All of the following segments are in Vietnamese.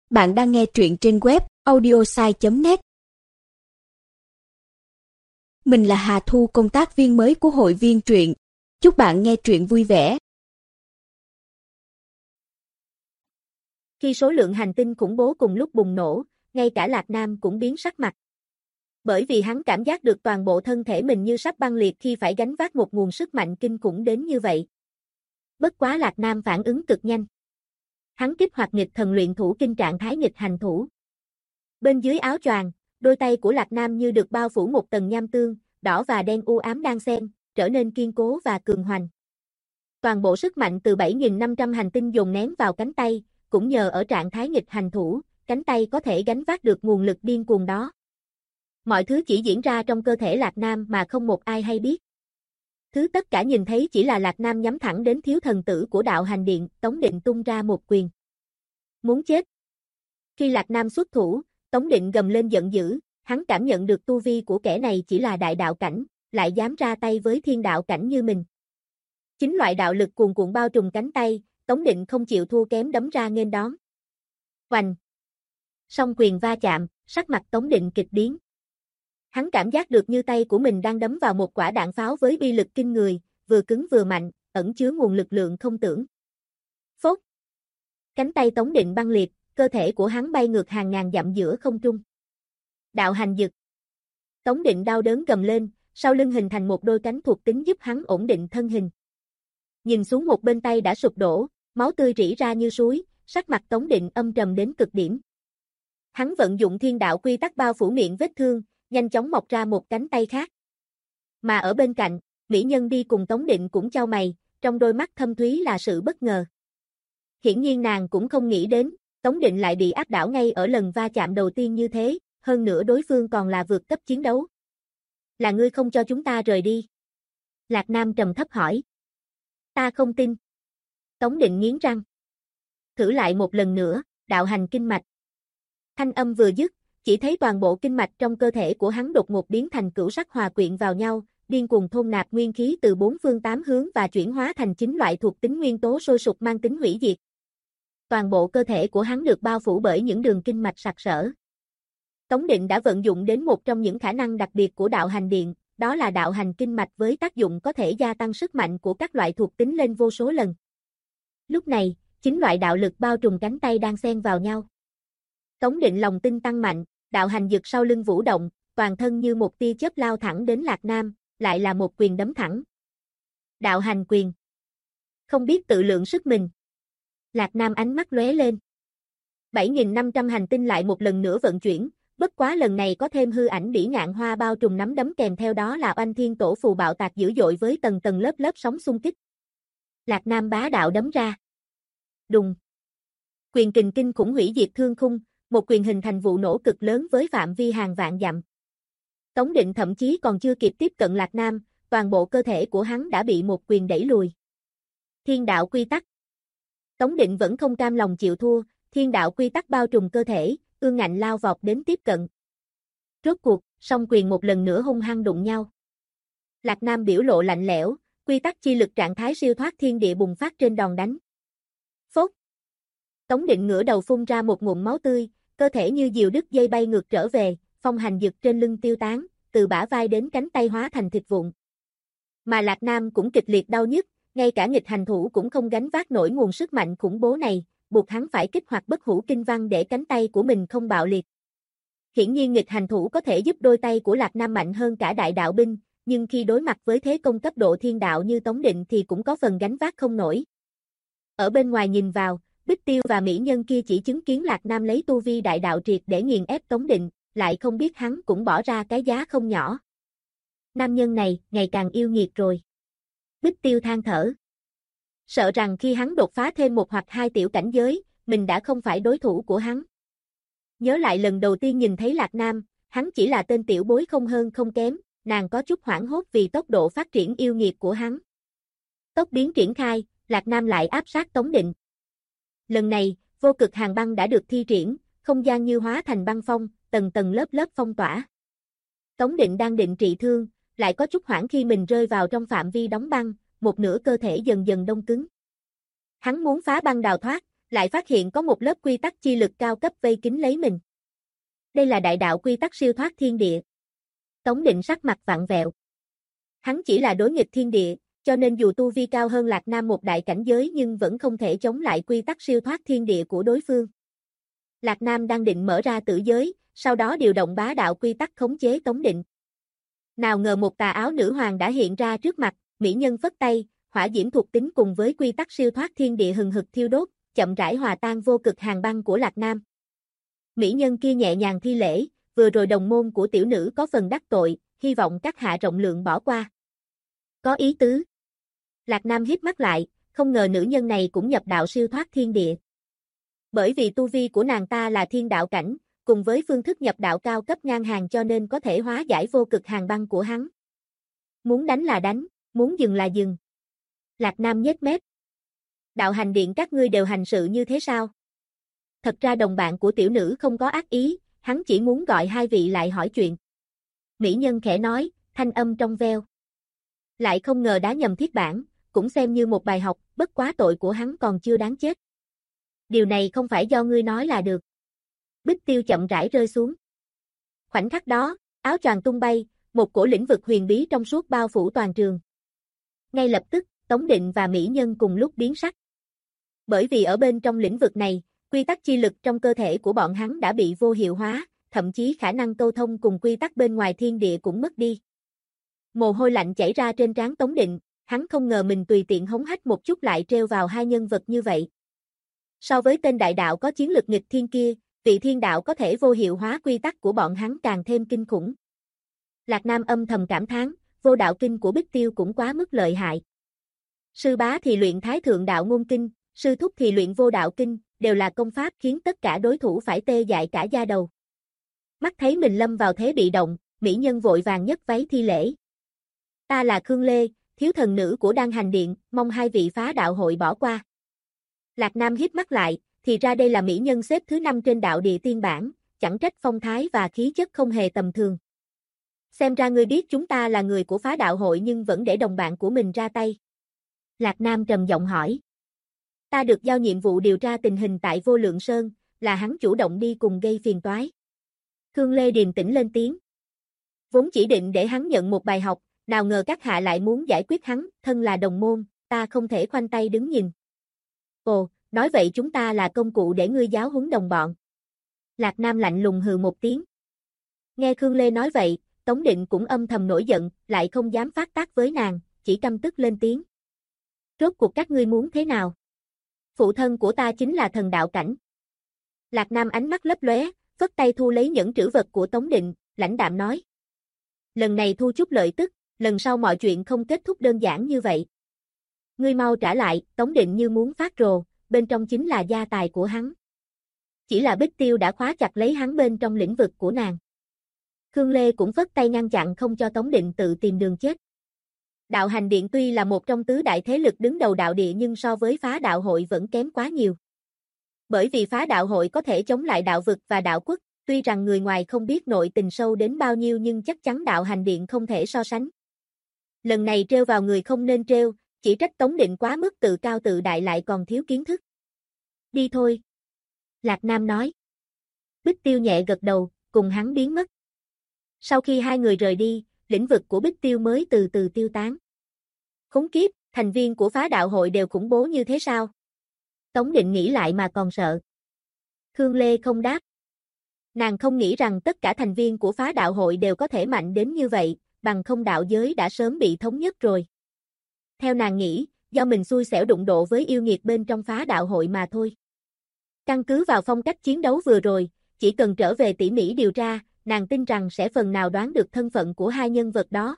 Bạn đang nghe truyện trên web audiosai.net. Mình là Hà Thu, công tác viên mới của hội viên truyện. Chúc bạn nghe truyện vui vẻ. Khi số lượng hành tinh khủng bố cùng lúc bùng nổ, ngay cả Lạc Nam cũng biến sắc mặt. Bởi vì hắn cảm giác được toàn bộ thân thể mình như sắp băng liệt khi phải gánh vác một nguồn sức mạnh kinh khủng đến như vậy. Bất quá Lạc Nam phản ứng cực nhanh. Hắn kích hoạt nghịch thần luyện thủ kinh trạng thái nghịch hành thủ. Bên dưới áo choàng, đôi tay của Lạc Nam như được bao phủ một tầng nham tương, đỏ và đen u ám đan xen, trở nên kiên cố và cường hoành. Toàn bộ sức mạnh từ 7.500 hành tinh dồn nén vào cánh tay, cũng nhờ ở trạng thái nghịch hành thủ, cánh tay có thể gánh vác được nguồn lực điên cuồng đó. Mọi thứ chỉ diễn ra trong cơ thể Lạc Nam mà không một ai hay biết. Thứ tất cả nhìn thấy chỉ là Lạc Nam nhắm thẳng đến thiếu thần tử của đạo hành điện, Tống Định tung ra một quyền. Muốn chết. Khi Lạc Nam xuất thủ, Tống Định gầm lên giận dữ, hắn cảm nhận được tu vi của kẻ này chỉ là đại đạo cảnh, lại dám ra tay với thiên đạo cảnh như mình. Chính loại đạo lực cuồn cuộn bao trùm cánh tay, Tống Định không chịu thua kém đấm ra nghênh đón. Oành! Song quyền va chạm, sắc mặt Tống Định kịch biến. Hắn cảm giác được như tay của mình đang đấm vào một quả đạn pháo với uy lực kinh người, vừa cứng vừa mạnh, ẩn chứa nguồn lực lượng không tưởng. Phốt! Cánh tay Tống Định băng liệt, cơ thể của hắn bay ngược hàng ngàn dặm giữa không trung. Đạo hành dực! Tống Định đau đớn gầm lên, sau lưng hình thành một đôi cánh thuộc tính giúp hắn ổn định thân hình. Nhìn xuống một bên tay đã sụp đổ, máu tươi rỉ ra như suối, sắc mặt Tống Định âm trầm đến cực điểm. Hắn vận dụng thiên đạo quy tắc bao phủ miệng vết thương, nhanh chóng mọc ra một cánh tay khác. Mà ở bên cạnh, mỹ nhân đi cùng Tống Định cũng chau mày, trong đôi mắt thâm thúy là sự bất ngờ. Hiển nhiên nàng cũng không nghĩ đến, Tống Định lại bị áp đảo ngay ở lần va chạm đầu tiên như thế, hơn nữa đối phương còn là vượt cấp chiến đấu. Là ngươi không cho chúng ta rời đi? Lạc Nam trầm thấp hỏi. Ta không tin. Tống Định nghiến răng. Thử lại một lần nữa, đạo hành kinh mạch. Thanh âm vừa dứt, chỉ thấy toàn bộ kinh mạch trong cơ thể của hắn đột ngột biến thành cửu sắc hòa quyện vào nhau, điên cuồng thôn nạp nguyên khí từ bốn phương tám hướng và chuyển hóa thành 9 loại thuộc tính nguyên tố sôi sục mang tính hủy diệt. Toàn bộ cơ thể của hắn được bao phủ bởi những đường kinh mạch sặc sỡ. Tống Định đã vận dụng đến một trong những khả năng đặc biệt của đạo hành điện, đó là đạo hành kinh mạch với tác dụng có thể gia tăng sức mạnh của các loại thuộc tính lên vô số lần. Lúc này, 9 loại đạo lực bao trùm cánh tay đang xen vào nhau. Tống Định lòng tin tăng mạnh, đạo hành dực sau lưng vũ động, toàn thân như một tia chớp lao thẳng đến Lạc Nam, lại là một quyền đấm thẳng. Đạo hành quyền. Không biết tự lượng sức mình. Lạc Nam ánh mắt lóe lên. 7.500 hành tinh lại một lần nữa vận chuyển, bất quá lần này có thêm hư ảnh bỉ ngạn hoa bao trùm nắm đấm kèm theo đó là oanh thiên tổ phù bạo tạc dữ dội với tầng tầng lớp lớp sóng xung kích. Lạc Nam bá đạo đấm ra. Đùng. Quyền kình kinh khủng hủy diệt thương khung, một quyền hình thành vụ nổ cực lớn với phạm vi hàng vạn dặm. Tống Định thậm chí còn chưa kịp tiếp cận Lạc Nam, toàn bộ cơ thể của hắn đã bị một quyền đẩy lùi. Thiên đạo quy tắc. Tống Định vẫn không cam lòng chịu thua, thiên đạo quy tắc bao trùm cơ thể, ương ngạnh lao vọt đến tiếp cận. Rốt cuộc, song quyền một lần nữa hung hăng đụng nhau. Lạc Nam biểu lộ lạnh lẽo, quy tắc chi lực trạng thái siêu thoát thiên địa bùng phát trên đòn đánh. Phốt. Tống Định ngửa đầu phun ra một ngụm máu tươi, cơ thể như diều đứt dây bay ngược trở về, phong hành dực trên lưng tiêu tán, từ bả vai đến cánh tay hóa thành thịt vụn. Mà Lạc Nam cũng kịch liệt đau nhức, ngay cả nghịch hành thủ cũng không gánh vác nổi nguồn sức mạnh khủng bố này, buộc hắn phải kích hoạt bất hủ kinh văn để cánh tay của mình không bạo liệt. Hiển nhiên nghịch hành thủ có thể giúp đôi tay của Lạc Nam mạnh hơn cả đại đạo binh, nhưng khi đối mặt với thế công cấp độ thiên đạo như Tống Định thì cũng có phần gánh vác không nổi. Ở bên ngoài nhìn vào, Bích Tiêu và mỹ nhân kia chỉ chứng kiến Lạc Nam lấy tu vi đại đạo triệt để nghiền ép Tống Định, lại không biết hắn cũng bỏ ra cái giá không nhỏ. Nam nhân này ngày càng yêu nghiệt rồi. Bích Tiêu than thở. Sợ rằng khi hắn đột phá thêm một hoặc hai tiểu cảnh giới, mình đã không phải đối thủ của hắn. Nhớ lại lần đầu tiên nhìn thấy Lạc Nam, hắn chỉ là tên tiểu bối không hơn không kém, nàng có chút hoảng hốt vì tốc độ phát triển yêu nghiệt của hắn. Tốc biến triển khai, Lạc Nam lại áp sát Tống Định. Lần này, vô cực hàng băng đã được thi triển, không gian như hóa thành băng phong, tầng tầng lớp lớp phong tỏa. Tống Định đang định trị thương, lại có chút hoảng khi mình rơi vào trong phạm vi đóng băng, một nửa cơ thể dần dần đông cứng. Hắn muốn phá băng đào thoát, lại phát hiện có một lớp quy tắc chi lực cao cấp vây kín lấy mình. Đây là đại đạo quy tắc siêu thoát thiên địa. Tống Định sắc mặt vặn vẹo. Hắn chỉ là đối nghịch thiên địa, cho nên dù tu vi cao hơn Lạc Nam một đại cảnh giới nhưng vẫn không thể chống lại quy tắc siêu thoát thiên địa của đối phương. Lạc Nam đang định mở ra tử giới, sau đó điều động bá đạo quy tắc khống chế Tống Định. Nào ngờ một tà áo nữ hoàng đã hiện ra trước mặt, mỹ nhân phất tay, hỏa diễm thuộc tính cùng với quy tắc siêu thoát thiên địa hừng hực thiêu đốt, chậm rãi hòa tan vô cực hàn băng của Lạc Nam. Mỹ nhân kia nhẹ nhàng thi lễ, vừa rồi đồng môn của tiểu nữ có phần đắc tội, hy vọng các hạ rộng lượng bỏ qua. Có ý tứ. Lạc Nam híp mắt lại, không ngờ nữ nhân này cũng nhập đạo siêu thoát thiên địa. Bởi vì tu vi của nàng ta là thiên đạo cảnh, cùng với phương thức nhập đạo cao cấp ngang hàng cho nên có thể hóa giải vô cực hàn băng của hắn. Muốn đánh là đánh, muốn dừng là dừng. Lạc Nam nhếch mép. Đạo hành điện các ngươi đều hành sự như thế sao? Thật ra đồng bạn của tiểu nữ không có ác ý, hắn chỉ muốn gọi hai vị lại hỏi chuyện. Mỹ nhân khẽ nói, thanh âm trong veo. Lại không ngờ đá nhầm thiết bản, cũng xem như một bài học, bất quá tội của hắn còn chưa đáng chết. Điều này không phải do ngươi nói là được. Bích tiêu chậm rãi rơi xuống. Khoảnh khắc đó, áo choàng tung bay, một cổ lĩnh vực huyền bí trong suốt bao phủ toàn trường. Ngay lập tức, Tống Định và mỹ nhân cùng lúc biến sắc. Bởi vì ở bên trong lĩnh vực này, quy tắc chi lực trong cơ thể của bọn hắn đã bị vô hiệu hóa, thậm chí khả năng câu thông cùng quy tắc bên ngoài thiên địa cũng mất đi. Mồ hôi lạnh chảy ra trên trán Tống Định, hắn không ngờ mình tùy tiện hống hách một chút lại treo vào hai nhân vật như vậy. So với tên đại đạo có chiến lực nghịch thiên kia, vị thiên đạo có thể vô hiệu hóa quy tắc của bọn hắn càng thêm kinh khủng. Lạc Nam âm thầm cảm thán, vô đạo kinh của Bích Tiêu cũng quá mức lợi hại. Sư bá thì luyện Thái Thượng Đạo Ngôn Kinh, sư thúc thì luyện Vô Đạo Kinh, đều là công pháp khiến tất cả đối thủ phải tê dại cả da đầu. Mắt thấy mình lâm vào thế bị động, mỹ nhân vội vàng nhấc váy thi lễ. Ta là Khương Lê, thiếu thần nữ của Đan Hành Điện, mong hai vị phá đạo hội bỏ qua. Lạc Nam híp mắt lại, thì ra đây là mỹ nhân xếp thứ 5 trên đạo địa tiên bảng, chẳng trách phong thái và khí chất không hề tầm thường. Xem ra ngươi biết chúng ta là người của phá đạo hội nhưng vẫn để đồng bạn của mình ra tay. Lạc Nam trầm giọng hỏi. Ta được giao nhiệm vụ điều tra tình hình tại Vô Lượng Sơn, là hắn chủ động đi cùng gây phiền toái. Khương Lê điềm tĩnh lên tiếng. Vốn chỉ định để hắn nhận một bài học, nào ngờ các hạ lại muốn giải quyết hắn, thân là đồng môn, ta không thể khoanh tay đứng nhìn. Ồ, nói vậy chúng ta là công cụ để ngươi giáo huấn đồng bọn. Lạc Nam lạnh lùng hừ một tiếng. Nghe Khương Lê nói vậy, Tống Định cũng âm thầm nổi giận, lại không dám phát tác với nàng, chỉ căm tức lên tiếng. Rốt cuộc các ngươi muốn thế nào? Phụ thân của ta chính là thần đạo cảnh. Lạc Nam ánh mắt lấp lóe, phất tay thu lấy nhẫn trữ vật của Tống Định, lãnh đạm nói. Lần này thu chút lợi tức, lần sau mọi chuyện không kết thúc đơn giản như vậy. Ngươi mau trả lại, Tống Định như muốn phát rồ, bên trong chính là gia tài của hắn. Chỉ là Bích Tiêu đã khóa chặt lấy hắn bên trong lĩnh vực của nàng. Khương Lê cũng phất tay ngăn chặn không cho Tống Định tự tìm đường chết. Đạo Hành Điện tuy là một trong tứ đại thế lực đứng đầu đạo địa nhưng so với phá đạo hội vẫn kém quá nhiều. Bởi vì phá đạo hội có thể chống lại đạo vực và đạo quốc, tuy rằng người ngoài không biết nội tình sâu đến bao nhiêu nhưng chắc chắn đạo Hành Điện không thể so sánh. Lần này trêu vào người không nên trêu, chỉ trách Tống Định quá mức tự cao tự đại lại còn thiếu kiến thức. Đi thôi. Lạc Nam nói. Bích Tiêu nhẹ gật đầu, cùng hắn biến mất. Sau khi hai người rời đi, lĩnh vực của Bích Tiêu mới từ từ tiêu tán. Khốn kiếp, thành viên của phá đạo hội đều khủng bố như thế sao? Tống Định nghĩ lại mà còn sợ. Khương Lê không đáp. Nàng không nghĩ rằng tất cả thành viên của phá đạo hội đều có thể mạnh đến như vậy, bằng không đạo giới đã sớm bị thống nhất rồi. Theo nàng nghĩ, do mình xui xẻo đụng độ với yêu nghiệt bên trong phá đạo hội mà thôi. Căn cứ vào phong cách chiến đấu vừa rồi, chỉ cần trở về tỉ mỉ điều tra, nàng tin rằng sẽ phần nào đoán được thân phận của hai nhân vật đó.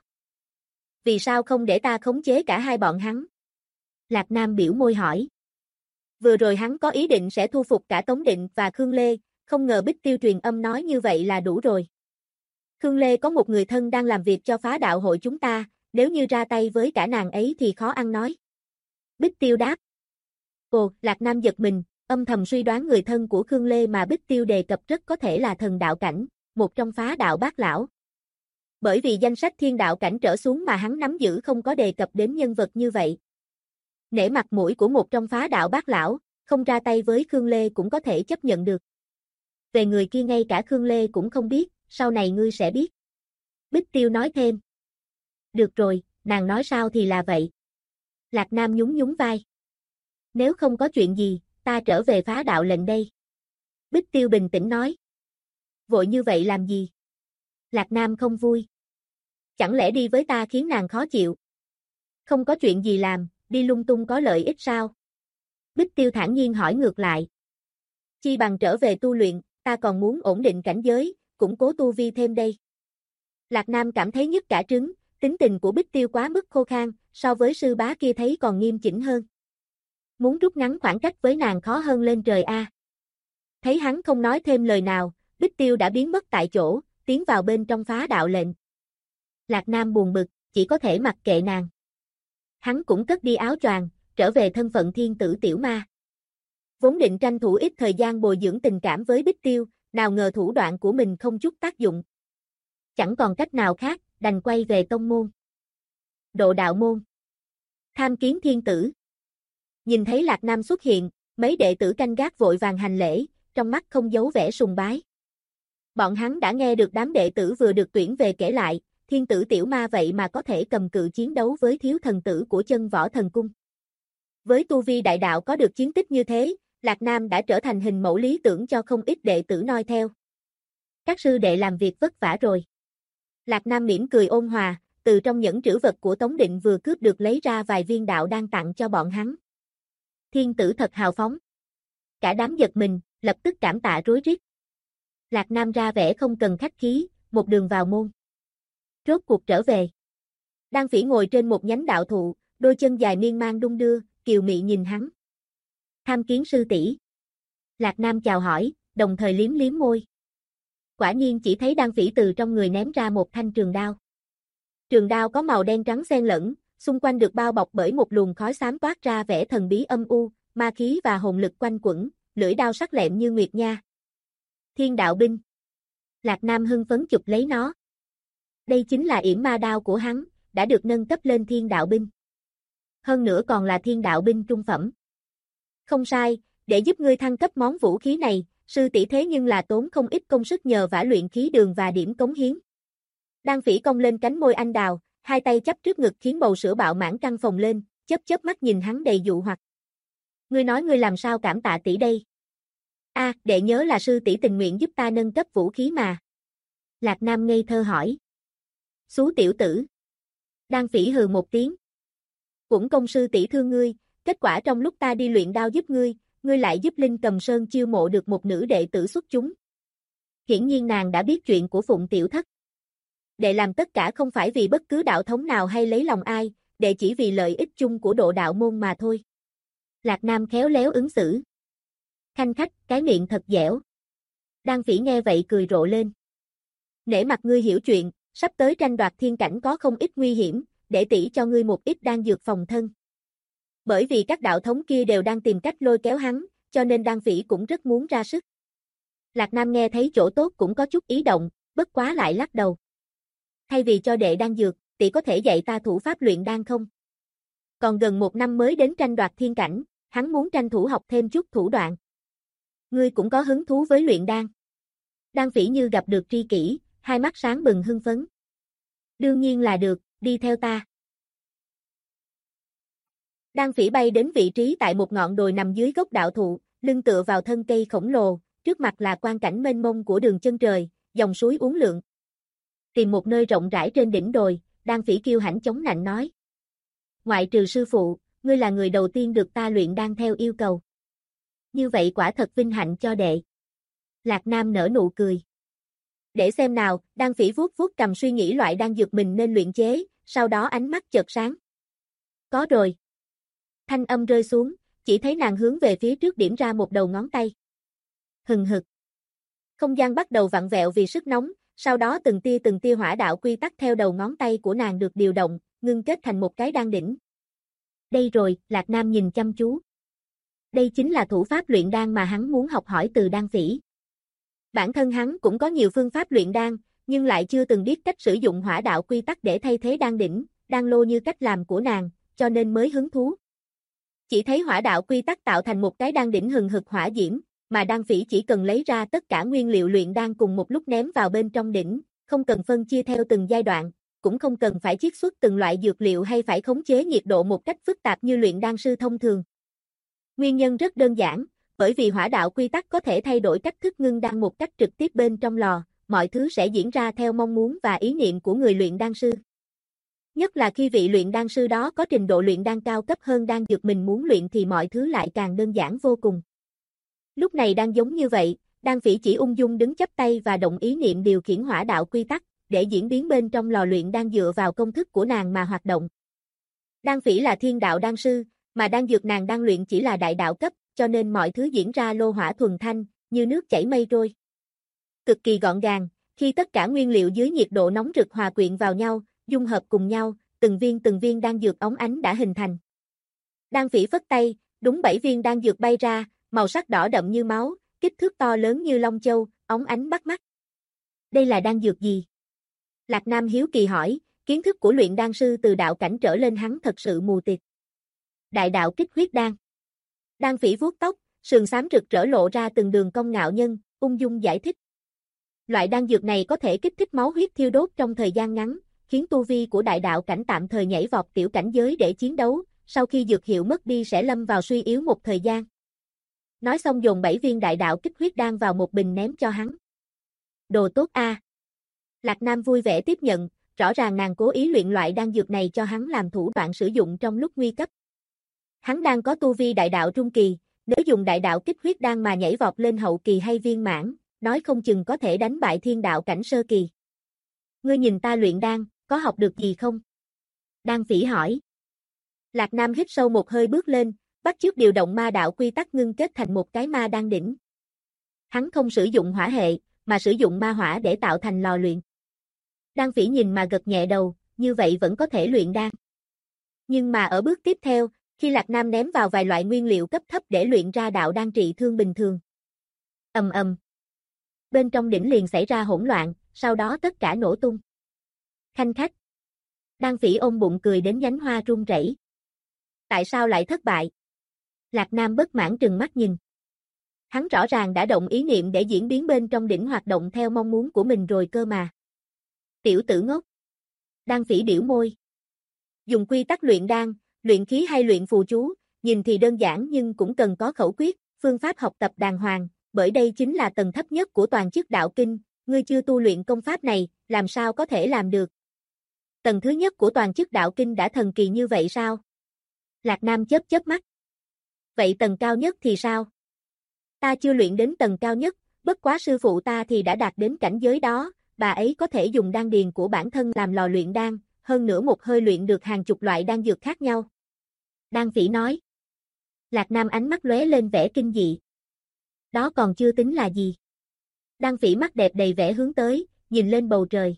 Vì sao không để ta khống chế cả hai bọn hắn? Lạc Nam biểu môi hỏi. Vừa rồi hắn có ý định sẽ thu phục cả Tống Định và Khương Lê, không ngờ Bích Tiêu truyền âm nói như vậy là đủ rồi. Khương Lê có một người thân đang làm việc cho phá đạo hội chúng ta, nếu như ra tay với cả nàng ấy thì khó ăn nói. Bích Tiêu đáp. Ồ, Lạc Nam giật mình, âm thầm suy đoán người thân của Khương Lê mà Bích Tiêu đề cập rất có thể là thần đạo cảnh, một trong phá đạo bát lão. Bởi vì danh sách thiên đạo cảnh trở xuống mà hắn nắm giữ không có đề cập đến nhân vật như vậy. Nể mặt mũi của một trong phá đạo bát lão, không ra tay với Khương Lê cũng có thể chấp nhận được. Về người kia ngay cả Khương Lê cũng không biết, sau này ngươi sẽ biết. Bích Tiêu nói thêm. Được rồi, nàng nói sao thì là vậy. Lạc Nam nhún nhún vai. Nếu không có chuyện gì, ta trở về phá đạo lệnh đây. Bích Tiêu bình tĩnh nói. Vội như vậy làm gì? Lạc Nam không vui. Chẳng lẽ đi với ta khiến nàng khó chịu? Không có chuyện gì làm, đi lung tung có lợi ích sao? Bích Tiêu thản nhiên hỏi ngược lại. Chi bằng trở về tu luyện, ta còn muốn ổn định cảnh giới, củng cố tu vi thêm đây. Lạc Nam cảm thấy nhức cả trứng, tính tình của Bích Tiêu quá mức khô khan, so với sư bá kia thấy còn nghiêm chỉnh hơn. Muốn rút ngắn khoảng cách với nàng khó hơn lên trời a. Thấy hắn không nói thêm lời nào, Bích Tiêu đã biến mất tại chỗ, tiến vào bên trong phá đạo lệnh. Lạc Nam buồn bực, chỉ có thể mặc kệ nàng. Hắn cũng cất đi áo choàng, trở về thân phận thiên tử tiểu ma. Vốn định tranh thủ ít thời gian bồi dưỡng tình cảm với Bích Tiêu, nào ngờ thủ đoạn của mình không chút tác dụng. Chẳng còn cách nào khác, đành quay về tông môn. Độ đạo môn. Tham kiến thiên tử. Nhìn thấy Lạc Nam xuất hiện, mấy đệ tử canh gác vội vàng hành lễ, trong mắt không giấu vẻ sùng bái. Bọn hắn đã nghe được đám đệ tử vừa được tuyển về kể lại, thiên tử tiểu ma vậy mà có thể cầm cự chiến đấu với thiếu thần tử của chân võ thần cung. Với tu vi đại đạo có được chiến tích như thế, Lạc Nam đã trở thành hình mẫu lý tưởng cho không ít đệ tử noi theo. Các sư đệ làm việc vất vả rồi. Lạc Nam mỉm cười ôn hòa, từ trong nhẫn trữ vật của Tống Định vừa cướp được lấy ra vài viên đạo đan tặng cho bọn hắn. Thiên tử thật hào phóng. Cả đám giật mình, lập tức cảm tạ rối rít. Lạc Nam ra vẻ không cần khách khí, một đường vào môn. Rốt cuộc trở về. Đan Phỉ ngồi trên một nhánh đạo thụ, đôi chân dài miên man đung đưa, kiều mị nhìn hắn. Tham kiến sư tỷ. Lạc Nam chào hỏi, đồng thời liếm liếm môi. Quả nhiên chỉ thấy Đan Phỉ từ trong người ném ra một thanh trường đao. Trường đao có màu đen trắng xen lẫn, xung quanh được bao bọc bởi một luồng khói xám toát ra vẻ thần bí âm u, ma khí và hồn lực quanh quẩn, lưỡi đao sắc lẹm như nguyệt nha. Thiên đạo binh. Lạc Nam hưng phấn chụp lấy nó. Đây chính là yểm ma đao của hắn, đã được nâng cấp lên thiên đạo binh. Hơn nữa còn là thiên đạo binh trung phẩm. Không sai, để giúp ngươi thăng cấp món vũ khí này, sư tỷ thế nhưng là tốn không ít công sức nhờ vả luyện khí đường và điểm cống hiến. Đan Phỉ cong lên cánh môi anh đào, hai tay chắp trước ngực khiến bầu sữa bạo mãn căng phồng lên, chớp chớp mắt nhìn hắn đầy dụ hoặc. Ngươi nói ngươi làm sao cảm tạ tỷ đây? A, đệ nhớ là sư tỷ tình nguyện giúp ta nâng cấp vũ khí mà. Lạc Nam ngây thơ hỏi. Xú tiểu tử. Đan Phỉ hừ một tiếng. Cũng công sư tỷ thương ngươi, kết quả trong lúc ta đi luyện đao giúp ngươi, ngươi lại giúp Linh Cầm Sơn chiêu mộ được một nữ đệ tử xuất chúng. Hiển nhiên nàng đã biết chuyện của Phụng tiểu thất. Đệ làm tất cả không phải vì bất cứ đạo thống nào hay lấy lòng ai, đệ chỉ vì lợi ích chung của độ đạo môn mà thôi. Lạc Nam khéo léo ứng xử. Khanh khách, cái miệng thật dẻo. Đan Phỉ nghe vậy cười rộ lên. Nể mặt ngươi hiểu chuyện, sắp tới tranh đoạt thiên cảnh có không ít nguy hiểm, để tỷ cho ngươi một ít đan dược phòng thân. Bởi vì các đạo thống kia đều đang tìm cách lôi kéo hắn, cho nên Đan Phỉ cũng rất muốn ra sức. Lạc Nam nghe thấy chỗ tốt cũng có chút ý động, bất quá lại lắc đầu. Thay vì cho đệ đan dược, tỷ có thể dạy ta thủ pháp luyện đan không? Còn gần một năm mới đến tranh đoạt thiên cảnh, hắn muốn tranh thủ học thêm chút thủ đoạn. Ngươi cũng có hứng thú với luyện đan. Đan Phỉ như gặp được tri kỷ, hai mắt sáng bừng hưng phấn. Đương nhiên là được, đi theo ta. Đan Phỉ bay đến vị trí tại một ngọn đồi nằm dưới gốc đạo thụ, lưng tựa vào thân cây khổng lồ, trước mặt là quang cảnh mênh mông của đường chân trời, dòng suối uốn lượn. Tìm một nơi rộng rãi trên đỉnh đồi, Đan Phỉ kiêu hãnh chống nạnh nói. Ngoại trừ sư phụ, ngươi là người đầu tiên được ta luyện đan theo yêu cầu. Như vậy quả thật vinh hạnh cho đệ. Lạc Nam nở nụ cười. Để xem nào, Đan Phỉ vuốt vuốt cầm suy nghĩ loại đan dược mình nên luyện chế, sau đó ánh mắt chợt sáng. Có rồi. Thanh âm rơi xuống, chỉ thấy nàng hướng về phía trước điểm ra một đầu ngón tay. Hừng hực. Không gian bắt đầu vặn vẹo vì sức nóng, sau đó từng tia hỏa đạo quy tắc theo đầu ngón tay của nàng được điều động, ngưng kết thành một cái đan đỉnh. Đây rồi, Lạc Nam nhìn chăm chú. Đây chính là thủ pháp luyện đan mà hắn muốn học hỏi từ Đan Phỉ. Bản thân hắn cũng có nhiều phương pháp luyện đan, nhưng lại chưa từng biết cách sử dụng hỏa đạo quy tắc để thay thế đan đỉnh, đan lô như cách làm của nàng, cho nên mới hứng thú. Chỉ thấy hỏa đạo quy tắc tạo thành một cái đan đỉnh hừng hực hỏa diễm, mà đan phỉ chỉ cần lấy ra tất cả nguyên liệu luyện đan cùng một lúc ném vào bên trong đỉnh, không cần phân chia theo từng giai đoạn, cũng không cần phải chiết xuất từng loại dược liệu hay phải khống chế nhiệt độ một cách phức tạp như luyện đan sư thông thường. Nguyên nhân rất đơn giản, bởi vì hỏa đạo quy tắc có thể thay đổi cách thức ngưng đan một cách trực tiếp bên trong lò, mọi thứ sẽ diễn ra theo mong muốn và ý niệm của người luyện đan sư. Nhất là khi vị luyện đan sư đó có trình độ luyện đan cao cấp hơn đan dược mình muốn luyện thì mọi thứ lại càng đơn giản vô cùng. Lúc này đang giống như vậy, đan phỉ chỉ ung dung đứng chắp tay và động ý niệm điều khiển hỏa đạo quy tắc, để diễn biến bên trong lò luyện đan dựa vào công thức của nàng mà hoạt động. Đan phỉ là thiên đạo đan sư, mà đan dược nàng đang luyện chỉ là đại đạo cấp, cho nên mọi thứ diễn ra lô hỏa thuần thanh, như nước chảy mây trôi. Cực kỳ gọn gàng, khi tất cả nguyên liệu dưới nhiệt độ nóng rực hòa quyện vào nhau, dung hợp cùng nhau, từng viên đan dược óng ánh đã hình thành. Đan phỉ phất tay, đúng 7 viên đan dược bay ra, màu sắc đỏ đậm như máu, kích thước to lớn như long châu, óng ánh bắt mắt. Đây là đan dược gì? Lạc Nam hiếu kỳ hỏi, kiến thức của luyện đan sư từ đạo cảnh trở lên hắn thật sự mù tịt. Đại đạo kích huyết đan. Đan phỉ vuốt tóc, sườn xám rực rỡ lộ ra từng đường cong ngạo nhân, ung dung giải thích. Loại đan dược này có thể kích thích máu huyết thiêu đốt trong thời gian ngắn, khiến tu vi của đại đạo cảnh tạm thời nhảy vọt tiểu cảnh giới để chiến đấu, sau khi dược hiệu mất đi sẽ lâm vào suy yếu một thời gian. Nói xong dồn 7 viên đại đạo kích huyết đan vào một bình ném cho hắn. Đồ tốt a. Lạc Nam vui vẻ tiếp nhận, rõ ràng nàng cố ý luyện loại đan dược này cho hắn làm thủ đoạn sử dụng trong lúc nguy cấp. Hắn đang có tu vi đại đạo trung kỳ, nếu dùng đại đạo kích huyết đan mà nhảy vọt lên hậu kỳ hay viên mãn, nói không chừng có thể đánh bại thiên đạo cảnh sơ kỳ. Ngươi nhìn ta luyện đan, có học được gì không? Đan phỉ hỏi. Lạc Nam hít sâu một hơi bước lên, bắt chước điều động ma đạo quy tắc ngưng kết thành một cái ma đan đỉnh. Hắn không sử dụng hỏa hệ, mà sử dụng ma hỏa để tạo thành lò luyện. Đan phỉ nhìn mà gật nhẹ đầu, như vậy vẫn có thể luyện đan. Nhưng mà ở bước tiếp theo, khi Lạc Nam ném vào vài loại nguyên liệu cấp thấp để luyện ra đạo đan trị thương bình thường. Ầm ầm. Bên trong đỉnh liền xảy ra hỗn loạn, sau đó tất cả nổ tung. Khanh khách. Đan phỉ ôm bụng cười đến nhánh hoa run rẩy. Tại sao lại thất bại? Lạc Nam bất mãn trừng mắt nhìn. Hắn rõ ràng đã động ý niệm để diễn biến bên trong đỉnh hoạt động theo mong muốn của mình rồi cơ mà. Tiểu tử ngốc. Đan phỉ biểu môi. Dùng quy tắc luyện đan, luyện khí hay luyện phù chú, nhìn thì đơn giản nhưng cũng cần có khẩu quyết, phương pháp học tập đàng hoàng, bởi đây chính là tầng thấp nhất của toàn chức đạo kinh, ngươi chưa tu luyện công pháp này, làm sao có thể làm được? Tầng thứ nhất của toàn chức đạo kinh đã thần kỳ như vậy sao? Lạc Nam chớp chớp mắt. Vậy tầng cao nhất thì sao? Ta chưa luyện đến tầng cao nhất, bất quá sư phụ ta thì đã đạt đến cảnh giới đó, bà ấy có thể dùng đan điền của bản thân làm lò luyện đan, hơn nữa một hơi luyện được hàng chục loại đan dược khác nhau. Đan phỉ nói. Lạc Nam ánh mắt lóe lên vẻ kinh dị. Đó còn chưa tính là gì. Đan phỉ mắt đẹp đầy vẻ hướng tới, nhìn lên bầu trời.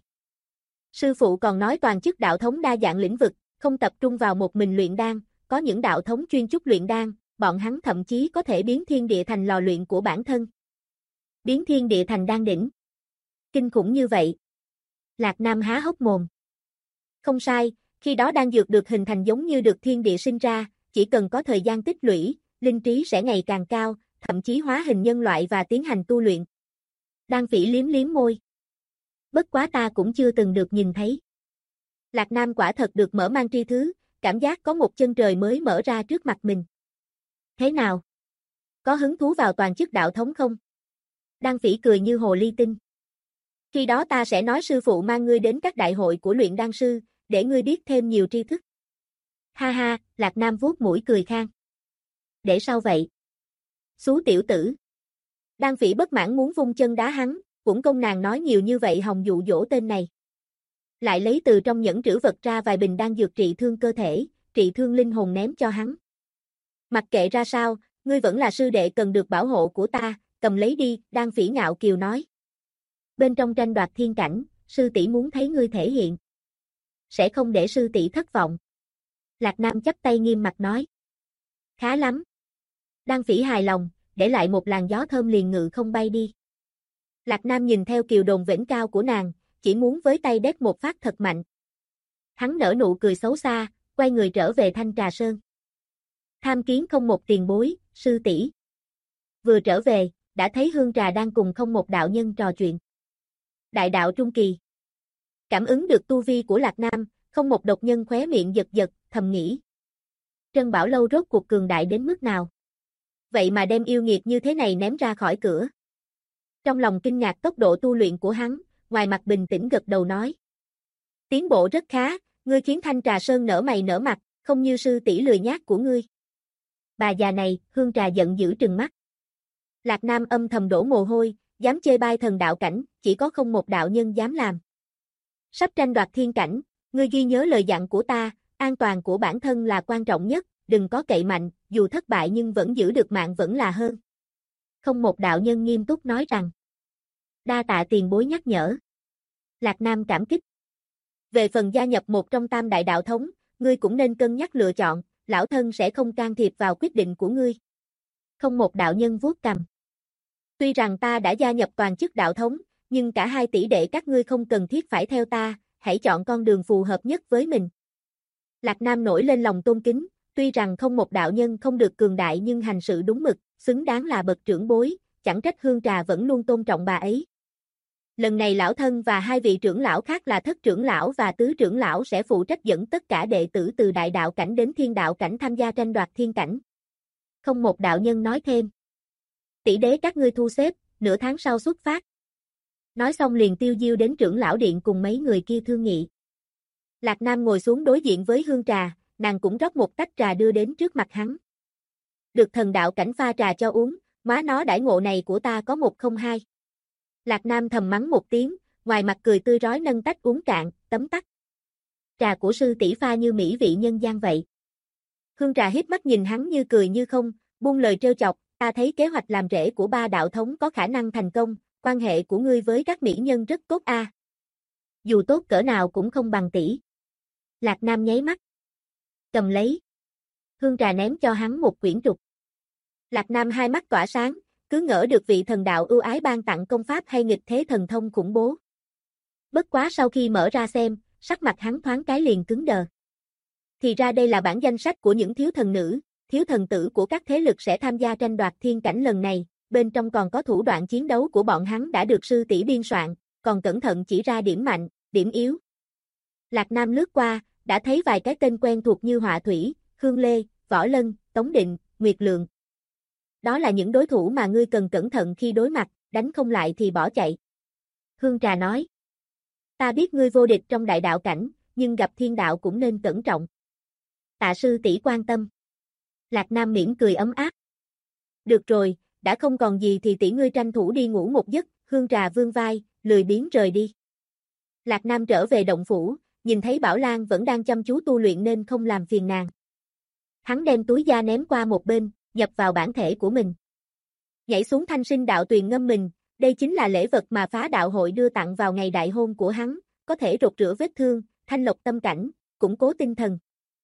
Sư phụ còn nói toàn chức đạo thống đa dạng lĩnh vực, không tập trung vào một mình luyện đan, có những đạo thống chuyên chút luyện đan, bọn hắn thậm chí có thể biến thiên địa thành lò luyện của bản thân. Biến thiên địa thành đan đỉnh. Kinh khủng như vậy. Lạc Nam há hốc mồm. Không sai, khi đó đan dược được hình thành giống như được thiên địa sinh ra, chỉ cần có thời gian tích lũy, linh trí sẽ ngày càng cao, thậm chí hóa hình nhân loại và tiến hành tu luyện. Đan phỉ liếm liếm môi. Bất quá ta cũng chưa từng được nhìn thấy. Lạc Nam quả thật được mở mang tri thứ, cảm giác có một chân trời mới mở ra trước mặt mình. Thế nào? Có hứng thú vào toàn chức đạo thống không? Đan phỉ cười như hồ ly tinh. Khi đó ta sẽ nói sư phụ mang ngươi đến các đại hội của luyện đan sư, để ngươi biết thêm nhiều tri thức. Ha ha, Lạc Nam vuốt mũi cười khang. Để sao vậy? Xú tiểu tử. Đan phỉ bất mãn muốn vung chân đá hắn, cũng công nàng nói nhiều như vậy hòng dụ dỗ tên này. Lại lấy từ trong nhẫn trữ vật ra vài bình đan dược trị thương cơ thể, trị thương linh hồn ném cho hắn. Mặc kệ ra sao, ngươi vẫn là sư đệ cần được bảo hộ của ta, cầm lấy đi, Đan phỉ ngạo kiều nói. Bên trong tranh đoạt thiên cảnh, sư tỷ muốn thấy ngươi thể hiện. Sẽ không để sư tỷ thất vọng. Lạc Nam chắp tay nghiêm mặt nói. Khá lắm. Đan phỉ hài lòng, để lại một làn gió thơm liền ngự không bay đi. Lạc Nam nhìn theo kiều đồn vĩnh cao của nàng, chỉ muốn với tay đét một phát thật mạnh. Hắn nở nụ cười xấu xa, quay người trở về Thanh Trà Sơn. Tham kiến không một tiền bối, sư tỷ. Vừa trở về, đã thấy Hương Trà đang cùng không một đạo nhân trò chuyện. Đại đạo trung kỳ. Cảm ứng được tu vi của Lạc Nam, không một độc nhân khóe miệng giật giật, thầm nghĩ. Trân Bảo Lâu rốt cuộc cường đại đến mức nào? Vậy mà đem yêu nghiệt như thế này ném ra khỏi cửa. Trong lòng kinh ngạc tốc độ tu luyện của hắn, ngoài mặt bình tĩnh gật đầu nói. Tiến bộ rất khá, ngươi khiến Thanh Trà Sơn nở mày nở mặt, không như sư tỷ lười nhác của ngươi. Bà già này, Hương Trà giận dữ trừng mắt. Lạc Nam âm thầm đổ mồ hôi, dám chê bai thần đạo cảnh, chỉ có không một đạo nhân dám làm. Sắp tranh đoạt thiên cảnh, ngươi ghi nhớ lời dặn của ta, an toàn của bản thân là quan trọng nhất, đừng có cậy mạnh, dù thất bại nhưng vẫn giữ được mạng vẫn là hơn. Không một đạo nhân nghiêm túc nói rằng. Đa tạ tiền bối nhắc nhở. Lạc Nam cảm kích. Về phần gia nhập một trong tam đại đạo thống, ngươi cũng nên cân nhắc lựa chọn, lão thân sẽ không can thiệp vào quyết định của ngươi. Không một đạo nhân vuốt cằm. Tuy rằng ta đã gia nhập toàn chức đạo thống, nhưng cả hai tỷ đệ các ngươi không cần thiết phải theo ta, hãy chọn con đường phù hợp nhất với mình. Lạc Nam nổi lên lòng tôn kính, tuy rằng không một đạo nhân không được cường đại nhưng hành sự đúng mực, xứng đáng là bậc trưởng bối, chẳng trách Hương Trà vẫn luôn tôn trọng bà ấy. Lần này lão thân và hai vị trưởng lão khác là thất trưởng lão và tứ trưởng lão sẽ phụ trách dẫn tất cả đệ tử từ đại đạo cảnh đến thiên đạo cảnh tham gia tranh đoạt thiên cảnh. Không một đạo nhân nói thêm. Tỷ đế các ngươi thu xếp, nửa tháng sau xuất phát. Nói xong liền tiêu diêu đến trưởng lão điện cùng mấy người kia thương nghị. Lạc Nam ngồi xuống đối diện với Hương Trà, nàng cũng rót một tách trà đưa đến trước mặt hắn. Được thần đạo cảnh pha trà cho uống, má nó đãi ngộ này của ta có một không hai. Lạc Nam thầm mắng một tiếng, ngoài mặt cười tươi rói nâng tách uống cạn, tấm tắc. Trà của sư tỷ pha như mỹ vị nhân gian vậy. Hương Trà híp mắt nhìn hắn như cười như không, buông lời trêu chọc, ta thấy kế hoạch làm rễ của ba đạo thống có khả năng thành công, quan hệ của ngươi với các mỹ nhân rất tốt a. Dù tốt cỡ nào cũng không bằng tỷ. Lạc Nam nháy mắt. Cầm lấy. Hương Trà ném cho hắn một quyển trục. Lạc Nam hai mắt tỏa sáng, cứ ngỡ được vị thần đạo ưu ái ban tặng công pháp hay nghịch thế thần thông khủng bố. Bất quá sau khi mở ra xem, sắc mặt hắn thoáng cái liền cứng đờ. Thì ra đây là bản danh sách của những thiếu thần nữ, thiếu thần tử của các thế lực sẽ tham gia tranh đoạt thiên cảnh lần này, bên trong còn có thủ đoạn chiến đấu của bọn hắn đã được sư tỷ biên soạn, còn cẩn thận chỉ ra điểm mạnh, điểm yếu. Lạc Nam lướt qua, đã thấy vài cái tên quen thuộc như Họa Thủy, Khương Lê, Võ Lân, Tống Định, Nguyệt Lượng. Đó là những đối thủ mà ngươi cần cẩn thận khi đối mặt, đánh không lại thì bỏ chạy. Hương Trà nói. Ta biết ngươi vô địch trong đại đạo cảnh, nhưng gặp thiên đạo cũng nên cẩn trọng. Tạ sư tỷ quan tâm. Lạc Nam mỉm cười ấm áp. Được rồi, đã không còn gì thì tỷ ngươi tranh thủ đi ngủ một giấc, Hương Trà vươn vai, lười biếng rời đi. Lạc Nam trở về động phủ, nhìn thấy Bảo Lan vẫn đang chăm chú tu luyện nên không làm phiền nàng. Hắn đem túi da ném qua một bên, nhập vào bản thể của mình. Nhảy xuống thanh sinh đạo tuyền ngâm mình, đây chính là lễ vật mà phá đạo hội đưa tặng vào ngày đại hôn của hắn, có thể rột rửa vết thương, thanh lọc tâm cảnh, củng cố tinh thần.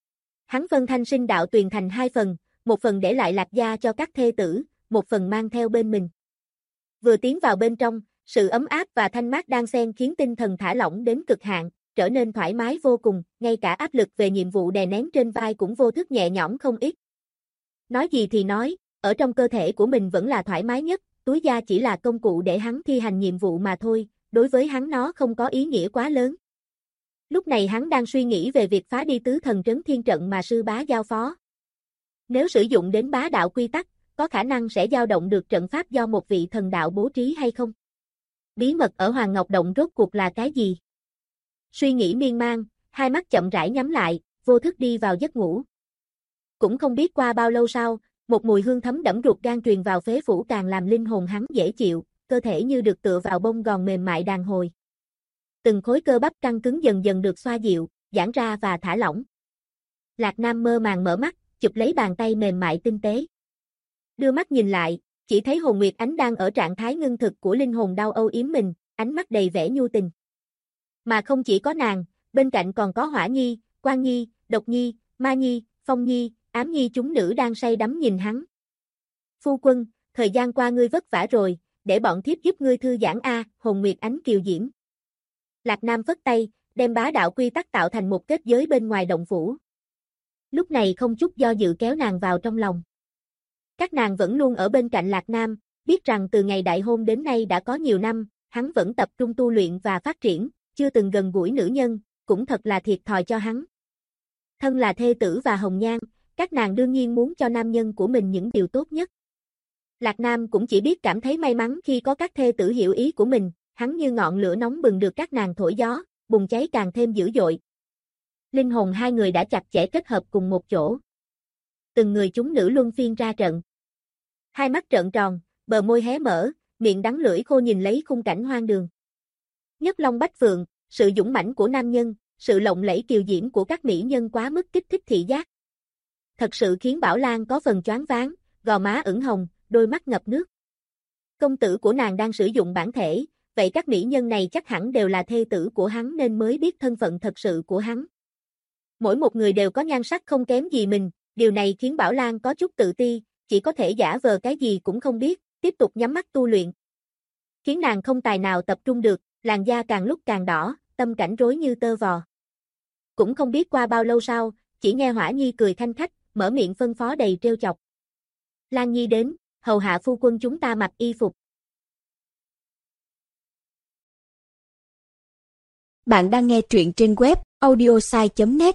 Hắn phân thanh sinh đạo tuyền thành hai phần, một phần để lại Lạc gia cho các thê tử, một phần mang theo bên mình. Vừa tiến vào bên trong, sự ấm áp và thanh mát đan xen khiến tinh thần thả lỏng đến cực hạn, trở nên thoải mái vô cùng, ngay cả áp lực về nhiệm vụ đè nén trên vai cũng vô thức nhẹ nhõm không ít. Nói gì thì nói, ở trong cơ thể của mình vẫn là thoải mái nhất, túi da chỉ là công cụ để hắn thi hành nhiệm vụ mà thôi, đối với hắn nó không có ý nghĩa quá lớn. Lúc này hắn đang suy nghĩ về việc phá đi tứ thần trấn thiên trận mà sư bá giao phó. Nếu sử dụng đến bá đạo quy tắc, có khả năng sẽ dao động được trận pháp do một vị thần đạo bố trí hay không? Bí mật ở Hoàng Ngọc Động rốt cuộc là cái gì? Suy nghĩ miên man, hai mắt chậm rãi nhắm lại, vô thức đi vào giấc ngủ. Cũng không biết qua bao lâu sau, một mùi hương thấm đẫm ruột gan truyền vào phế phủ càng làm linh hồn hắn dễ chịu, cơ thể như được tựa vào bông gòn mềm mại đàn hồi. Từng khối cơ bắp căng cứng dần dần được xoa dịu, giãn ra và thả lỏng. Lạc Nam mơ màng mở mắt, chụp lấy bàn tay mềm mại tinh tế. Đưa mắt nhìn lại, chỉ thấy Hồn Nguyệt Ánh đang ở trạng thái ngưng thực của linh hồn đau âu yếm mình, ánh mắt đầy vẻ nhu tình. Mà không chỉ có nàng, bên cạnh còn có Hỏa Nhi, Quan Nhi, Độc Nhi, Ma Nhi, Phong Nhi, Ám Nhi chúng nữ đang say đắm nhìn hắn. Phu quân, thời gian qua ngươi vất vả rồi, để bọn thiếp giúp ngươi thư giãn a, Hồn Nguyệt Ánh kiều diễm. Lạc Nam phất tay, đem bá đạo quy tắc tạo thành một kết giới bên ngoài động phủ. Lúc này không chút do dự kéo nàng vào trong lòng. Các nàng vẫn luôn ở bên cạnh Lạc Nam, biết rằng từ ngày đại hôn đến nay đã có nhiều năm, hắn vẫn tập trung tu luyện và phát triển, chưa từng gần gũi nữ nhân, cũng thật là thiệt thòi cho hắn. Thân là thê tử và hồng nhan, các nàng đương nhiên muốn cho nam nhân của mình những điều tốt nhất. Lạc Nam cũng chỉ biết cảm thấy may mắn khi có các thê tử hiểu ý của mình, hắn như ngọn lửa nóng bừng được các nàng thổi gió, bùng cháy càng thêm dữ dội. Linh hồn hai người đã chặt chẽ kết hợp cùng một chỗ. Từng người chúng nữ luân phiên ra trận. Hai mắt trợn tròn, bờ môi hé mở, miệng đắng lưỡi khô nhìn lấy khung cảnh hoang đường. Nhất Long Bách Phượng, sự dũng mãnh của nam nhân, sự lộng lẫy kiều diễm của các mỹ nhân quá mức kích thích thị giác. Thật sự khiến Bảo Lan có phần choáng váng, gò má ửng hồng, đôi mắt ngập nước. Công tử của nàng đang sử dụng bản thể, vậy các mỹ nhân này chắc hẳn đều là thê tử của hắn nên mới biết thân phận thật sự của hắn. Mỗi một người đều có nhan sắc không kém gì mình, điều này khiến Bảo Lan có chút tự ti, chỉ có thể giả vờ cái gì cũng không biết, tiếp tục nhắm mắt tu luyện. Khiến nàng không tài nào tập trung được, làn da càng lúc càng đỏ, tâm cảnh rối như tơ vò. Cũng không biết qua bao lâu sau, chỉ nghe Hỏa Nhi cười khanh khách, mở miệng phân phó đầy trêu chọc. Lan Nhi đến, hầu hạ phu quân chúng ta mặc y phục. Bạn đang nghe truyện trên web audiosai.net.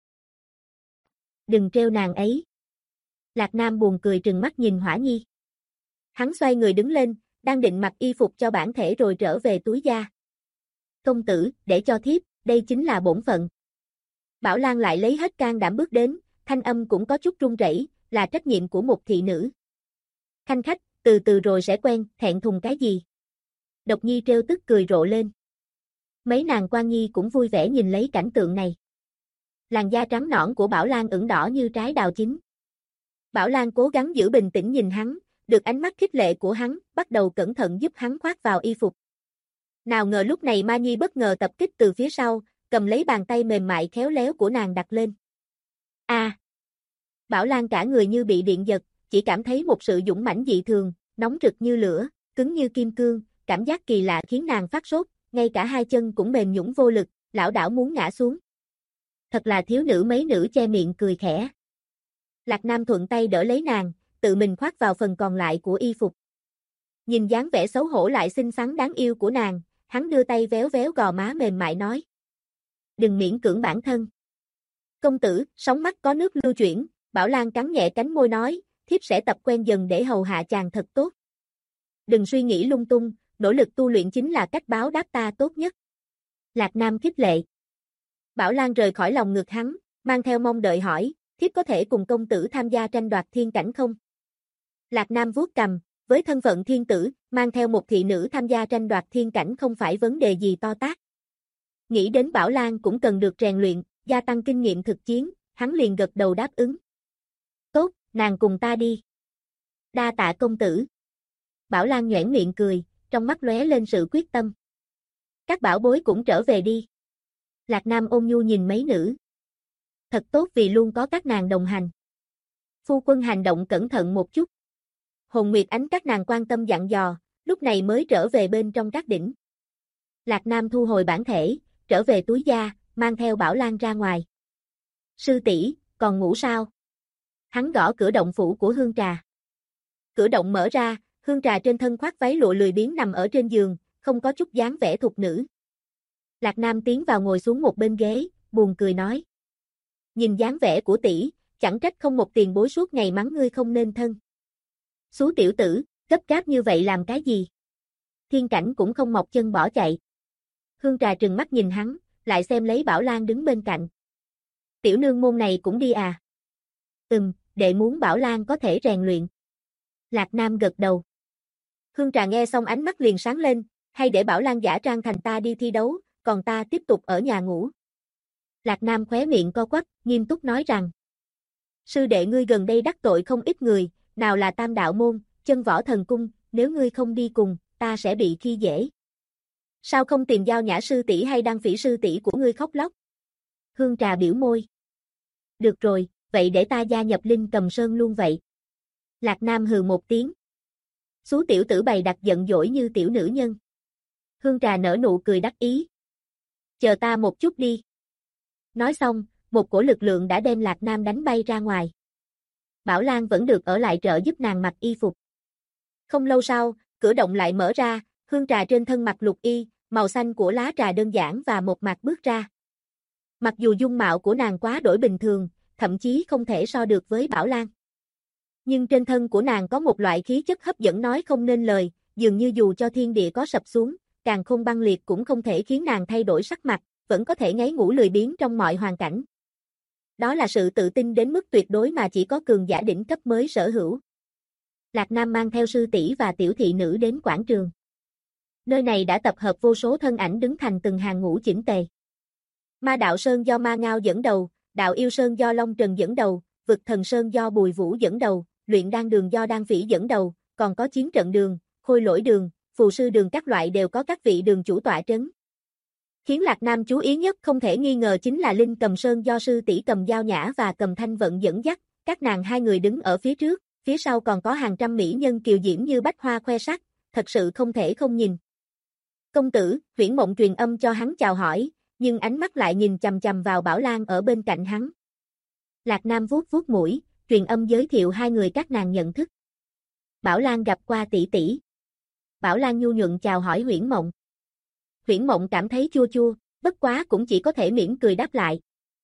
Đừng trêu nàng ấy. Lạc Nam buồn cười trừng mắt nhìn Hỏa Nhi. Hắn xoay người đứng lên, đang định mặc y phục cho bản thể rồi trở về túi da. Công tử, để cho thiếp, đây chính là bổn phận. Bảo Lan lại lấy hết can đảm bước đến, thanh âm cũng có chút run rẩy, là trách nhiệm của một thị nữ. Khanh khách, từ từ rồi sẽ quen, thẹn thùng cái gì. Độc Nhi trêu tức cười rộ lên. Mấy nàng quan nhi cũng vui vẻ nhìn lấy cảnh tượng này. Làn da trắng nõn của Bảo Lan ửng đỏ như trái đào chín. Bảo Lan cố gắng giữ bình tĩnh nhìn hắn, được ánh mắt khích lệ của hắn, bắt đầu cẩn thận giúp hắn khoác vào y phục. Nào ngờ lúc này Ma Nhi bất ngờ tập kích từ phía sau, cầm lấy bàn tay mềm mại khéo léo của nàng đặt lên. Bảo Lan cả người như bị điện giật, chỉ cảm thấy một sự dũng mãnh dị thường, nóng rực như lửa, cứng như kim cương, cảm giác kỳ lạ khiến nàng phát sốt, ngay cả hai chân cũng mềm nhũn vô lực, lảo đảo muốn ngã xuống. Thật là thiếu nữ, mấy nữ che miệng cười khẽ. Lạc Nam thuận tay đỡ lấy nàng, tự mình khoác vào phần còn lại của y phục. Nhìn dáng vẻ xấu hổ lại xinh xắn đáng yêu của nàng, hắn đưa tay véo véo gò má mềm mại nói. Đừng miễn cưỡng bản thân. Công tử, sóng mắt có nước lưu chuyển, Bảo Lan cắn nhẹ cánh môi nói, thiếp sẽ tập quen dần để hầu hạ chàng thật tốt. Đừng suy nghĩ lung tung, nỗ lực tu luyện chính là cách báo đáp ta tốt nhất. Lạc Nam khích lệ. Bảo Lan rời khỏi lòng ngực hắn, mang theo mong đợi hỏi, thiếp có thể cùng công tử tham gia tranh đoạt thiên cảnh không? Lạc Nam vuốt cằm, với thân phận thiên tử, mang theo một thị nữ tham gia tranh đoạt thiên cảnh không phải vấn đề gì to tát. Nghĩ đến Bảo Lan cũng cần được rèn luyện, gia tăng kinh nghiệm thực chiến, hắn liền gật đầu đáp ứng. Tốt, nàng cùng ta đi. Đa tạ công tử. Bảo Lan nhoẻn miệng cười, trong mắt lóe lên sự quyết tâm. Các bảo bối cũng trở về đi. Lạc Nam ôn nhu nhìn mấy nữ. Thật tốt vì luôn có các nàng đồng hành. Phu quân hành động cẩn thận một chút. Hồn Nguyệt Ánh các nàng quan tâm dặn dò, lúc này mới trở về bên trong các đỉnh. Lạc Nam thu hồi bản thể, trở về túi da, mang theo Bảo Lan ra ngoài. Sư tỷ, còn ngủ sao? Hắn gõ cửa động phủ của Hương Trà. Cửa động mở ra, Hương Trà trên thân khoác váy lụa lười biếng nằm ở trên giường, không có chút dáng vẻ thục nữ. Lạc Nam tiến vào ngồi xuống một bên ghế, buồn cười nói. Nhìn dáng vẻ của tỷ, chẳng trách không một tiền bối suốt ngày mắng ngươi không nên thân. Xú tiểu tử, gấp gáp như vậy làm cái gì? Thiên cảnh cũng không mọc chân bỏ chạy. Hương Trà trừng mắt nhìn hắn, lại xem lấy Bảo Lan đứng bên cạnh. Tiểu nương môn này cũng đi à? Đệ muốn Bảo Lan có thể rèn luyện. Lạc Nam gật đầu. Hương Trà nghe xong ánh mắt liền sáng lên, hay để Bảo Lan giả trang thành ta đi thi đấu, còn ta tiếp tục ở nhà ngủ. Lạc Nam khóe miệng co quắp, nghiêm túc nói rằng. Sư đệ ngươi gần đây đắc tội không ít người, nào là Tam Đạo Môn, Chân Võ Thần Cung, nếu ngươi không đi cùng, ta sẽ bị khi dễ. Sao không tìm Giao Nhã sư tỷ hay Đăng Phỉ sư tỷ của ngươi khóc lóc? Hương Trà biểu môi. Được rồi, vậy để ta gia nhập Linh Cầm Sơn luôn vậy. Lạc Nam hừ một tiếng. Xú tiểu tử bày đặt giận dỗi như tiểu nữ nhân. Hương Trà nở nụ cười đắc ý. Chờ ta một chút đi. Nói xong, một cổ lực lượng đã đem Lạc Nam đánh bay ra ngoài. Bảo Lan vẫn được ở lại trợ giúp nàng mặc y phục. Không lâu sau, cửa động lại mở ra, hương trà trên thân mặc lục y, màu xanh của lá trà đơn giản và một mạc bước ra. Mặc dù dung mạo của nàng quá đổi bình thường, thậm chí không thể so được với Bảo Lan. Nhưng trên thân của nàng có một loại khí chất hấp dẫn nói không nên lời, dường như dù cho thiên địa có sập xuống, càn khôn băng liệt cũng không thể khiến nàng thay đổi sắc mặt, vẫn có thể ngáy ngủ lười biếng trong mọi hoàn cảnh. Đó là sự tự tin đến mức tuyệt đối mà chỉ có cường giả đỉnh cấp mới sở hữu. Lạc Nam mang theo sư tỷ và tiểu thị nữ đến quảng trường. Nơi này đã tập hợp vô số thân ảnh đứng thành từng hàng ngũ chỉnh tề. Ma Đạo Sơn do Ma Ngao dẫn đầu, Đạo Yêu Sơn do Long Trần dẫn đầu, Vực Thần Sơn do Bùi Vũ dẫn đầu, Luyện Đan Đường do Đan Phỉ dẫn đầu, còn có Chiến Trận Đường, Khôi Lỗi Đường, Phù Sư Đường các loại đều có các vị đường chủ tọa trấn. Khiến Lạc Nam chú ý nhất không thể nghi ngờ chính là Linh Cầm Sơn do sư tỷ Cầm Giao Nhã và Cầm Thanh Vận dẫn dắt, các nàng hai người đứng ở phía trước, phía sau còn có hàng trăm mỹ nhân kiều diễm như bách hoa khoe sắc, thật sự không thể không nhìn. Công tử, Huyễn Mộng truyền âm cho hắn chào hỏi, nhưng ánh mắt lại nhìn chằm chằm vào Bảo Lan ở bên cạnh hắn. Lạc Nam vuốt vuốt mũi, truyền âm giới thiệu hai người các nàng nhận thức. Bảo Lan gặp qua tỷ tỷ. Bảo Lan nhu nhuận chào hỏi Huyễn Mộng. Huyễn Mộng cảm thấy chua chua, bất quá cũng chỉ có thể mỉm cười đáp lại.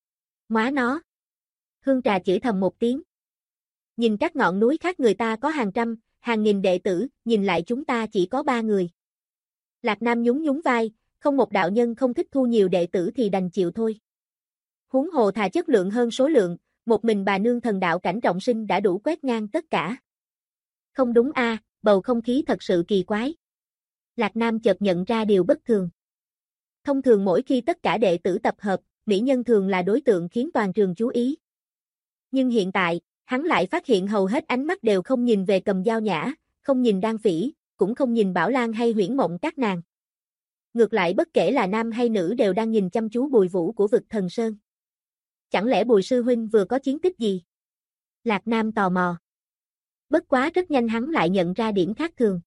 Móa nó. Hương Trà chửi thầm một tiếng. Nhìn các ngọn núi khác người ta có hàng trăm, hàng nghìn đệ tử, nhìn lại chúng ta chỉ có 3 người. Lạc Nam nhún nhún vai, không một đạo nhân không thích thu nhiều đệ tử thì đành chịu thôi. Huống hồ thà chất lượng hơn số lượng, một mình bà nương thần đạo cảnh trọng sinh đã đủ quét ngang tất cả. Không đúng a, bầu không khí thật sự kỳ quái. Lạc Nam chợt nhận ra điều bất thường. Thông thường mỗi khi tất cả đệ tử tập hợp, mỹ nhân thường là đối tượng khiến toàn trường chú ý. Nhưng hiện tại, hắn lại phát hiện hầu hết ánh mắt đều không nhìn về Cầm Giao Nhã, không nhìn Đan Phỉ, cũng không nhìn Bảo Lan hay Huyễn Mộng các nàng. Ngược lại bất kể là nam hay nữ đều đang nhìn chăm chú Bùi Vũ của Vực Thần Sơn. Chẳng lẽ Bùi sư huynh vừa có chiến tích gì? Lạc Nam tò mò. Bất quá rất nhanh hắn lại nhận ra điểm khác thường.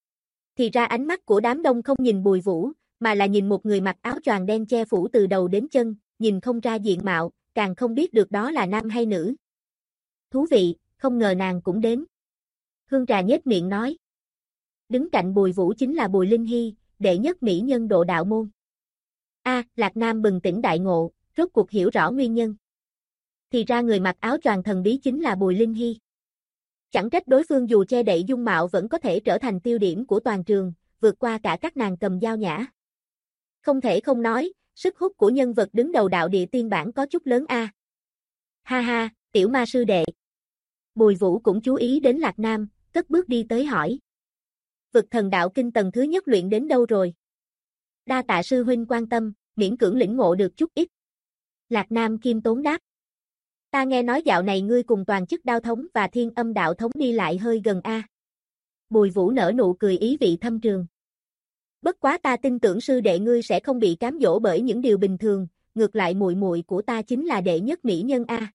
Thì ra ánh mắt của đám đông không nhìn Bùi Vũ, mà là nhìn một người mặc áo choàng đen che phủ từ đầu đến chân, nhìn không ra diện mạo, càng không biết được đó là nam hay nữ. Thú vị, không ngờ nàng cũng đến. Hương Trà nhếch miệng nói. Đứng cạnh Bùi Vũ chính là Bùi Linh Hy, đệ nhất mỹ nhân độ đạo môn. Lạc Nam bừng tỉnh đại ngộ, rốt cuộc hiểu rõ nguyên nhân. Thì ra người mặc áo choàng thần bí chính là Bùi Linh Hy. Chẳng trách đối phương dù che đậy dung mạo vẫn có thể trở thành tiêu điểm của toàn trường, vượt qua cả các nàng Cầm Giao Nhã. Không thể không nói, sức hút của nhân vật đứng đầu đạo địa tiên bản có chút lớn a. Ha ha, tiểu ma sư đệ. Bùi Vũ cũng chú ý đến Lạc Nam, cất bước đi tới hỏi. Vực Thần Đạo Kinh tầng thứ nhất luyện đến đâu rồi? Đa tạ sư huynh quan tâm, miễn cưỡng lĩnh ngộ được chút ít. Lạc Nam khiêm tốn đáp. Ta nghe nói dạo này ngươi cùng toàn chức đao thống và thiên âm đạo thống đi lại hơi gần a. Bùi Vũ nở nụ cười ý vị thâm trường. Bất quá ta tin tưởng sư đệ ngươi sẽ không bị cám dỗ bởi những điều bình thường, ngược lại muội muội của ta chính là đệ nhất mỹ nhân a.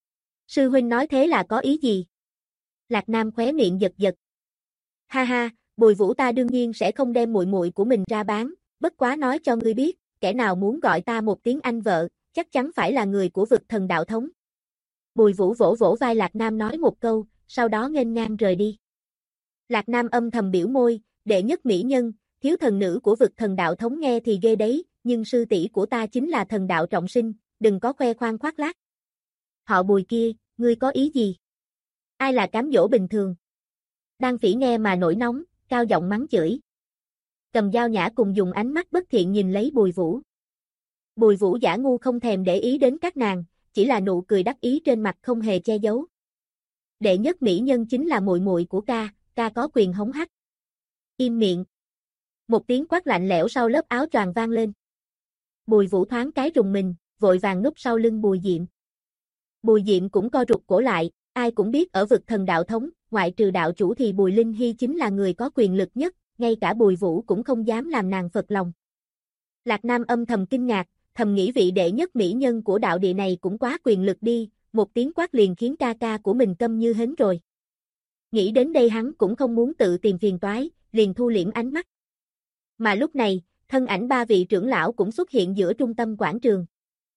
Sư huynh nói thế là có ý gì? Lạc Nam khóe miệng giật giật. Ha ha, Bùi Vũ ta đương nhiên sẽ không đem muội muội của mình ra bán, bất quá nói cho ngươi biết, kẻ nào muốn gọi ta một tiếng anh vợ, chắc chắn phải là người của Vực Thần Đạo thống. Bùi Vũ vỗ vỗ vai Lạc Nam nói một câu, sau đó nghênh ngang rời đi. Lạc Nam âm thầm biểu môi, đệ nhất mỹ nhân, thiếu thần nữ của Vực Thần Đạo thống nghe thì ghê đấy, nhưng sư tỷ của ta chính là thần đạo trọng sinh, đừng có khoe khoang khoác lác. Họ Bùi kia, ngươi có ý gì? Ai là cám dỗ bình thường? Đan Phỉ nghe mà nổi nóng, cao giọng mắng chửi. Cầm Giao Nhã cùng dùng ánh mắt bất thiện nhìn lấy Bùi Vũ. Bùi Vũ giả ngu không thèm để ý đến các nàng, chỉ là nụ cười đắc ý trên mặt không hề che giấu. Đệ nhất mỹ nhân chính là muội muội của ca, ca có quyền hống hách. Im miệng. Một tiếng quát lạnh lẽo sau lớp áo choàng vang lên. Bùi Vũ thoáng cái rùng mình, vội vàng núp sau lưng Bùi Diệm. Bùi Diệm cũng co rụt cổ lại, ai cũng biết ở Vực Thần Đạo thống, ngoại trừ đạo chủ thì Bùi Linh Hy chính là người có quyền lực nhất, ngay cả Bùi Vũ cũng không dám làm nàng phật lòng. Lạc Nam âm thầm kinh ngạc, thầm nghĩ vị đệ nhất mỹ nhân của đạo địa này cũng quá quyền lực đi, một tiếng quát liền khiến ca ca của mình câm như hến rồi. Nghĩ đến đây hắn cũng không muốn tự tìm phiền toái, liền thu liễm ánh mắt. Mà lúc này, thân ảnh 3 vị trưởng lão cũng xuất hiện giữa trung tâm quảng trường.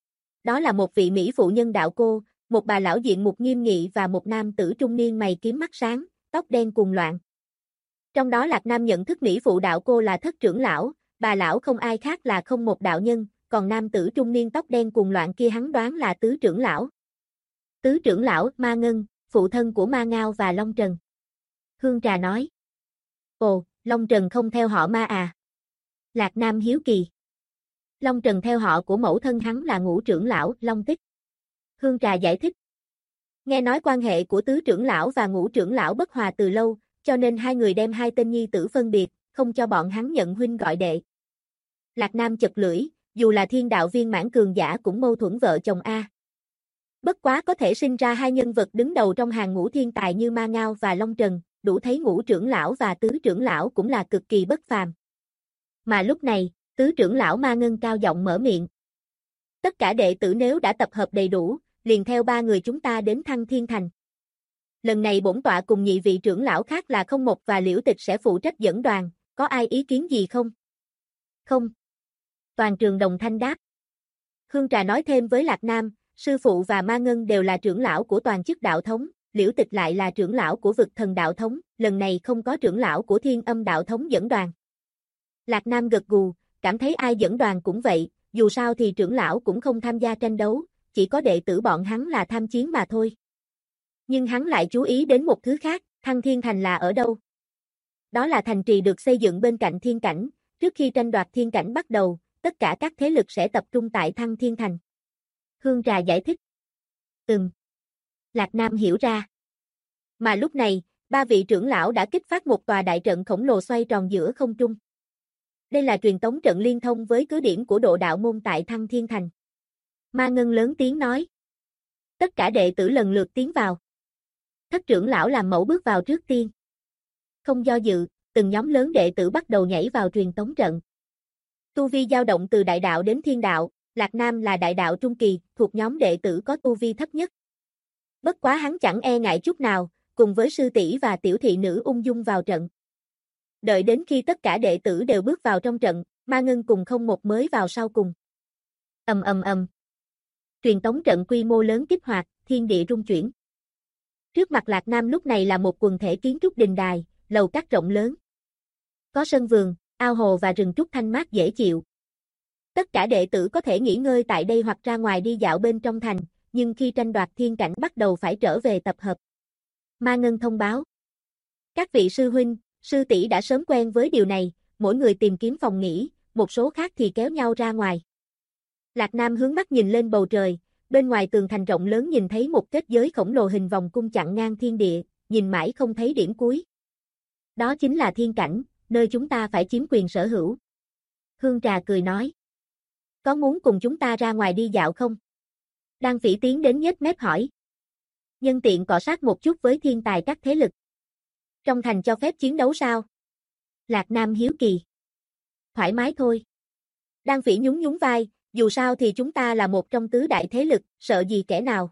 Đó là một vị mỹ phụ nhân đạo cô, một bà lão diện mục nghiêm nghị và một nam tử trung niên mày kiếm mắt sáng, tóc đen cuồng loạn. Trong đó Lạc Nam nhận thức mỹ phụ đạo cô là Thất trưởng lão, bà lão không ai khác là Không Một đạo nhân, còn nam tử trung niên tóc đen cuồng loạn kia hắn đoán là Tứ trưởng lão. Tứ trưởng lão, Ma Ngân, phụ thân của Ma Ngao và Long Trần. Hương Trà nói. Ồ, Long Trần không theo họ Ma à? Lạc Nam hiếu kỳ. Long Trần theo họ của mẫu thân hắn là Ngũ trưởng lão, Long Tích. Hương Trà giải thích. Nghe nói quan hệ của Tứ trưởng lão và Ngũ trưởng lão bất hòa từ lâu, cho nên hai người đem hai tên nhi tử phân biệt, không cho bọn hắn nhận huynh gọi đệ. Lạc Nam chật lưỡi, dù là thiên đạo viên mãn cường giả cũng mâu thuẫn vợ chồng A. Bất quá có thể sinh ra hai nhân vật đứng đầu trong hàng ngũ thiên tài như Ma Ngao và Long Trần, đủ thấy Ngũ trưởng lão và Tứ trưởng lão cũng là cực kỳ bất phàm. Mà lúc này, Tứ trưởng lão Ma Ngân cao giọng mở miệng. Tất cả đệ tử nếu đã tập hợp đầy đủ, liền theo ba người chúng ta đến Thăng Thiên Thành. Lần này bổn tọa cùng nhị vị trưởng lão khác là Không Một và Liễu Tịch sẽ phụ trách dẫn đoàn, có ai ý kiến gì không? Không. Toàn trường đồng thanh đáp. Hương Trà nói thêm với Lạc Nam, sư phụ và Ma Ngân đều là trưởng lão của toàn chức đạo thống, Liễu Tịch lại là trưởng lão của vực thần đạo thống, lần này không có trưởng lão của thiên âm đạo thống dẫn đoàn. Lạc Nam gật gù, cảm thấy ai dẫn đoàn cũng vậy, dù sao thì trưởng lão cũng không tham gia tranh đấu, chỉ có đệ tử bọn hắn là tham chiến mà thôi. Nhưng hắn lại chú ý đến một thứ khác, Thăng Thiên Thành là ở đâu? Đó là thành trì được xây dựng bên cạnh thiên cảnh, trước khi tranh đoạt thiên cảnh bắt đầu, tất cả các thế lực sẽ tập trung tại Thăng Thiên Thành. Hương Trà giải thích. Lạc Nam hiểu ra. Mà lúc này, ba vị trưởng lão đã kích phát một tòa đại trận khổng lồ xoay tròn giữa không trung. Đây là truyền tống trận liên thông với cứ điểm của Độ Đạo môn tại Thăng Thiên Thành. Ma Ngân lớn tiếng nói. Tất cả đệ tử lần lượt tiến vào. Thất trưởng lão làm mẫu bước vào trước tiên. Không do dự, từng nhóm lớn đệ tử bắt đầu nhảy vào truyền tống trận. Tu vi dao động từ đại đạo đến thiên đạo, Lạc Nam là đại đạo trung kỳ, thuộc nhóm đệ tử có tu vi thấp nhất. Bất quá hắn chẳng e ngại chút nào, cùng với sư tỷ và tiểu thị nữ ung dung vào trận. Đợi đến khi tất cả đệ tử đều bước vào trong trận, Ma Ngân cùng Không Một mới vào sau cùng. Ầm ầm ầm. Truyền tống trận quy mô lớn kích hoạt, thiên địa rung chuyển. Trước mặt Lạc Nam lúc này là một quần thể kiến trúc đình đài, lầu các rộng lớn. Có sân vườn, ao hồ và rừng trúc thanh mát dễ chịu. Tất cả đệ tử có thể nghỉ ngơi tại đây hoặc ra ngoài đi dạo bên trong thành, nhưng khi tranh đoạt thiên cảnh bắt đầu phải trở về tập hợp. Ma Ngân thông báo. Các vị sư huynh, sư tỷ đã sớm quen với điều này, mỗi người tìm kiếm phòng nghỉ, một số khác thì kéo nhau ra ngoài. Lạc Nam hướng mắt nhìn lên bầu trời, bên ngoài tường thành rộng lớn nhìn thấy một kết giới khổng lồ hình vòng cung chặn ngang thiên địa, nhìn mãi không thấy điểm cuối. Đó chính là thiên cảnh, nơi chúng ta phải chiếm quyền sở hữu. Hương Trà cười nói. Có muốn cùng chúng ta ra ngoài đi dạo không? Đan Phỉ tiến đến nhếch mép hỏi. Nhân tiện cọ sát một chút với thiên tài các thế lực. Trong thành cho phép chiến đấu sao? Lạc Nam hiếu kỳ. Thoải mái thôi. Đan Phỉ nhún nhún vai, dù sao thì chúng ta là một trong tứ đại thế lực, sợ gì kẻ nào?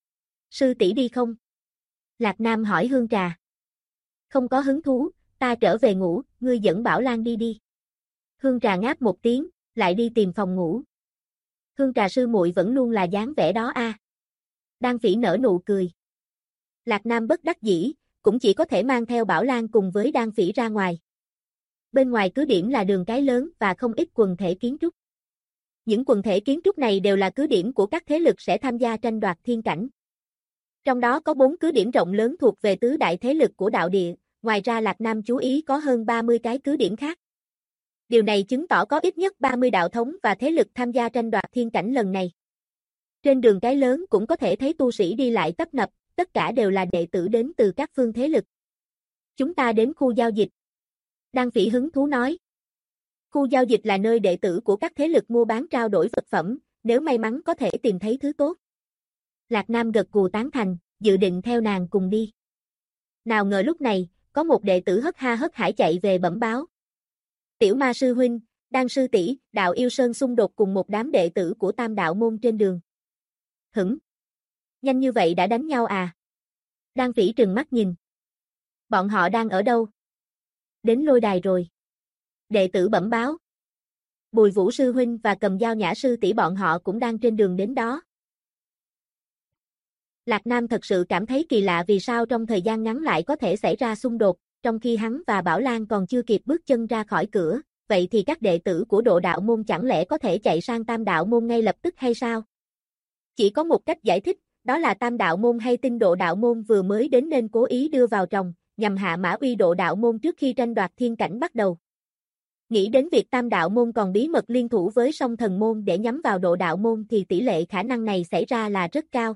Sư tỷ đi không? Lạc Nam hỏi Hương Trà. Không có hứng thú, ta trở về ngủ, ngươi dẫn Bảo Lan đi đi. Hương Trà ngáp một tiếng, lại đi tìm phòng ngủ. Hương Trà sư muội vẫn luôn là dáng vẻ đó a. Đan Phỉ nở nụ cười. Lạc Nam bất đắc dĩ, cũng chỉ có thể mang theo Bảo Lan cùng với Đan Phỉ ra ngoài. Bên ngoài cứ điểm là đường cái lớn và không ít quần thể kiến trúc. Những quần thể kiến trúc này đều là cứ điểm của các thế lực sẽ tham gia tranh đoạt thiên cảnh. Trong đó có 4 cứ điểm rộng lớn thuộc về tứ đại thế lực của đạo địa, ngoài ra Lạc Nam chú ý có hơn 30 cái cứ điểm khác. Điều này chứng tỏ có ít nhất 30 đạo thống và thế lực tham gia tranh đoạt thiên cảnh lần này. Trên đường cái lớn cũng có thể thấy tu sĩ đi lại tấp nập, tất cả đều là đệ tử đến từ các phương thế lực. Chúng ta đến khu giao dịch. Đan Phỉ hứng thú nói. Khu giao dịch là nơi đệ tử của các thế lực mua bán trao đổi vật phẩm, nếu may mắn có thể tìm thấy thứ tốt. Lạc Nam gật gù tán thành, dự định theo nàng cùng đi. Nào ngờ lúc này, có một đệ tử hất ha hất hải chạy về bẩm báo. Tiểu Ma sư huynh, Đan sư tỷ, Đạo Yêu Sơn xung đột cùng một đám đệ tử của Tam đạo môn trên đường. Hửng? Nhanh như vậy đã đánh nhau à? Đan Phỉ trừng mắt nhìn. Bọn họ đang ở đâu? Đến lôi đài rồi. Đệ tử bẩm báo. Bùi Vũ sư huynh và Cầm Dao Nhã sư tỷ bọn họ cũng đang trên đường đến đó. Lạc Nam thật sự cảm thấy kỳ lạ vì sao trong thời gian ngắn lại có thể xảy ra xung đột, trong khi hắn và Bảo Lan còn chưa kịp bước chân ra khỏi cửa, vậy thì các đệ tử của Độ Đạo môn chẳng lẽ có thể chạy sang Tam Đạo môn ngay lập tức hay sao? Chỉ có một cách giải thích, đó là Tam Đạo môn hay tin Độ Đạo môn vừa mới đến nên cố ý đưa vào tròng, nhằm hạ mã uy Độ Đạo môn trước khi tranh đoạt thiên cảnh bắt đầu. Nghĩ đến việc Tam Đạo môn còn bí mật liên thủ với Song Thần môn để nhắm vào Độ Đạo môn thì tỷ lệ khả năng này xảy ra là rất cao.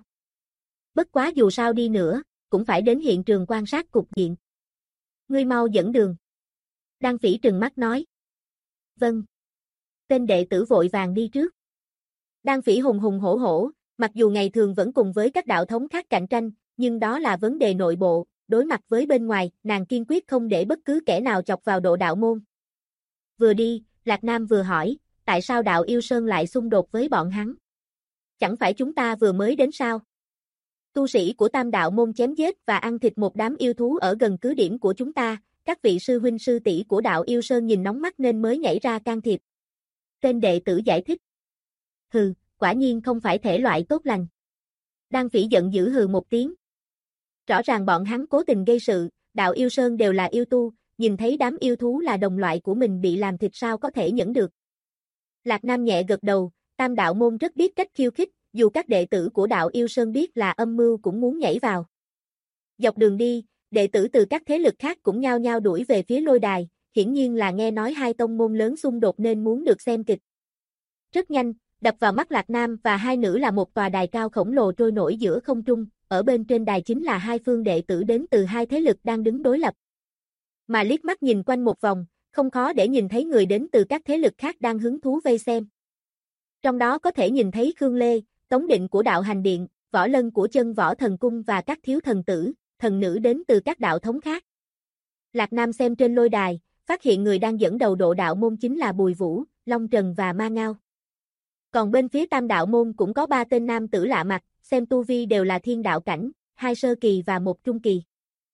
Bất quá dù sao đi nữa, cũng phải đến hiện trường quan sát cục diện. Ngươi mau dẫn đường. Đan Phỉ trừng mắt nói. Vâng. Tên đệ tử vội vàng đi trước. Đan Phỉ hùng hùng hổ hổ, mặc dù ngày thường vẫn cùng với các đạo thống khác cạnh tranh, nhưng đó là vấn đề nội bộ, đối mặt với bên ngoài, nàng kiên quyết không để bất cứ kẻ nào chọc vào Độ Đạo môn. Vừa đi, Lạc Nam vừa hỏi, tại sao đạo Yêu Sơn lại xung đột với bọn hắn? Chẳng phải chúng ta vừa mới đến sao? Tu sĩ của Tam Đạo môn chém giết và ăn thịt một đám yêu thú ở gần cứ điểm của chúng ta, các vị sư huynh sư tỷ của đạo Yêu Sơn nhìn nóng mắt nên mới nhảy ra can thiệp. Tên đệ tử giải thích. Hừ, quả nhiên không phải thể loại tốt lành. Đan Phỉ giận dữ hừ một tiếng. Rõ ràng bọn hắn cố tình gây sự, đạo Yêu Sơn đều là yêu tu, nhìn thấy đám yêu thú là đồng loại của mình bị làm thịt sao có thể nhẫn được. Lạc Nam nhẹ gật đầu, Tam Đạo môn rất biết cách khiêu khích, dù các đệ tử của đạo Yêu Sơn biết là âm mưu cũng muốn nhảy vào. Dọc đường đi, đệ tử từ các thế lực khác cũng nhao nhao đuổi về phía lôi đài, hiển nhiên là nghe nói hai tông môn lớn xung đột nên muốn được xem kịch. Rất nhanh, đập vào mắt Lạc Nam và hai nữ là một tòa đài cao khổng lồ trôi nổi giữa không trung, ở bên trên đài chính là hai phương đệ tử đến từ hai thế lực đang đứng đối lập. Mà liếc mắt nhìn quanh một vòng, không khó để nhìn thấy người đến từ các thế lực khác đang hứng thú vây xem. Trong đó có thể nhìn thấy Khương Lê, Tống Định của đạo Hành Điện, Võ Lân của Chân Võ Thần Cung và các thiếu thần tử, thần nữ đến từ các đạo thống khác. Lạc Nam xem trên lôi đài, phát hiện người đang dẫn đầu Độ Đạo môn chính là Bùi Vũ, Long Trần và Ma Ngao. Còn bên phía Tam Đạo môn cũng có 3 tên nam tử lạ mặt, xem tu vi đều là thiên đạo cảnh, 2 sơ kỳ và 1 trung kỳ.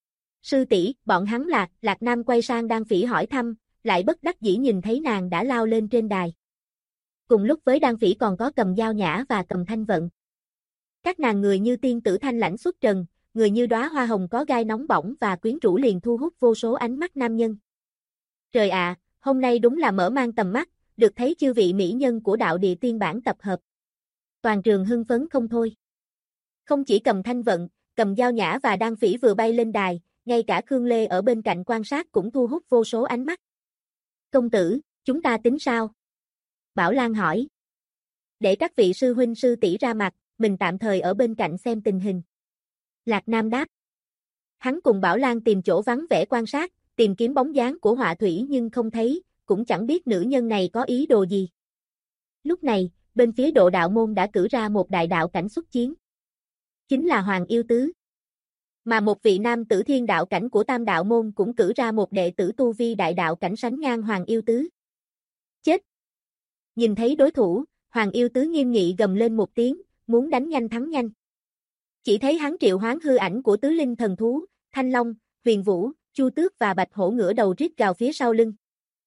Sư tỷ, bọn hắn là, Lạc Nam quay sang Đan Phỉ hỏi thăm, lại bất đắc dĩ nhìn thấy nàng đã lao lên trên đài. Cùng lúc với Đan Phỉ còn có Cầm Dao Nhã và Cầm Thanh Vận. Các nàng người như tiên tử thanh lãnh xuất trần, người như đóa hoa hồng có gai nóng bỏng và quyến rũ liền thu hút vô số ánh mắt nam nhân. Trời ạ, hôm nay đúng là mở mang tầm mắt, được thấy chư vị mỹ nhân của đạo địa tiên bản tập hợp. Toàn trường hưng phấn không thôi. Không chỉ Cầm Thanh Vận, Cầm Dao Nhã và Đan Phỉ vừa bay lên đài, ngay cả Khương Lê ở bên cạnh quan sát cũng thu hút vô số ánh mắt. Công tử, chúng ta tính sao? Bảo Lan hỏi. Để các vị sư huynh sư tỷ ra mặt, mình tạm thời ở bên cạnh xem tình hình. Lạc Nam đáp. Hắn cùng Bảo Lan tìm chỗ vắng vẻ quan sát, tìm kiếm bóng dáng của họa thủy nhưng không thấy, cũng chẳng biết nữ nhân này có ý đồ gì. Lúc này, bên phía Độ Đạo môn đã cử ra một đại đạo cảnh xuất chiến. Chính là Hoàng Yêu Tứ. Mà một vị nam tử thiên đạo cảnh của Tam Đạo môn cũng cử ra một đệ tử tu vi đại đạo cảnh sánh ngang Hoàng Yêu Tứ. Chết! Nhìn thấy đối thủ, Hoàng Yêu Tứ nghiêm nghị gầm lên một tiếng, muốn đánh nhanh thắng nhanh. Chỉ thấy hắn triệu hoán hư ảnh của tứ linh thần thú, Thanh Long, Huyền Vũ, Chu Tước và Bạch Hổ ngửa đầu rít gào phía sau lưng.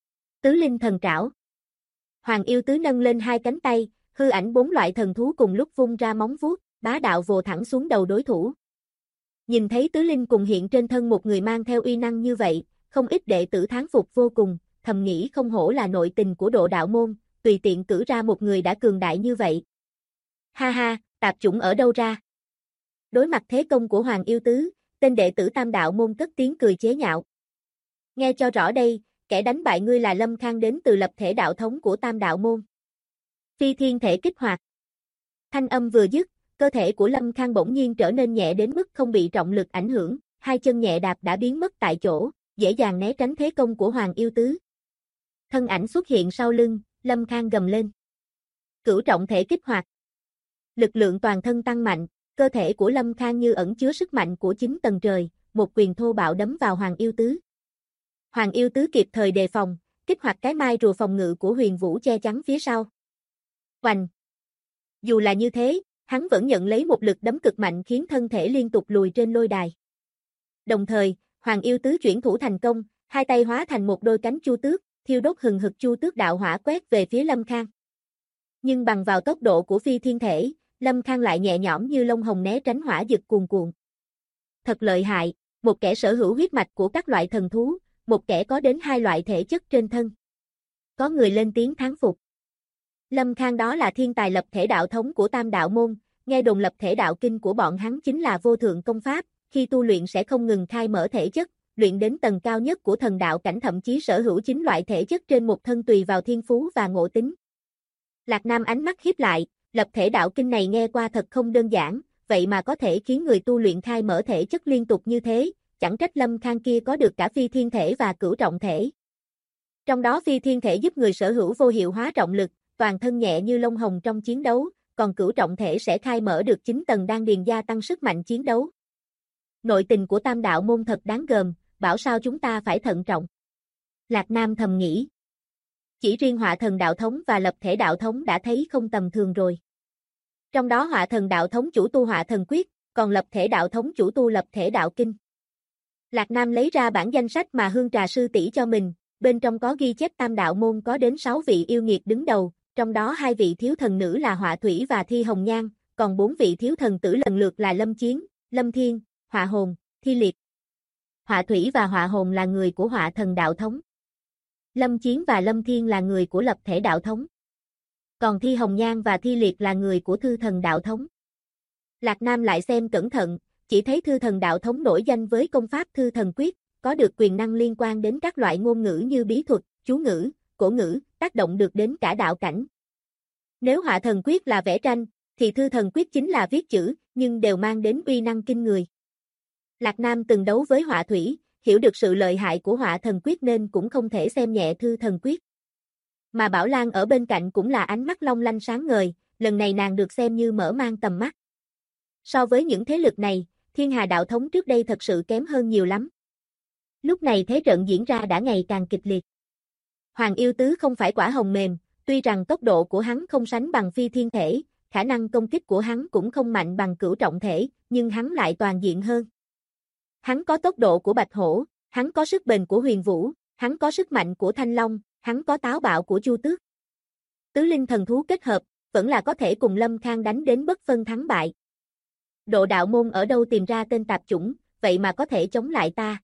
Tứ linh thần trảo. Hoàng Yêu Tứ nâng lên hai cánh tay, hư ảnh 4 loại thần thú cùng lúc vung ra móng vuốt, bá đạo vồ thẳng xuống đầu đối thủ. Nhìn thấy tứ linh cùng hiện trên thân một người mang theo uy năng như vậy, không ít đệ tử thán phục vô cùng, thầm nghĩ không hổ là nội tình của Độ Đạo môn, tùy tiện cử ra một người đã cường đại như vậy. Ha ha, tạp chủng ở đâu ra? Đối mặt thế công của Hoàng Yêu Tứ, tên đệ tử Tam Đạo môn cất tiếng cười chế nhạo. Nghe cho rõ đây, kẻ đánh bại ngươi là Lâm Khang đến từ lập thể đạo thống của Tam Đạo môn. Phi thiên thể kích hoạt. Thanh âm vừa dứt, cơ thể của Lâm Khang bỗng nhiên trở nên nhẹ đến mức không bị trọng lực ảnh hưởng, hai chân nhẹ đạp đã biến mất tại chỗ, dễ dàng né tránh thế công của Hoàng Yêu Tứ. Thân ảnh xuất hiện sau lưng, Lâm Khang gầm lên. Cửu trọng thể kích hoạt. Lực lượng toàn thân tăng mạnh, cơ thể của Lâm Khang như ẩn chứa sức mạnh của 9 tầng trời, một quyền thô bạo đấm vào Hoàng Yêu Tứ. Hoàng Yêu Tứ kịp thời đề phòng, kích hoạt cái mai rùa phòng ngự của Huyền Vũ che chắn phía sau. Oành! Dù là như thế, hắn vẫn nhận lấy một lực đấm cực mạnh khiến thân thể liên tục lùi trên lôi đài. Đồng thời, Hoàng Yêu Tứ chuyển thủ thành công, hai tay hóa thành một đôi cánh chu tước, thiêu đốt hừng hực Chu Tước đạo hỏa quét về phía Lâm Khang. Nhưng bằng vào tốc độ của phi thiên thể, Lâm Khang lại nhẹ nhõm như lông hồng né tránh hỏa dực cuồn cuộn. Thật lợi hại, một kẻ sở hữu huyết mạch của các loại thần thú, một kẻ có đến 2 loại thể chất trên thân. Có người lên tiếng thán phục. Lâm Khang đó là thiên tài lập thể đạo thống của Tam Đạo Môn, nghe đồn lập thể đạo kinh của bọn hắn chính là vô thượng công pháp, khi tu luyện sẽ không ngừng khai mở thể chất, luyện đến tầng cao nhất của thần đạo cảnh thậm chí sở hữu 9 loại thể chất trên một thân tùy vào thiên phú và ngộ tính. Lạc Nam ánh mắt híp lại, lập thể đạo kinh này nghe qua thật không đơn giản, vậy mà có thể khiến người tu luyện khai mở thể chất liên tục như thế, chẳng trách Lâm Khang kia có được cả phi thiên thể và cửu trọng thể. Trong đó phi thiên thể giúp người sở hữu vô hiệu hóa trọng lực, toàn thân nhẹ như lông hồng trong chiến đấu, còn cửu trọng thể sẽ khai mở được 9 tầng đan điền gia tăng sức mạnh chiến đấu. Nội tình của Tam Đạo Môn thật đáng gờm, bảo sao chúng ta phải thận trọng. Lạc Nam thầm nghĩ. Chỉ riêng Hỏa Thần đạo thống và lập thể đạo thống đã thấy không tầm thường rồi. Trong đó Hỏa Thần đạo thống chủ tu Hỏa Thần quyết, còn lập thể đạo thống chủ tu lập thể đạo kinh. Lạc Nam lấy ra bản danh sách mà Hương Trà sư tỷ cho mình, bên trong có ghi chép Tam Đạo Môn có đến 6 vị yêu nghiệt đứng đầu, trong đó 2 vị thiếu thần nữ là Họa Thủy và Thi Hồng Nhan, còn 4 vị thiếu thần tử lần lượt là Lâm Chiến, Lâm Thiên, Họa Hồn, Thi Liệt. Họa Thủy và Họa Hồn là người của Hỏa Thần đạo thống. Lâm Chiến và Lâm Thiên là người của lập thể đạo thống. Còn Thi Hồng Nhan và Thi Liệt là người của Thư Thần đạo thống. Lạc Nam lại xem cẩn thận, chỉ thấy Thư Thần đạo thống nổi danh với công pháp Thư Thần quyết, có được quyền năng liên quan đến các loại ngôn ngữ như bí thuật, chú ngữ, cổ ngữ, tác động được đến cả đạo cảnh. Nếu Hỏa Thần quyết là vẽ tranh, thì Thư Thần quyết chính là viết chữ, nhưng đều mang đến uy năng kinh người. Lạc Nam từng đấu với Họa Thủy, hiểu được sự lợi hại của Hỏa Thần quyết nên cũng không thể xem nhẹ Thư Thần quyết. Mà Bảo Lan ở bên cạnh cũng là ánh mắt long lanh sáng ngời, lần này nàng được xem như mở mang tầm mắt. So với những thế lực này, Thiên Hà đạo thống trước đây thật sự kém hơn nhiều lắm. Lúc này thế trận diễn ra đã ngày càng kịch liệt. Hoàng Yêu Tứ không phải quả hồng mềm, tuy rằng tốc độ của hắn không sánh bằng phi thiên thể, khả năng công kích của hắn cũng không mạnh bằng cửu trọng thể, nhưng hắn lại toàn diện hơn. Hắn có tốc độ của Bạch Hổ, hắn có sức bền của Huyền Vũ, hắn có sức mạnh của Thanh Long, hắn có táo bạo của Chu Tước. Tứ linh thần thú kết hợp, vẫn là có thể cùng Lâm Khang đánh đến bất phân thắng bại. Độ đạo môn ở đâu tìm ra tên tạp chủng, vậy mà có thể chống lại ta.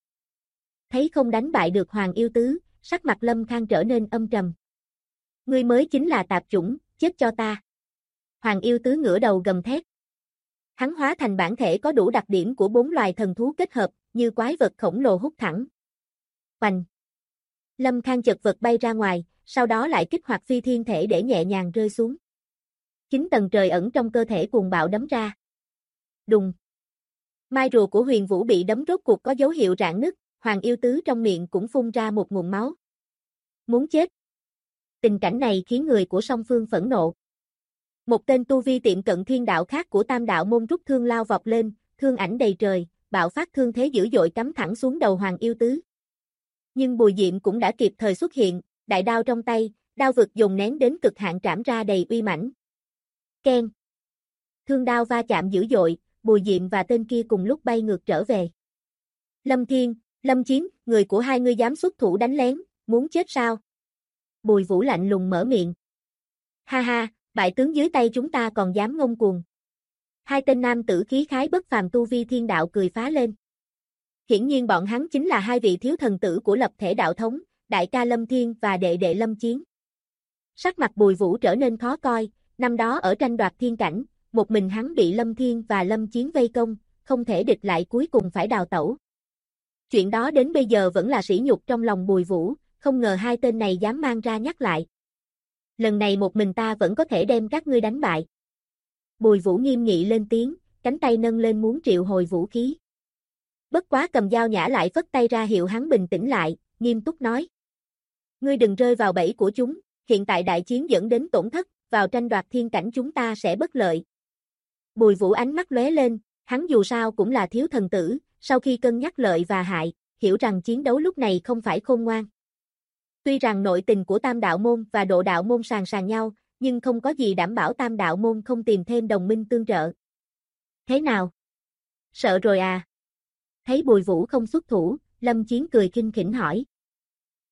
Thấy không đánh bại được Hoàng Yêu Tứ, sắc mặt Lâm Khang trở nên âm trầm. Ngươi mới chính là tạp chủng, chết cho ta. Hoàng Yêu Tứ ngửa đầu gầm thét. Hắn hóa thành bản thể có đủ đặc điểm của 4 loài thần thú kết hợp, như quái vật khổng lồ hút thẳng. Oành! Lâm Khang chật vật bay ra ngoài, sau đó lại kích hoạt phi thiên thể để nhẹ nhàng rơi xuống. 9 tầng trời ẩn trong cơ thể cuồng bạo đấm ra. Đùng! Mai rùa của Huyền Vũ bị đấm rốt cuộc có dấu hiệu rạn nứt, Hoàng Yêu Tứ trong miệng cũng phun ra một nguồn máu. Muốn chết! Tình cảnh này khiến người của song phương phẫn nộ. Một tên tu vi tiệm cận thiên đạo khác của Tam Đạo Môn rút thương lao vọt lên, thương ảnh đầy trời, bạo phát thương thế dữ dội cắm thẳng xuống đầu Hoàng Yêu Tứ. Nhưng Bùi Diệm cũng đã kịp thời xuất hiện, đại đao trong tay, đao vực dồn nén đến cực hạn trảm ra đầy uy mãnh. Keng! Thương đao va chạm dữ dội, Bùi Diệm và tên kia cùng lúc bay ngược trở về. Lâm Thiên, Lâm Chiến, người của hai ngươi dám xuất thủ đánh lén, muốn chết sao? Bùi Vũ lạnh lùng mở miệng. Ha ha, bại tướng dưới tay chúng ta còn dám ngông cuồng. Hai tên nam tử khí khái bất phàm tu vi thiên đạo cười phá lên. Hiển nhiên bọn hắn chính là hai vị thiếu thần tử của lập thể đạo thống, đại ca Lâm Thiên và đệ đệ Lâm Chiến. Sắc mặt Bùi Vũ trở nên khó coi, năm đó ở tranh đoạt thiên cảnh, một mình hắn bị Lâm Thiên và Lâm Chiến vây công, không thể địch lại cuối cùng phải đào tẩu. Chuyện đó đến bây giờ vẫn là sỉ nhục trong lòng Bùi Vũ, không ngờ hai tên này dám mang ra nhắc lại. Lần này một mình ta vẫn có thể đem các ngươi đánh bại. Bùi Vũ nghiêm nghị lên tiếng, cánh tay nâng lên muốn triệu hồi vũ khí. Bất quá Cầm Dao Nhã lại phất tay ra hiệu hắn bình tĩnh lại, nghiêm túc nói. Ngươi đừng rơi vào bẫy của chúng, hiện tại đại chiến dẫn đến tổn thất, vào tranh đoạt thiên cảnh chúng ta sẽ bất lợi. Bùi Vũ ánh mắt lóe lên, hắn dù sao cũng là thiếu thần tử, sau khi cân nhắc lợi và hại, hiểu rằng chiến đấu lúc này không phải khôn ngoan. Tuy rằng nội tình của Tam Đạo Môn và Độ Đạo Môn sàn sàn nhau, nhưng không có gì đảm bảo Tam Đạo Môn không tìm thêm đồng minh tương trợ. Thế nào? Sợ rồi à? Thấy Bùi Vũ không xuất thủ, Lâm Chiến cười khinh khỉnh hỏi.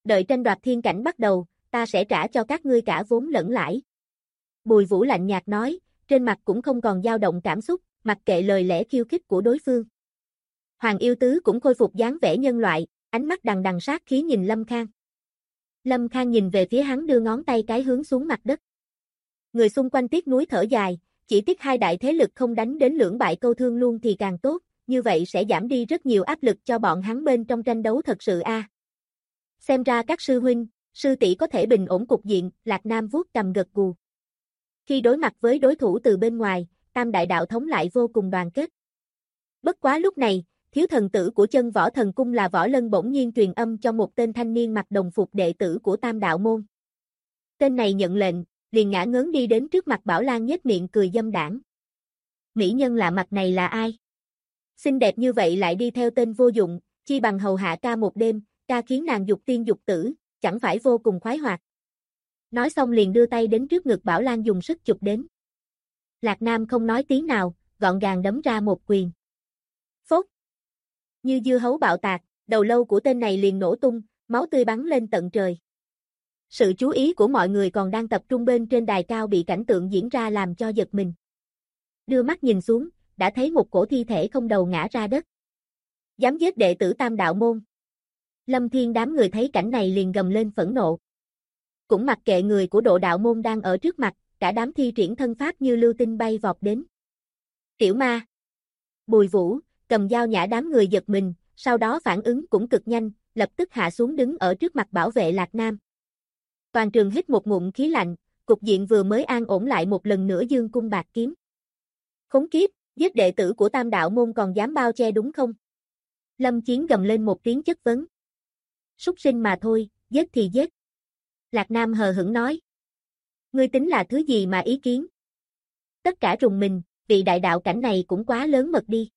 Đợi tranh đoạt thiên cảnh bắt đầu, ta sẽ trả cho các ngươi cả vốn lẫn lãi. Bùi Vũ lạnh nhạt nói, trên mặt cũng không còn dao động cảm xúc, mặc kệ lời lẽ khiêu khích của đối phương. Hoàng Yêu Tứ cũng khôi phục dáng vẻ nhân loại, ánh mắt đằng đằng sát khí nhìn Lâm Khang. Lâm Khang nhìn về phía hắn đưa ngón tay cái hướng xuống mặt đất. Người xung quanh tiếc núi thở dài, chỉ tiếc hai đại thế lực không đánh đến lưỡng bại câu thương luôn thì càng tốt, như vậy sẽ giảm đi rất nhiều áp lực cho bọn hắn bên trong tranh đấu thật sự a. Xem ra các sư huynh, sư tỷ có thể bình ổn cục diện, Lạc Nam vuốt cầm gật gù. Khi đối mặt với đối thủ từ bên ngoài, Tam đại đạo thống lại vô cùng đoàn kết. Bất quá lúc này, thiếu thần tử của chân võ thần cung là Võ Lân bỗng nhiên truyền âm cho một tên thanh niên mặc đồng phục đệ tử của Tam đạo môn. Tên này nhận lệnh, liền ngã ngớn đi đến trước mặt Bảo Lan nhếch miệng cười dâm đảng. Mỹ nhân lạ mặt này là ai? Xinh đẹp như vậy lại đi theo tên vô dụng, chi bằng hầu hạ ca một đêm, ca khiến nàng dục tiên dục tử, chẳng phải vô cùng khoái hoạt. Nói xong liền đưa tay đến trước ngực Bảo Lan dùng sức chụp đến. Lạc Nam không nói tiếng nào, gọn gàng đấm ra một quyền. Phốt! Như dưa hấu bạo tạc, đầu lâu của tên này liền nổ tung, máu tươi bắn lên tận trời. Sự chú ý của mọi người còn đang tập trung bên trên đài cao bị cảnh tượng diễn ra làm cho giật mình. Đưa mắt nhìn xuống, đã thấy một cổ thi thể không đầu ngã ra đất. Dám giết đệ tử Tam đạo môn. Lâm Thiên đám người thấy cảnh này liền gầm lên phẫn nộ. Cũng mặc kệ người của Độ đạo môn đang ở trước mặt, cả đám thi triển thân pháp như lưu tinh bay vọt đến. Tiểu ma. Bùi Vũ, cầm dao nhã đám người giật mình, sau đó phản ứng cũng cực nhanh, lập tức hạ xuống đứng ở trước mặt bảo vệ Lạc Nam. Toàn trường hít một ngụm khí lạnh, cục diện vừa mới an ổn lại một lần nữa dương cung bạc kiếm. Khốn kiếp, giết đệ tử của Tam đạo môn còn dám bao che đúng không? Lâm Chiến gầm lên một tiếng chất vấn. Súc sinh mà thôi, giết thì giết. Lạc Nam hờ hững nói. Ngươi tính là thứ gì mà ý kiến? Tất cả rùng mình, vị đại đạo cảnh này cũng quá lớn mật đi.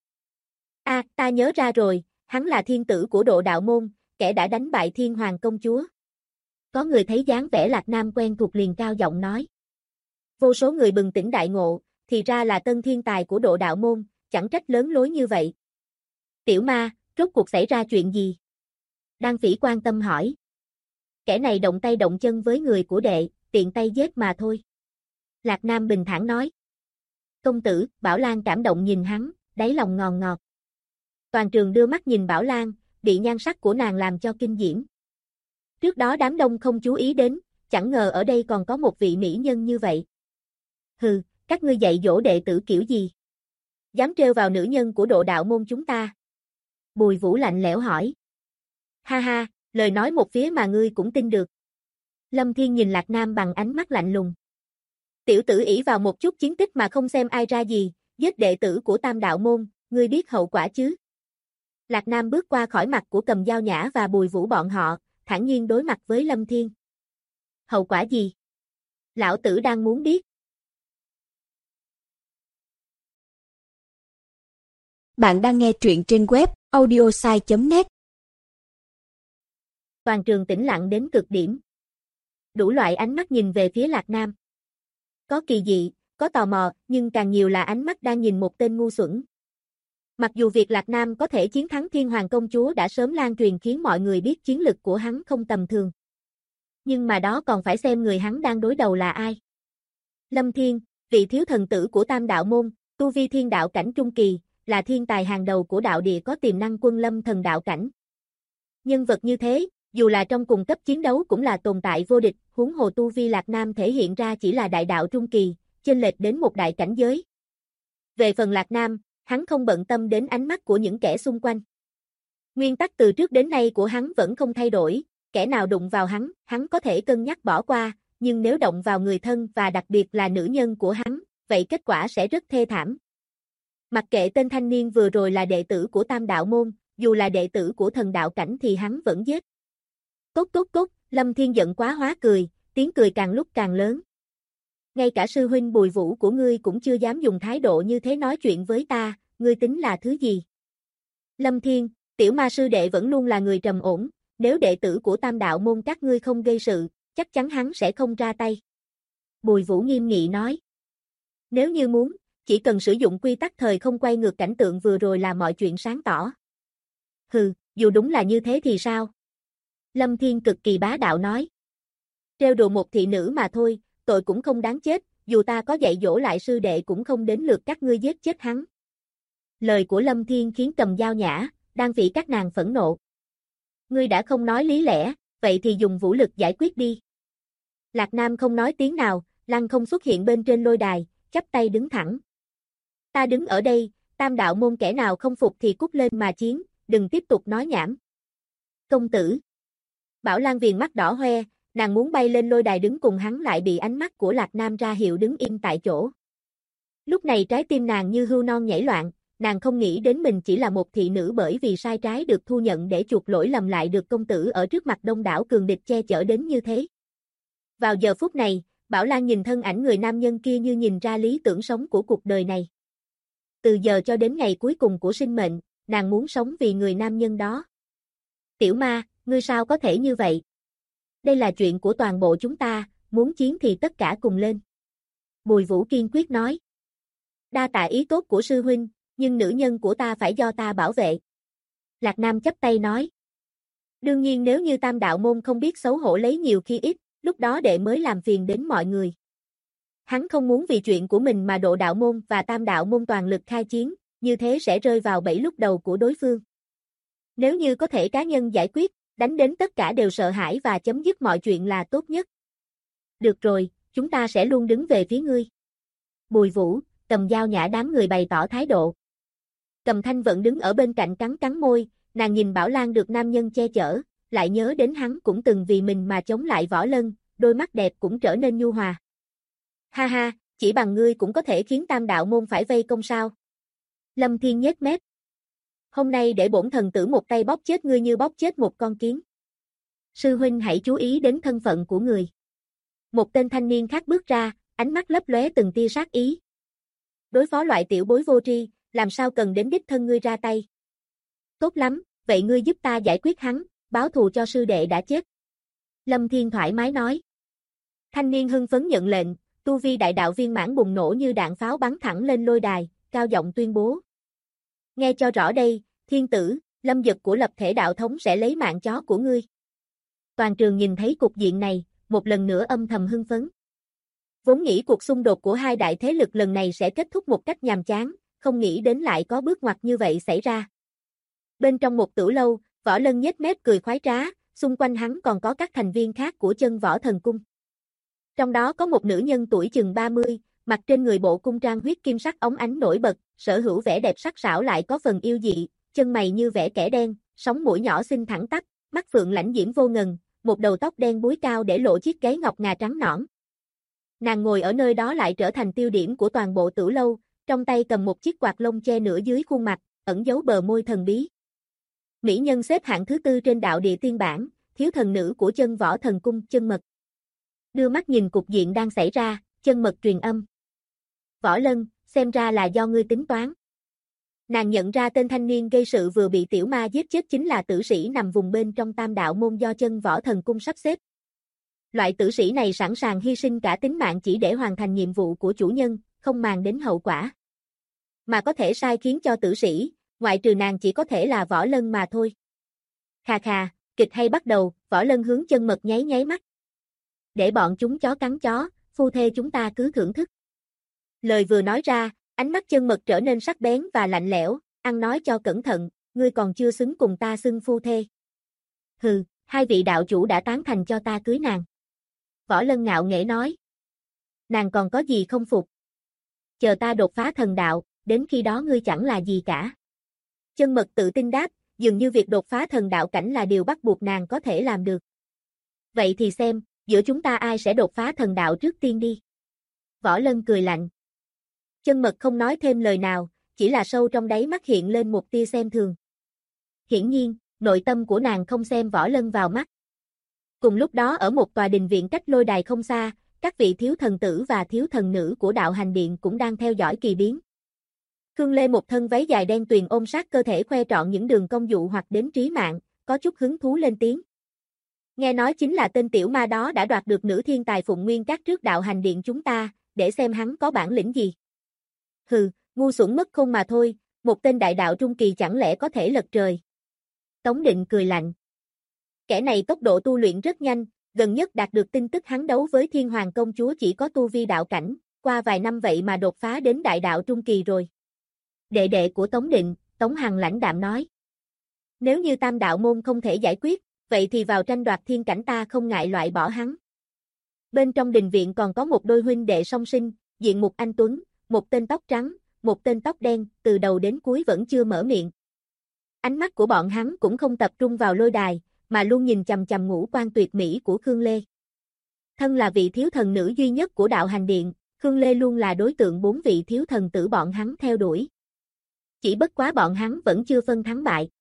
Ta nhớ ra rồi, hắn là thiên tử của Độ đạo môn, kẻ đã đánh bại Thiên Hoàng công chúa. Có người thấy dáng vẻ Lạc Nam quen thuộc liền cao giọng nói. Vô số người bừng tỉnh đại ngộ, thì ra là tân thiên tài của Độ đạo môn, chẳng trách lớn lối như vậy. Tiểu ma, rốt cuộc xảy ra chuyện gì? Đan Phỉ quan tâm hỏi. Kẻ này động tay động chân với người của đệ, tiện tay giết mà thôi. Lạc Nam bình thản nói. Công tử, Bảo Lan cảm động nhìn hắn, đáy lòng ngòn ngọt. Toàn trường đưa mắt nhìn Bảo Lan, bị nhan sắc của nàng làm cho kinh diễm. Trước đó đám đông không chú ý đến, chẳng ngờ ở đây còn có một vị mỹ nhân như vậy. Hừ, các ngươi dạy dỗ đệ tử kiểu gì? Dám trêu vào nữ nhân của Độ đạo môn chúng ta? Bùi Vũ lạnh lẽo hỏi. Ha ha, lời nói một phía mà ngươi cũng tin được. Lâm Thiên nhìn Lạc Nam bằng ánh mắt lạnh lùng. Tiểu tử ỷ vào một chút chiến tích mà không xem ai ra gì, giết đệ tử của Tam đạo môn, ngươi biết hậu quả chứ? Lạc Nam bước qua khỏi mặt của Cầm Dao Nhã và Bùi Vũ bọn họ, thản nhiên đối mặt với Lâm Thiên. Hậu quả gì? Lão tử đang muốn biết. Bạn đang nghe truyện trên web audiosai.net. Toàn trường tĩnh lặng đến cực điểm. Đủ loại ánh mắt nhìn về phía Lạc Nam. Có kỳ dị, có tò mò, nhưng càng nhiều là ánh mắt đang nhìn một tên ngu xuẩn. Mặc dù việc Lạc Nam có thể chiến thắng Thiên Hoàng công chúa đã sớm lan truyền khiến mọi người biết chiến lực của hắn không tầm thường. Nhưng mà đó còn phải xem người hắn đang đối đầu là ai. Lâm Thiên, vị thiếu thần tử của Tam đạo môn, tu vi thiên đạo cảnh trung kỳ, là thiên tài hàng đầu của đạo địa có tiềm năng quân lâm thần đạo cảnh. Nhân vật như thế, dù là trong cùng cấp chiến đấu cũng là tồn tại vô địch, huống hồ tu vi Lạc Nam thể hiện ra chỉ là đại đạo trung kỳ, chênh lệch đến một đại cảnh giới. Về phần Lạc Nam, hắn không bận tâm đến ánh mắt của những kẻ xung quanh. Nguyên tắc từ trước đến nay của hắn vẫn không thay đổi, kẻ nào đụng vào hắn có thể cân nhắc bỏ qua, nhưng nếu động vào người thân và đặc biệt là nữ nhân của hắn, vậy kết quả sẽ rất thê thảm. Mặc kệ tên thanh niên vừa rồi là đệ tử của Tam đạo môn, dù là đệ tử của thần đạo cảnh thì hắn vẫn giết. Cốt, Lâm Thiên giận quá hóa cười, tiếng cười càng lúc càng lớn. Ngay cả sư huynh Bùi Vũ của ngươi cũng chưa dám dùng thái độ như thế nói chuyện với ta, ngươi tính là thứ gì? Lâm Thiên, tiểu ma sư đệ vẫn luôn là người trầm ổn, nếu đệ tử của Tam đạo môn các ngươi không gây sự, chắc chắn hắn sẽ không ra tay. Bùi Vũ nghiêm nghị nói. Nếu như muốn, chỉ cần sử dụng quy tắc thời không quay ngược cảnh tượng vừa rồi là mọi chuyện sáng tỏ. Hừ, dù đúng là như thế thì sao? Lâm Thiên cực kỳ bá đạo nói. Trêu đùa một thị nữ mà thôi, tội cũng không đáng chết, dù ta có dạy dỗ lại sư đệ cũng không đến lượt các ngươi giết chết hắn. Lời của Lâm Thiên khiến Cầm Dao Nhã, đang vị các nàng phẫn nộ. Ngươi đã không nói lý lẽ, vậy thì dùng vũ lực giải quyết đi. Lạc Nam không nói tiếng nào, lăng không xuất hiện bên trên lôi đài, chắp tay đứng thẳng. Ta đứng ở đây, Tam đạo môn kẻ nào không phục thì cút lên mà chiến, đừng tiếp tục nói nhảm. Công tử. Bảo Lan viền mắt đỏ hoe, nàng muốn bay lên lôi đài đứng cùng hắn lại bị ánh mắt của Lạc Nam ra hiệu đứng im tại chỗ. Lúc này trái tim nàng như hươu non nhảy loạn, nàng không nghĩ đến mình chỉ là một thị nữ bởi vì sai trái được thu nhận để chuộc lỗi lầm lại được công tử ở trước mặt đông đảo cường địch che chở đến như thế. Vào giờ phút này, Bảo Lan nhìn thân ảnh người nam nhân kia như nhìn ra lý tưởng sống của cuộc đời này. Từ giờ cho đến ngày cuối cùng của sinh mệnh, nàng muốn sống vì người nam nhân đó. Tiểu ma, ngươi sao có thể như vậy? Đây là chuyện của toàn bộ chúng ta, muốn chiến thì tất cả cùng lên. Bùi Vũ kiên quyết nói. Đa tạ ý tốt của sư huynh, nhưng nữ nhân của ta phải do ta bảo vệ. Lạc Nam chắp tay nói. Đương nhiên nếu như Tam đạo môn không biết xấu hổ lấy nhiều khi ít, lúc đó đệ mới làm phiền đến mọi người. Hắn không muốn vì chuyện của mình mà độ đạo môn và Tam đạo môn toàn lực khai chiến, như thế sẽ rơi vào bẫy lúc đầu của đối phương. Nếu như có thể cá nhân giải quyết, đánh đến tất cả đều sợ hãi và chấm dứt mọi chuyện là tốt nhất. Được rồi, chúng ta sẽ luôn đứng về phía ngươi. Bùi Vũ, Cầm Dao Nhã đám người bày tỏ thái độ. Cầm Thanh vẫn đứng ở bên cạnh cắn cắn môi, nàng nhìn Bảo Lan được nam nhân che chở, lại nhớ đến hắn cũng từng vì mình mà chống lại Võ Lân, đôi mắt đẹp cũng trở nên nhu hòa. Ha ha, chỉ bằng ngươi cũng có thể khiến Tam đạo môn phải vây công sao? Lâm Thiên nhếch mép. Hôm nay để bổn thần tử một tay bóp chết ngươi như bóp chết một con kiến. Sư huynh hãy chú ý đến thân phận của người. Một tên thanh niên khác bước ra, ánh mắt lấp lóe từng tia sát ý. Đối phó loại tiểu bối vô tri, làm sao cần đến đích thân ngươi ra tay. Tốt lắm, vậy ngươi giúp ta giải quyết hắn, báo thù cho sư đệ đã chết. Lâm Thiên thoải mái nói. Thanh niên hưng phấn nhận lệnh, tu vi đại đạo viên mãn bùng nổ như đạn pháo bắn thẳng lên lôi đài, cao giọng tuyên bố. Nghe cho rõ đây, thiên tử, Lâm Dật của lập thể đạo thống sẽ lấy mạng chó của ngươi. Toàn trường nhìn thấy cục diện này, một lần nữa âm thầm hưng phấn. Vốn nghĩ cuộc xung đột của hai đại thế lực lần này sẽ kết thúc một cách nhàm chán, không nghĩ đến lại có bước ngoặt như vậy xảy ra. Bên trong một tử lâu, Võ Lân nhếch mép cười khoái trá, xung quanh hắn còn có các thành viên khác của Chân Võ Thần Cung. Trong đó có một nữ nhân tuổi chừng 30, mặc trên người bộ cung trang huyết kim sắc óng ánh nổi bật, sở hữu vẻ đẹp sắc sảo lại có phần yêu dị, chân mày như vẽ kẻ đen, sống mũi nhỏ xinh thẳng tắp, mắt phượng lãnh diễm vô ngần, một đầu tóc đen búi cao để lộ chiếc gáy ngọc ngà trắng nõn. Nàng ngồi ở nơi đó lại trở thành tiêu điểm của toàn bộ tử lâu, trong tay cầm một chiếc quạt lông che nửa dưới khuôn mặt, ẩn giấu bờ môi thần bí. Mỹ nhân xếp hạng thứ tư trên đạo địa tiên bảng, thiếu thần nữ của Chân Võ Thần Cung, Chân Mật. Đưa mắt nhìn cục diện đang xảy ra, Chân Mật truyền âm. Võ Lân, xem ra là do ngươi tính toán. Nàng nhận ra tên thanh niên gây sự vừa bị tiểu ma giết chết chính là tử sĩ nằm vùng bên trong Tam đạo môn do Chân Võ Thần Cung sắp xếp. Loại tử sĩ này sẵn sàng hy sinh cả tính mạng chỉ để hoàn thành nhiệm vụ của chủ nhân, không màng đến hậu quả. Mà có thể sai khiến cho tử sĩ, ngoại trừ nàng chỉ có thể là Võ Lân mà thôi. Khà khà, kịch hay bắt đầu, Võ Lân hướng Chân Mật nháy nháy mắt. Để bọn chúng chó cắn chó, phu thê chúng ta cứ thưởng thức. Lời vừa nói ra, ánh mắt Chân Mật trở nên sắc bén và lạnh lẽo, ăn nói cho cẩn thận, ngươi còn chưa xứng cùng ta xưng phu thê. Hừ, hai vị đạo chủ đã tán thành cho ta cưới nàng. Võ Lân ngạo nghễ nói. Nàng còn có gì không phục? Chờ ta đột phá thần đạo, đến khi đó ngươi chẳng là gì cả. Chân Mật tự tin đáp, dường như việc đột phá thần đạo cảnh là điều bắt buộc nàng có thể làm được. Vậy thì xem, giữa chúng ta ai sẽ đột phá thần đạo trước tiên đi. Võ Lân cười lạnh. Chân Mật không nói thêm lời nào, chỉ là sâu trong đáy mắt hiện lên một tia xem thường. Hiển nhiên, nội tâm của nàng không xem Võ Lân vào mắt. Cùng lúc đó ở một tòa đình viện cách lôi đài không xa, các vị thiếu thần tử và thiếu thần nữ của đạo hành điện cũng đang theo dõi kỳ biến. Khương Lê một thân váy dài đen tuyền ôm sát cơ thể khoe trọn những đường cong dụ hoặc đến trí mạng, có chút hứng thú lên tiếng. Nghe nói chính là tên tiểu ma đó đã đoạt được nữ thiên tài Phụng Nguyên Các trước đạo hành điện chúng ta, để xem hắn có bản lĩnh gì. Hừ, ngu xuẩn mất khôn mà thôi, một tên đại đạo trung kỳ chẳng lẽ có thể lật trời. Tống Định cười lạnh. Kẻ này tốc độ tu luyện rất nhanh, gần nhất đạt được tin tức hắn đấu với Thiên Hoàng công chúa chỉ có tu vi đạo cảnh, qua vài năm vậy mà đột phá đến đại đạo trung kỳ rồi. Đệ đệ của Tống Định, Tống Hằng lãnh đạm nói. Nếu như Tam đạo môn không thể giải quyết, vậy thì vào tranh đoạt thiên cảnh ta không ngại loại bỏ hắn. Bên trong đình viện còn có một đôi huynh đệ song sinh, diện mục anh tuấn, một tên tóc trắng, một tên tóc đen, từ đầu đến cuối vẫn chưa mở miệng. Ánh mắt của bọn hắn cũng không tập trung vào lôi đài, mà luôn nhìn chằm chằm ngũ quan tuyệt mỹ của Khương Lê. Thân là vị thiếu thần nữ duy nhất của đạo hành điện, Khương Lê luôn là đối tượng 4 vị thiếu thần tử bọn hắn theo đuổi. Chỉ bất quá bọn hắn vẫn chưa phân thắng bại.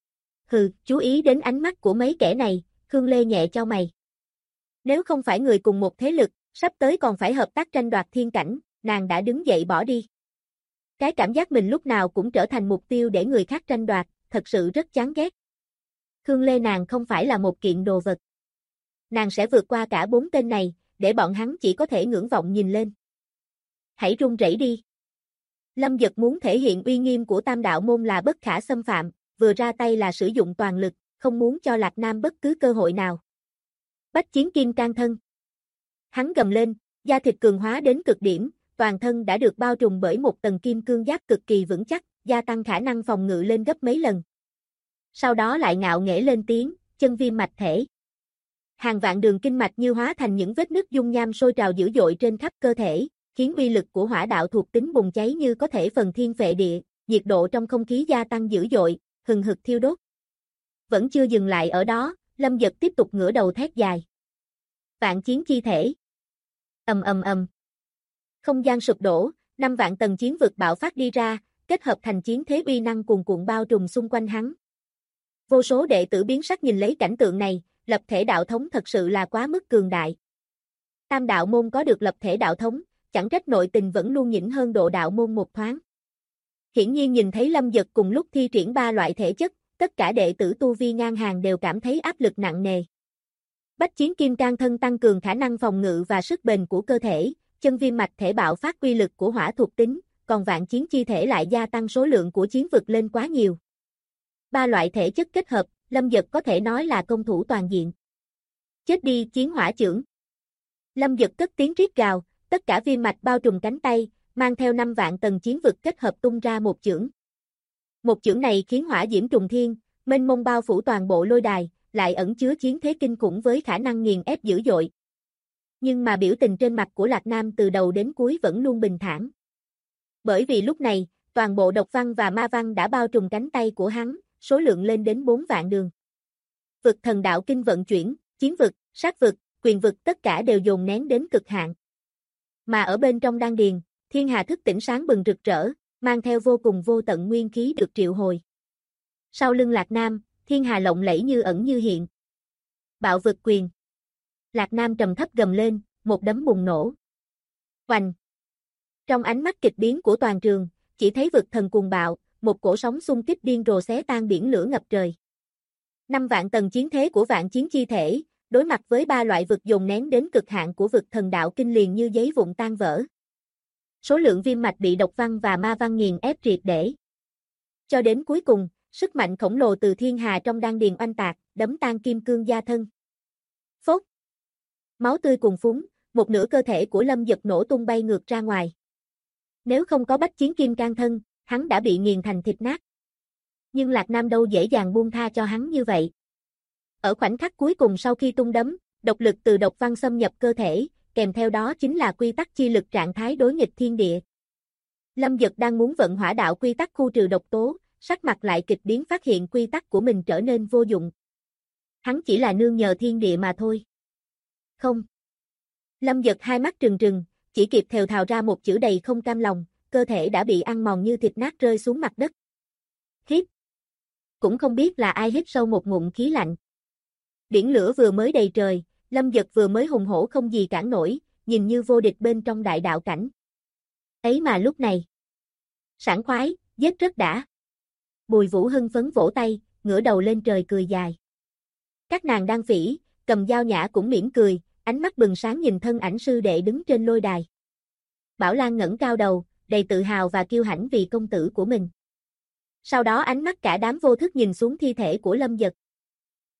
Hừ, chú ý đến ánh mắt của mấy kẻ này, Khương Lê nhẹ chau mày. Nếu không phải người cùng một thế lực, sắp tới còn phải hợp tác tranh đoạt thiên cảnh, nàng đã đứng dậy bỏ đi. Cái cảm giác mình lúc nào cũng trở thành mục tiêu để người khác tranh đoạt, thật sự rất chán ghét. Khương Lê nàng không phải là một kiện đồ vật. Nàng sẽ vượt qua cả 4 tên này, để bọn hắn chỉ có thể ngưỡng vọng nhìn lên. Hãy run rẩy đi. Lâm Dật muốn thể hiện uy nghiêm của Tam đạo môn là bất khả xâm phạm, vừa ra tay là sử dụng toàn lực, không muốn cho Lạc Nam bất cứ cơ hội nào. Bách chiến kim can thân. Hắn gầm lên, da thịt cường hóa đến cực điểm, toàn thân đã được bao trùm bởi một tầng kim cương giáp cực kỳ vững chắc, gia tăng khả năng phòng ngự lên gấp mấy lần. Sau đó lại ngạo nghễ lên tiếng, chân viêm mạch thể. Hàng vạn đường kinh mạch như hóa thành những vết nứt dung nham sôi trào dữ dội trên khắp cơ thể, khiến uy lực của hỏa đạo thuộc tính bùng cháy như có thể phần thiên phệ địa, nhiệt độ trong không khí gia tăng dữ dội, hừng hực thiêu đốt. Vẫn chưa dừng lại ở đó, Lâm Dật tiếp tục ngửa đầu thét dài. Vạn chiến chi thể. Ầm ầm ầm. Không gian sụp đổ, 5 vạn tầng chiến vực bạo phát đi ra, kết hợp thành chiến thế uy năng cuồn cuộn bao trùm xung quanh hắn. Vô số đệ tử biến sắc nhìn lấy cảnh tượng này, lập thể đạo thống thật sự là quá mức cường đại. Tam đạo môn có được lập thể đạo thống, chẳng trách nội tình vẫn luôn nhỉnh hơn độ đạo môn một thoáng. Hiển nhiên nhìn thấy Lâm Dật cùng lúc thi triển 3 loại thể chất, tất cả đệ tử tu vi ngang hàng đều cảm thấy áp lực nặng nề. Bách chiến kim can thân tăng cường khả năng phòng ngự và sức bền của cơ thể, chân viêm mạch thể bạo phát uy lực của hỏa thuộc tính, còn vạn chiến chi thể lại gia tăng số lượng của chiến vực lên quá nhiều. 3 loại thể chất kết hợp, Lâm Dật có thể nói là công thủ toàn diện. Chết đi, chiến hỏa chưởng. Lâm Dật cất tiếng rít gào, tất cả viêm mạch bao trùm cánh tay, mang theo 5 vạn tầng chiến vực kết hợp tung ra một chưởng. Một chưởng này khiến hỏa diễm trùng thiên, mênh mông bao phủ toàn bộ lôi đài, lại ẩn chứa chiến thế kinh khủng với khả năng nghiền ép dữ dội. Nhưng mà biểu tình trên mặt của Lạc Nam từ đầu đến cuối vẫn luôn bình thản. Bởi vì lúc này, toàn bộ độc văn và ma văn đã bao trùm cánh tay của hắn, số lượng lên đến 4 vạn đường. Vực thần đạo kinh vận chuyển, chiến vực, sát vực, quyền vực tất cả đều dồn nén đến cực hạn. Mà ở bên trong đan điền, thiên hà thức tỉnh sáng bừng rực rỡ, mang theo vô cùng vô tận nguyên khí được triệu hồi. Sau lưng Lạc Nam, thiên hà lộng lẫy như ẩn như hiện. Bạo vực quyền. Lạc Nam trầm thấp gầm lên, một đấm bùng nổ. Oành. Trong ánh mắt kịch biến của toàn trường, chỉ thấy vực thần cuồng bạo, một cổ sóng xung kích điên rồ xé tan biển lửa ngập trời. 5 vạn tầng chiến thế của vạn chiến chi thể, đối mặt với 3 loại vực dồn nén đến cực hạn của vực thần đạo kinh liền như giấy vụn tan vỡ. Số lượng viêm mạch bị độc văn và ma văn nghiền ép triệt để. Cho đến cuối cùng, sức mạnh khổng lồ từ thiên hà trong đan điền oanh tạc, đấm tan kim cương gia thân. Phốt. Máu tươi cuồn phúng, một nửa cơ thể của Lâm Dật nổ tung bay ngược ra ngoài. Nếu không có bách chiến kim can thân, hắn đã bị nghiền thành thịt nát. Nhưng Lạc Nam đâu dễ dàng buông tha cho hắn như vậy. Ở khoảnh khắc cuối cùng sau khi tung đấm, độc lực từ độc văn xâm nhập cơ thể, kèm theo đó chính là quy tắc chi lực trạng thái đối nghịch thiên địa. Lâm Dật đang muốn vận hỏa đạo quy tắc khu trừ độc tố, sắc mặt lại kịch biến phát hiện quy tắc của mình trở nên vô dụng. Hắn chỉ là nương nhờ thiên địa mà thôi. Không. Lâm Dật hai mắt trừng trừng, chỉ kịp thều thào ra một chữ đầy không cam lòng, cơ thể đã bị ăn mòn như thịt nát rơi xuống mặt đất. Hít. Cũng không biết là ai hít sâu một ngụm khí lạnh. Biển lửa vừa mới đầy trời, Lâm Dật vừa mới hùng hổ không gì cản nổi, nhìn như vô địch bên trong đại đạo cảnh. Ấy mà lúc này. Sảng khoái, giết rất đã. Bùi Vũ hưng phấn vỗ tay, ngửa đầu lên trời cười dài. Các nàng đang phỉ, cầm dao nhã cũng mỉm cười, ánh mắt bừng sáng nhìn thân ảnh sư đệ đứng trên lôi đài. Bảo Lan ngẩng cao đầu, đầy tự hào và kiêu hãnh vì công tử của mình. Sau đó ánh mắt cả đám vô thức nhìn xuống thi thể của Lâm Dật.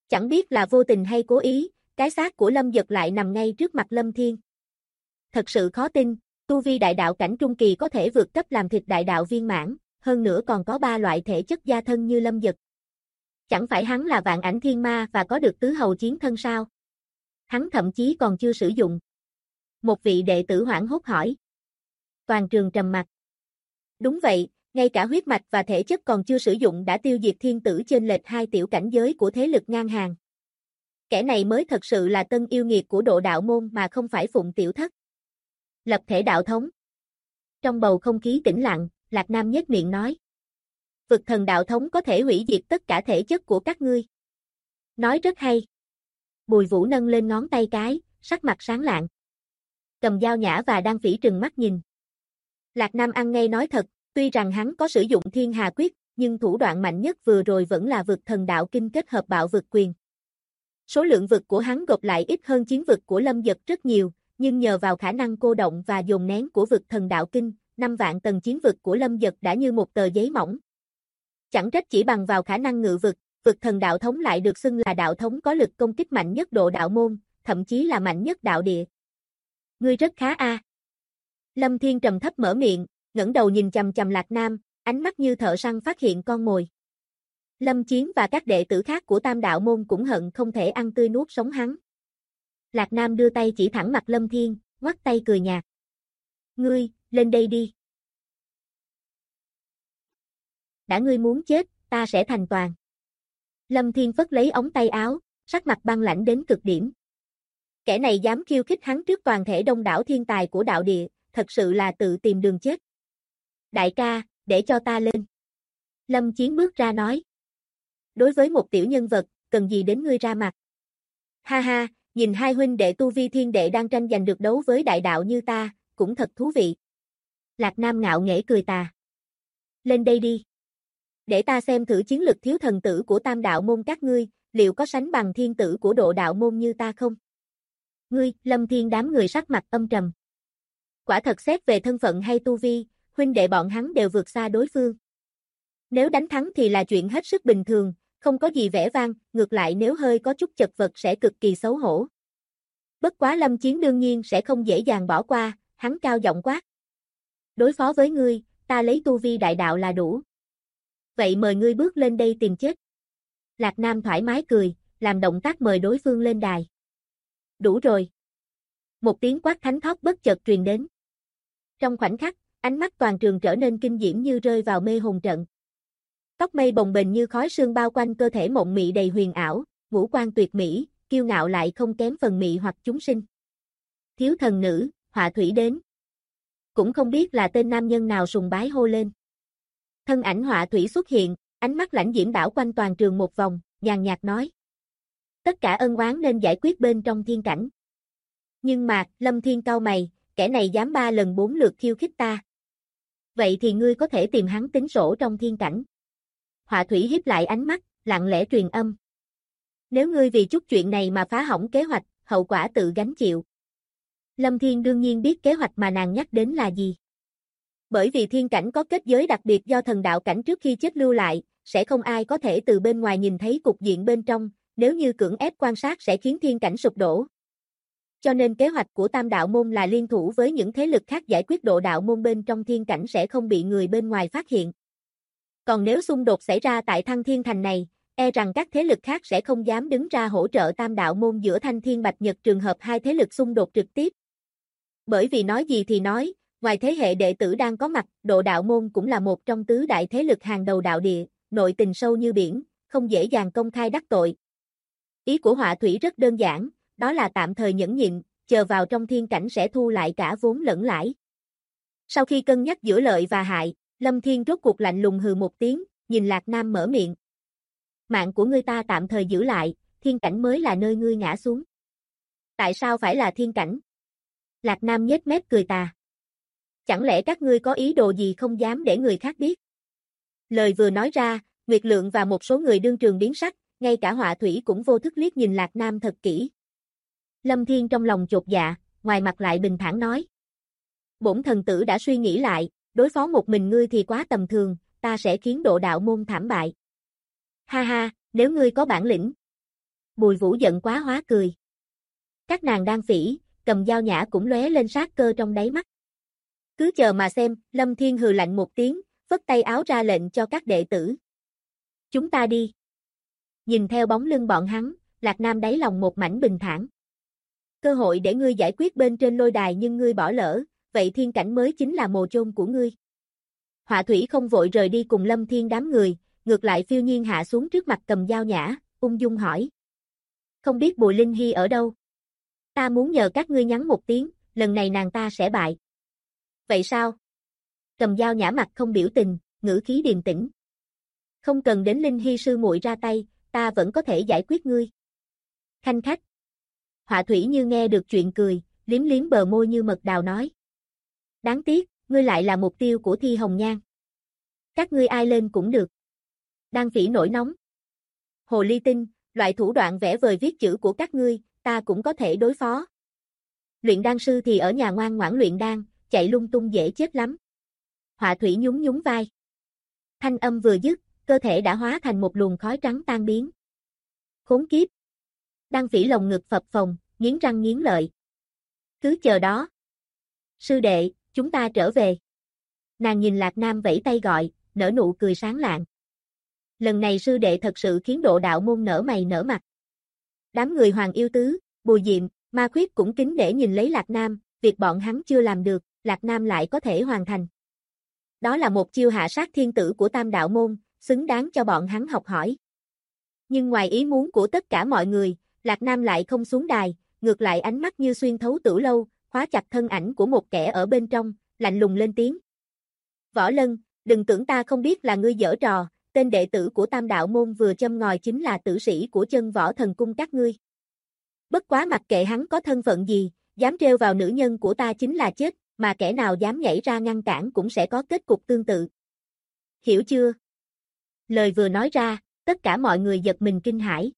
Chẳng biết là vô tình hay cố ý, cái xác của Lâm Dật lại nằm ngay trước mặt Lâm Thiên. Thật sự khó tin, tu vi đại đạo cảnh trung kỳ có thể vượt cấp làm thịt đại đạo viên mãn, hơn nữa còn có 3 loại thể chất gia thân như Lâm Dật. Chẳng phải hắn là vạn ảnh thiên ma và có được tứ hầu chiến thân sao? Hắn thậm chí còn chưa sử dụng. Một vị đệ tử hoảng hốt hỏi. Toàn trường trầm mặc. Đúng vậy, ngay cả huyết mạch và thể chất còn chưa sử dụng đã tiêu diệt thiên tử chênh lệch 2 tiểu cảnh giới của thế lực ngang hàng. Kẻ này mới thật sự là tân yêu nghiệt của độ đạo môn mà không phải phụng tiểu thất. Lập thể đạo thống. Trong bầu không khí tĩnh lặng, Lạc Nam nhếch miệng nói. Vực thần đạo thống có thể hủy diệt tất cả thể chất của các ngươi. Nói rất hay. Bùi Vũ nâng lên ngón tay cái, sắc mặt sáng lạng. Cầm dao nhã và đang phỉ trừng mắt nhìn. Lạc Nam ăn ngay nói thật, tuy rằng hắn có sử dụng Thiên Hà Quyết, nhưng thủ đoạn mạnh nhất vừa rồi vẫn là vực thần đạo kinh kết hợp bạo vực quyền. Số lượng vực của hắn gộp lại ít hơn chiến vực của Lâm Dật rất nhiều, nhưng nhờ vào khả năng cô động và dồn nén của vực thần đạo kinh, 5 vạn tầng chiến vực của Lâm Dật đã như một tờ giấy mỏng. Chẳng trách chỉ bằng vào khả năng ngự vực, vực thần đạo thống lại được xưng là đạo thống có lực công kích mạnh nhất độ đạo môn, thậm chí là mạnh nhất đạo địa. Ngươi rất khá a. Lâm Thiên trầm thấp mở miệng, ngẩng đầu nhìn chằm chằm Lạc Nam, ánh mắt như thợ săn phát hiện con mồi. Lâm Chiến và các đệ tử khác của Tam Đạo môn cũng hận không thể ăn tươi nuốt sống hắn. Lạc Nam đưa tay chỉ thẳng mặt Lâm Thiên, ngoắt tay cười nhạt. Ngươi, lên đây đi. Đã ngươi muốn chết, ta sẽ thành toàn. Lâm Thiên phất lấy ống tay áo, sắc mặt băng lãnh đến cực điểm. Kẻ này dám khiêu khích hắn trước toàn thể đông đảo thiên tài của đạo địa, thật sự là tự tìm đường chết. Đại ca, để cho ta lên. Lâm Chiến bước ra nói. Đối với một tiểu nhân vật, cần gì đến ngươi ra mặt. Ha ha, nhìn hai huynh đệ tu vi thiên đệ đang tranh giành được đấu với đại đạo như ta, cũng thật thú vị. Lạc Nam ngạo nghễ cười tà. Lên đây đi. Để ta xem thử chiến lực thiếu thần tử của Tam Đạo môn các ngươi, liệu có sánh bằng thiên tử của độ đạo môn như ta không? Ngươi, Lâm Thiên đám người sắc mặt âm trầm. Quả thật xét về thân phận hay tu vi, huynh đệ bọn hắn đều vượt xa đối phương. Nếu đánh thắng thì là chuyện hết sức bình thường, không có gì vẻ vang, ngược lại nếu hơi có chút chật vật sẽ cực kỳ xấu hổ. Bất quá Lâm Chiến đương nhiên sẽ không dễ dàng bỏ qua, hắn cao giọng quát. Đối phó với ngươi, ta lấy tu vi đại đạo là đủ. Vậy mời ngươi bước lên đây tìm chết. Lạc Nam thoải mái cười, làm động tác mời đối phương lên đài. Đủ rồi. Một tiếng quát thánh thót bất chợt truyền đến. Trong khoảnh khắc, ánh mắt toàn trường trở nên kinh diễm như rơi vào mê hồn trận. Tóc mây bồng bềnh như khói sương bao quanh cơ thể mộng mị đầy huyền ảo, ngũ quan tuyệt mỹ, kiêu ngạo lại không kém phần mị hoặc chúng sinh. Thiếu thần nữ, họa thủy đến. Cũng không biết là tên nam nhân nào sùng bái hô lên. Thân ảnh họa thủy xuất hiện, ánh mắt lãnh diễm đảo quanh toàn trường một vòng, nhàn nhạt nói. Tất cả ân oán nên giải quyết bên trong thiên cảnh. Nhưng mà, Lâm Thiên cau mày, kẻ này dám 3 lần 4 lượt khiêu khích ta. Vậy thì ngươi có thể tìm hắn tính sổ trong thiên cảnh. Họa thủy hiếp lại ánh mắt, lặng lẽ truyền âm. Nếu ngươi vì chút chuyện này mà phá hỏng kế hoạch, hậu quả tự gánh chịu. Lâm Thiên đương nhiên biết kế hoạch mà nàng nhắc đến là gì. Bởi vì thiên cảnh có kết giới đặc biệt do thần đạo cảnh trước khi chết lưu lại, sẽ không ai có thể từ bên ngoài nhìn thấy cục diện bên trong, nếu như cưỡng ép quan sát sẽ khiến thiên cảnh sụp đổ. Cho nên kế hoạch của Tam Đạo môn là liên thủ với những thế lực khác giải quyết độ đạo môn bên trong thiên cảnh sẽ không bị người bên ngoài phát hiện. Còn nếu xung đột xảy ra tại Thăng Thiên Thành này, e rằng các thế lực khác sẽ không dám đứng ra hỗ trợ Tam Đạo môn giữa Thanh Thiên Bạch Nhật trường hợp hai thế lực xung đột trực tiếp. Bởi vì nói gì thì nói, ngoài thế hệ đệ tử đang có mặt, độ đạo môn cũng là một trong tứ đại thế lực hàng đầu đạo địa, nội tình sâu như biển, không dễ dàng công khai đắc tội. Ý của họa thủy rất đơn giản, đó là tạm thời nhẫn nhịn, chờ vào trong thiên cảnh sẽ thu lại cả vốn lẫn lãi. Sau khi cân nhắc giữa lợi và hại, Lâm Thiên rốt cuộc lạnh lùng hừ một tiếng, nhìn Lạc Nam mở miệng. Mạng của ngươi ta tạm thời giữ lại, thiên cảnh mới là nơi ngươi ngã xuống. Tại sao phải là thiên cảnh? Lạc Nam nhếch mép cười tà. Chẳng lẽ các ngươi có ý đồ gì không dám để người khác biết? Lời vừa nói ra, Nguyệt Lượng và một số người đương trường biến sắc, ngay cả họa thủy cũng vô thức liếc nhìn Lạc Nam thật kỹ. Lâm Thiên trong lòng chột dạ, ngoài mặt lại bình thản nói. Bổn thần tử đã suy nghĩ lại, đối phó một mình ngươi thì quá tầm thường, ta sẽ khiến độ đạo môn thảm bại. Ha ha, nếu ngươi có bản lĩnh. Bùi Vũ giận quá hóa cười. Các nàng Đan Phỉ, Cầm Dao Nhã cũng lóe lên sát cơ trong đáy mắt. Cứ chờ mà xem, Lâm Thiên hừ lạnh một tiếng, phất tay áo ra lệnh cho các đệ tử. Chúng ta đi. Nhìn theo bóng lưng bọn hắn, Lạc Nam đáy lòng một mảnh bình thản. Cơ hội để ngươi giải quyết bên trên lôi đài nhưng ngươi bỏ lỡ, vậy thiên cảnh mới chính là mồ chôn của ngươi. Họa Thủy không vội rời đi cùng Lâm Thiên đám người, ngược lại phiêu nhiên hạ xuống trước mặt Cầm Dao Nhã, ung dung hỏi. Không biết Bùi Linh Hy ở đâu? Ta muốn nhờ các ngươi nhắn một tiếng, lần này nàng ta sẽ bại. Vậy sao? Cầm Dao Nhã mặt không biểu tình, ngữ khí điềm tĩnh. Không cần đến Linh Hy sư muội ra tay, ta vẫn có thể giải quyết ngươi. Khanh khách. Họa Thủy như nghe được chuyện cười, liếm liếm bờ môi như mật đào nói. Đáng tiếc, ngươi lại là mục tiêu của Thi Hồng Nhan. Các ngươi ai lên cũng được. Đan Phỉ nổi nóng. Hồ ly tinh, loại thủ đoạn vẽ vời viết chữ của các ngươi, ta cũng có thể đối phó. Luyện đan sư thì ở nhà ngoan ngoãn luyện đan, chạy lung tung dễ chết lắm. Họa Thủy nhún nhún vai. Thanh âm vừa dứt, cơ thể đã hóa thành một luồng khói trắng tan biến. Khốn kiếp. Đan Phỉ lồng ngực phập phồng, nghiến răng nghiến lợi. Cứ chờ đó. Sư đệ, chúng ta trở về. Nàng nhìn Lạc Nam vẫy tay gọi, nở nụ cười sáng lạng. Lần này sư đệ thật sự khiến Độ Đạo môn nở mày nở mặt. Đám người Hoàng Yêu Tứ, Bùi Diệm, Ma Khuyết cũng kính để nhìn lấy Lạc Nam, việc bọn hắn chưa làm được, Lạc Nam lại có thể hoàn thành. Đó là một chiêu hạ sát thiên tử của Tam Đạo môn, xứng đáng cho bọn hắn học hỏi. Nhưng ngoài ý muốn của tất cả mọi người, Lạc Nam lại không xuống đài, ngược lại ánh mắt như xuyên thấu tử lâu, khóa chặt thân ảnh của một kẻ ở bên trong, lạnh lùng lên tiếng. Võ Lân, đừng tưởng ta không biết là ngươi giở trò, tên đệ tử của Tam Đạo môn vừa châm ngòi chính là tử sĩ của Chân Võ Thần cung các ngươi. Bất quá mặc kệ hắn có thân phận gì, dám trêu vào nữ nhân của ta chính là chết, mà kẻ nào dám nhảy ra ngăn cản cũng sẽ có kết cục tương tự. Hiểu chưa? Lời vừa nói ra, tất cả mọi người giật mình kinh hãi.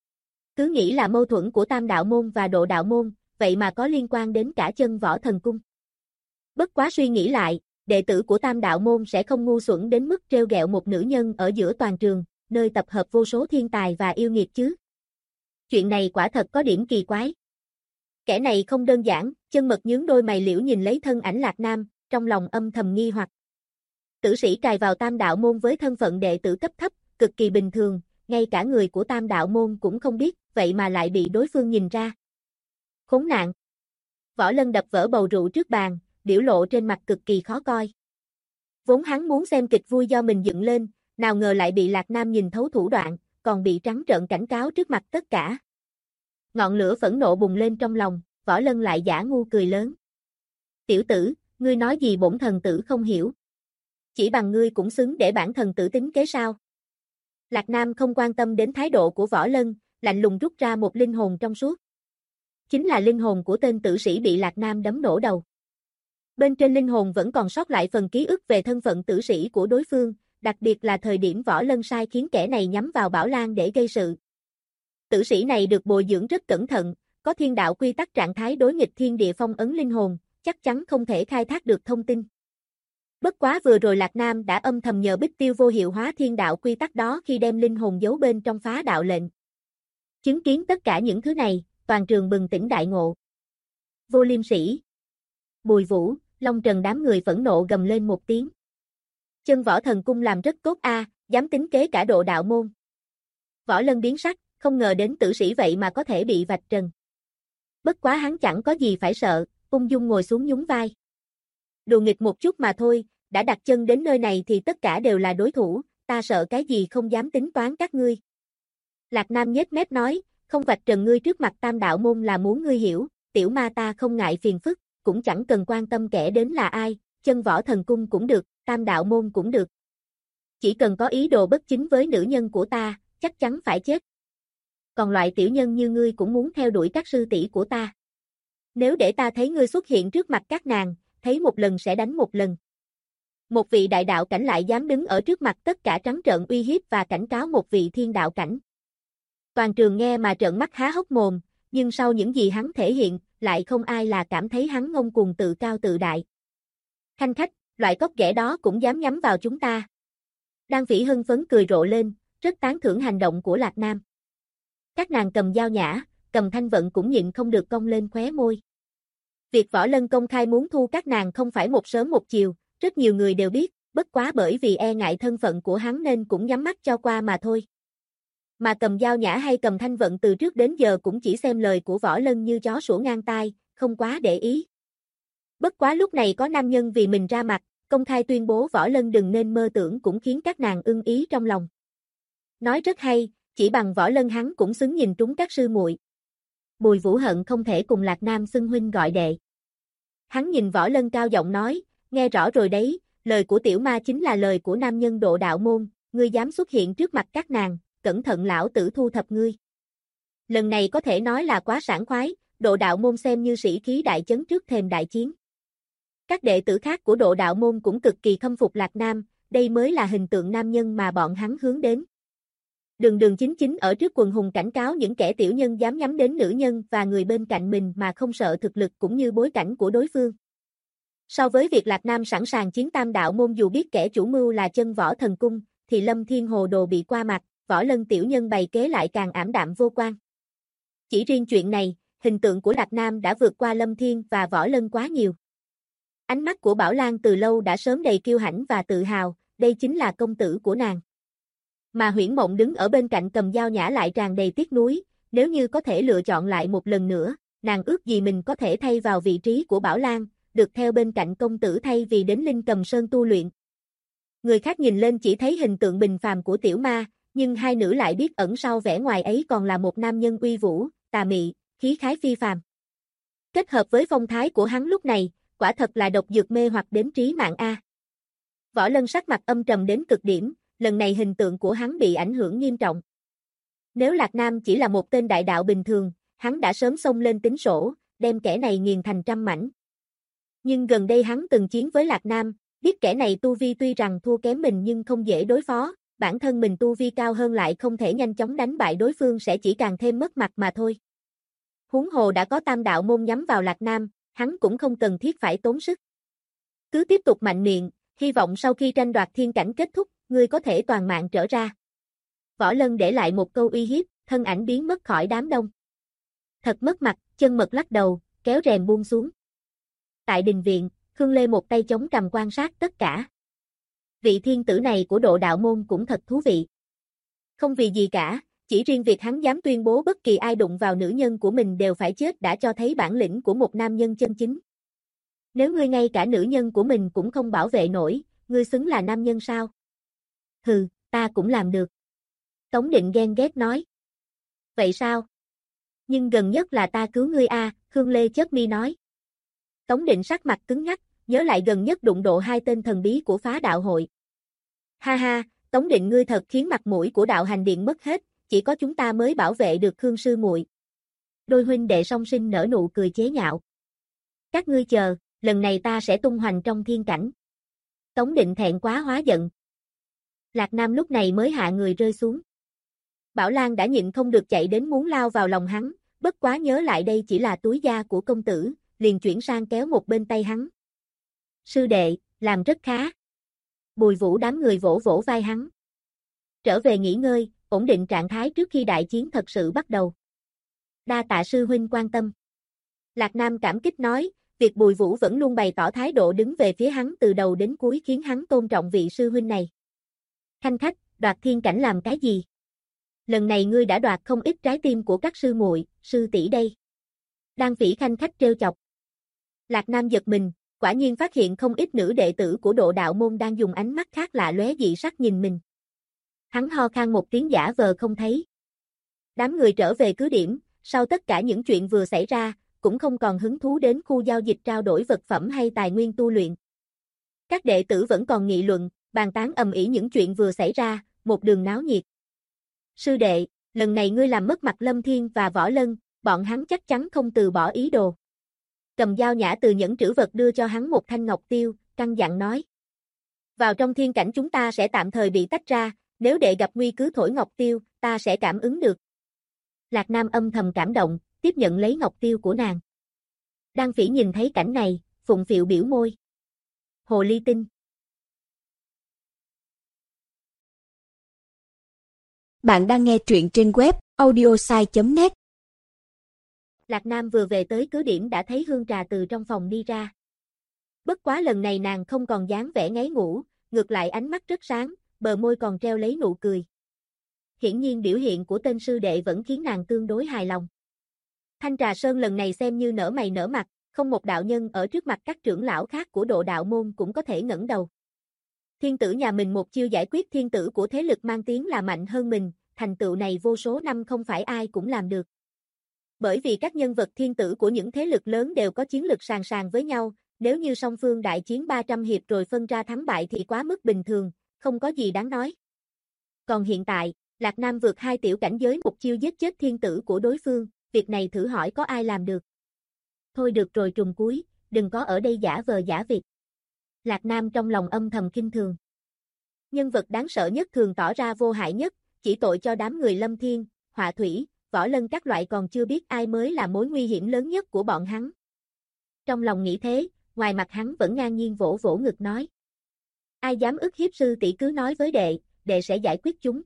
Cứ nghĩ là mâu thuẫn của Tam Đạo môn và Độ Đạo môn, vậy mà có liên quan đến cả Chân Võ Thần cung. Bất quá suy nghĩ lại, đệ tử của Tam Đạo môn sẽ không ngu xuẩn đến mức trêu ghẹo một nữ nhân ở giữa toàn trường, nơi tập hợp vô số thiên tài và yêu nghiệt chứ. Chuyện này quả thật có điểm kỳ quái. Kẻ này không đơn giản, Chân Mật nhướng đôi mày liễu nhìn lấy thân ảnh Lạc Nam, trong lòng âm thầm nghi hoặc. Tử sĩ cài vào Tam Đạo môn với thân phận đệ tử cấp thấp, cực kỳ bình thường, ngay cả người của Tam Đạo môn cũng không biết, vậy mà lại bị đối phương nhìn ra. Khốn nạn. Võ Lân đập vỡ bầu rượu trước bàn, biểu lộ trên mặt cực kỳ khó coi. Vốn hắn muốn xem kịch vui do mình dựng lên, nào ngờ lại bị Lạc Nam nhìn thấu thủ đoạn, còn bị trắng trợn cảnh cáo trước mặt tất cả. Ngọn lửa phẫn nộ bùng lên trong lòng, Võ Lân lại giả ngu cười lớn. Tiểu tử, ngươi nói gì bổn thần tử không hiểu. Chỉ bằng ngươi cũng xứng để bản thần tử tính kế sao. Lạc Nam không quan tâm đến thái độ của Võ Lân, lạnh lùng rút ra một linh hồn trong suốt. Chính là linh hồn của tên tử sĩ bị Lạc Nam đấm nổ đầu. Bên trên linh hồn vẫn còn sót lại phần ký ức về thân phận tử sĩ của đối phương, đặc biệt là thời điểm Võ Lân sai khiến kẻ này nhắm vào Bảo Lan để gây sự. Tử sĩ này được bồi dưỡng rất cẩn thận, có thiên đạo quy tắc trạng thái đối nghịch thiên địa phong ấn linh hồn, chắc chắn không thể khai thác được thông tin. Bất quá vừa rồi Lạc Nam đã âm thầm nhờ Bích Tiêu vô hiệu hóa thiên đạo quy tắc đó khi đem linh hồn giấu bên trong phá đạo lệnh. Chứng kiến tất cả những thứ này, toàn trường bừng tỉnh đại ngộ. Vô Liêm Sĩ, Bùi Vũ, Long Trần đám người phẫn nộ gầm lên một tiếng. Chân Võ Thần cung làm rất tốt a, dám tính kế cả Độ Đạo môn. Võ Lân biến sắc, không ngờ đến tử sĩ vậy mà có thể bị vạch trần. Bất quá hắn chẳng có gì phải sợ, ung dung ngồi xuống nhún vai. Đùa nghịch một chút mà thôi, đã đặt chân đến nơi này thì tất cả đều là đối thủ, ta sợ cái gì không dám tính toán các ngươi. Lạc Nam nhếch mép nói, không vạch trần ngươi trước mặt Tam Đạo môn là muốn ngươi hiểu, tiểu ma ta không ngại phiền phức, cũng chẳng cần quan tâm kẻ đến là ai, Chân Võ Thần cung cũng được, Tam Đạo môn cũng được. Chỉ cần có ý đồ bất chính với nữ nhân của ta, chắc chắn phải chết. Còn loại tiểu nhân như ngươi cũng muốn theo đuổi các sư tỷ của ta. Nếu để ta thấy ngươi xuất hiện trước mặt các nàng, thấy một lần sẽ đánh một lần. Một vị đại đạo cảnh lại dám đứng ở trước mặt tất cả trắng trợn uy hiếp và cảnh cáo một vị thiên đạo cảnh. Toàn trường nghe mà trợn mắt há hốc mồm, nhưng sau những gì hắn thể hiện, lại không ai là cảm thấy hắn ngông cuồng tự cao tự đại. Khanh khách, loại cóc ghẻ đó cũng dám nhắm vào chúng ta. Đan Phỉ hưng phấn cười rộ lên, rất tán thưởng hành động của Lạc Nam. Các nàng Cầm Dao Nhã, Cầm Thanh Vận cũng nhịn không được cong lên khóe môi. Việc Võ Lân công khai muốn thu các nàng không phải một sớm một chiều, rất nhiều người đều biết, bất quá bởi vì e ngại thân phận của hắn nên cũng nhắm mắt cho qua mà thôi. Mà Cầm Dao Nhã hay Cầm Thanh Vận từ trước đến giờ cũng chỉ xem lời của Võ Lân như chó sủa ngang tai, không quá để ý. Bất quá lúc này có nam nhân vì mình ra mặt, công khai tuyên bố Võ Lân đừng nên mơ tưởng cũng khiến các nàng ưng ý trong lòng. Nói rất hay, chỉ bằng Võ Lân hắn cũng xứng nhìn trúng các sư muội. Bùi Vũ hận không thể cùng Lạc Nam xưng huynh gọi đệ. Hắn nhìn Võ Lân cao giọng nói, nghe rõ rồi đấy, lời của tiểu ma chính là lời của nam nhân Độ Đạo môn, ngươi dám xuất hiện trước mặt các nàng, cẩn thận lão tử thu thập ngươi. Lần này có thể nói là quá sảng khoái, Độ Đạo môn xem như sĩ khí đại chấn trước thềm đại chiến. Các đệ tử khác của Độ Đạo môn cũng cực kỳ khâm phục Lạc Nam, đây mới là hình tượng nam nhân mà bọn hắn hướng đến. Đường chính chính ở trước quần hùng cảnh cáo những kẻ tiểu nhân dám nhắm đến nữ nhân và người bên cạnh mình mà không sợ thực lực cũng như bối cảnh của đối phương. So với việc Lạc Nam sẵn sàng chiến tam đạo môn dù biết kẻ chủ mưu là Chân Võ Thần Cung, thì Lâm Thiên Hồ Đồ bị qua mặt, Võ Lân tiểu nhân bày kế lại càng ảm đạm vô quan. Chỉ riêng chuyện này, hình tượng của Lạc Nam đã vượt qua Lâm Thiên và Võ Lân quá nhiều. Ánh mắt của Bảo Lan từ lâu đã sớm đầy kiêu hãnh và tự hào, đây chính là công tử của nàng. Mà Huyễn Mộng đứng ở bên cạnh Cầm Dao Nhã lại tràn đầy tiếc nuối, nếu như có thể lựa chọn lại một lần nữa, nàng ước gì mình có thể thay vào vị trí của Bảo Lan, được theo bên cạnh công tử thay vì đến Linh Cầm Sơn tu luyện. Người khác nhìn lên chỉ thấy hình tượng bình phàm của tiểu ma, nhưng hai nữ lại biết ẩn sau vẻ ngoài ấy còn là một nam nhân uy vũ, tà mị, khí khái phi phàm. Kết hợp với phong thái của hắn lúc này, quả thật là độc dược mê hoặc đến trí mạng a. Võ Lân sắc mặt âm trầm đến cực điểm, lần này hình tượng của hắn bị ảnh hưởng nghiêm trọng. Nếu Lạc Nam chỉ là một tên đại đạo bình thường, hắn đã sớm xông lên tính sổ, đem kẻ này nghiền thành trăm mảnh. Nhưng gần đây hắn từng chiến với Lạc Nam, biết kẻ này tu vi tuy rằng thua kém mình nhưng không dễ đối phó, bản thân mình tu vi cao hơn lại không thể nhanh chóng đánh bại đối phương sẽ chỉ càng thêm mất mặt mà thôi. Huống hồ đã có tam đạo môn nhắm vào Lạc Nam, hắn cũng không cần thiết phải tốn sức. Cứ tiếp tục mạnh miệng, hy vọng sau khi tranh đoạt thiên cảnh kết thúc, ngươi có thể toàn mạng trở ra. Võ Lân để lại một câu uy hiếp, thân ảnh biến mất khỏi đám đông. Thật mất mặt, Chân Mật lắc đầu, kéo rèm buông xuống. Tại đình viện, Khương Lê một tay chống cằm quan sát tất cả. Vị thiên tử này của Độ Đạo môn cũng thật thú vị. Không vì gì cả, chỉ riêng việc hắn dám tuyên bố bất kỳ ai đụng vào nữ nhân của mình đều phải chết đã cho thấy bản lĩnh của một nam nhân chân chính. Nếu ngươi ngay cả nữ nhân của mình cũng không bảo vệ nổi, ngươi xứng là nam nhân sao? Hừ, ta cũng làm được. Tống Định ghen ghét nói. Vậy sao? Nhưng gần nhất là ta cứu ngươi a, Khương Lê chớp mi nói. Tống Định sắc mặt cứng ngắc, nhớ lại gần nhất đụng độ hai tên thần bí của phá đạo hội. Ha ha, Tống Định ngươi thật khiến mặt mũi của đạo hành điện mất hết, chỉ có chúng ta mới bảo vệ được Khương sư muội. Đôi huynh đệ song sinh nở nụ cười chế nhạo. Các ngươi chờ, lần này ta sẽ tung hoành trong thiên cảnh. Tống Định thẹn quá hóa giận. Lạc Nam lúc này mới hạ người rơi xuống. Bảo Lan đã nhịn không được chạy đến muốn lao vào lòng hắn, bất quá nhớ lại đây chỉ là túi da của công tử, liền chuyển sang kéo một bên tay hắn. Sư đệ, làm rất khá. Bùi Vũ đám người vỗ vỗ vai hắn. Trở về nghỉ ngơi, ổn định trạng thái trước khi đại chiến thật sự bắt đầu. Đa tạ sư huynh quan tâm. Lạc Nam cảm kích nói, việc Bùi Vũ vẫn luôn bày tỏ thái độ đứng về phía hắn từ đầu đến cuối khiến hắn tôn trọng vị sư huynh này. Khanh khách, đoạt thiên cảnh làm cái gì? Lần này ngươi đã đoạt không ít trái tim của các sư muội, sư tỷ đây. Đan Phỉ khanh khách trêu chọc. Lạc Nam giật mình, quả nhiên phát hiện không ít nữ đệ tử của Độ Đạo môn đang dùng ánh mắt khác lạ lóe dị sắc nhìn mình. Hắn ho khan một tiếng giả vờ không thấy. Đám người trở về cứ điểm, sau tất cả những chuyện vừa xảy ra, cũng không còn hứng thú đến khu giao dịch trao đổi vật phẩm hay tài nguyên tu luyện. Các đệ tử vẫn còn nghị luận, bàn tán ầm ĩ những chuyện vừa xảy ra, một đường náo nhiệt. Sư đệ, lần này ngươi làm mất mặt Lâm Thiên và Võ Lân, bọn hắn chắc chắn không từ bỏ ý đồ. Cầm Dao Nhã từ nhẫn trữ vật đưa cho hắn một thanh ngọc tiêu, căn dặn nói. Vào trong thiên cảnh chúng ta sẽ tạm thời bị tách ra, nếu đệ gặp nguy cứ thổi ngọc tiêu, ta sẽ cảm ứng được. Lạc Nam âm thầm cảm động, tiếp nhận lấy ngọc tiêu của nàng. Đan Phỉ nhìn thấy cảnh này, phụng phịu biểu môi. Hồ ly tinh. Bạn đang nghe truyện trên web audiosai.net. Lạc Nam vừa về tới cứ điểm đã thấy Hương Trà từ trong phòng đi ra. Bất quá lần này nàng không còn dáng vẻ ngáy ngủ, ngược lại ánh mắt rất sáng, bờ môi còn treo lấy nụ cười. Hiển nhiên biểu hiện của tên sư đệ vẫn khiến nàng tương đối hài lòng. Thanh Trà Sơn lần này xem như nở mày nở mặt, không một đạo nhân ở trước mặt các trưởng lão khác của Độ Đạo môn cũng có thể ngẩng đầu. Thiên tử nhà mình một chiêu giải quyết thiên tử của thế lực mang tiếng là mạnh hơn mình, thành tựu này vô số năm không phải ai cũng làm được. Bởi vì các nhân vật thiên tử của những thế lực lớn đều có chiến lực sàn sàn với nhau, nếu như song phương đại chiến 300 hiệp rồi phân ra thắng bại thì quá mức bình thường, không có gì đáng nói. Còn hiện tại, Lạc Nam vượt 2 tiểu cảnh giới một chiêu giết chết thiên tử của đối phương, việc này thử hỏi có ai làm được. Thôi được rồi trùng cuối, đừng có ở đây giả vờ giả vịt. Lạc Nam trong lòng âm thầm kinh thường. Nhân vật đáng sợ nhất thường tỏ ra vô hại nhất, chỉ tội cho đám người Lâm Thiên, Họa Thủy, Võ Lân các loại còn chưa biết ai mới là mối nguy hiểm lớn nhất của bọn hắn. Trong lòng nghĩ thế, ngoài mặt hắn vẫn ngang nhiên vỗ vỗ ngực nói. Ai dám ức hiếp sư tỷ cứ nói với đệ sẽ giải quyết chúng.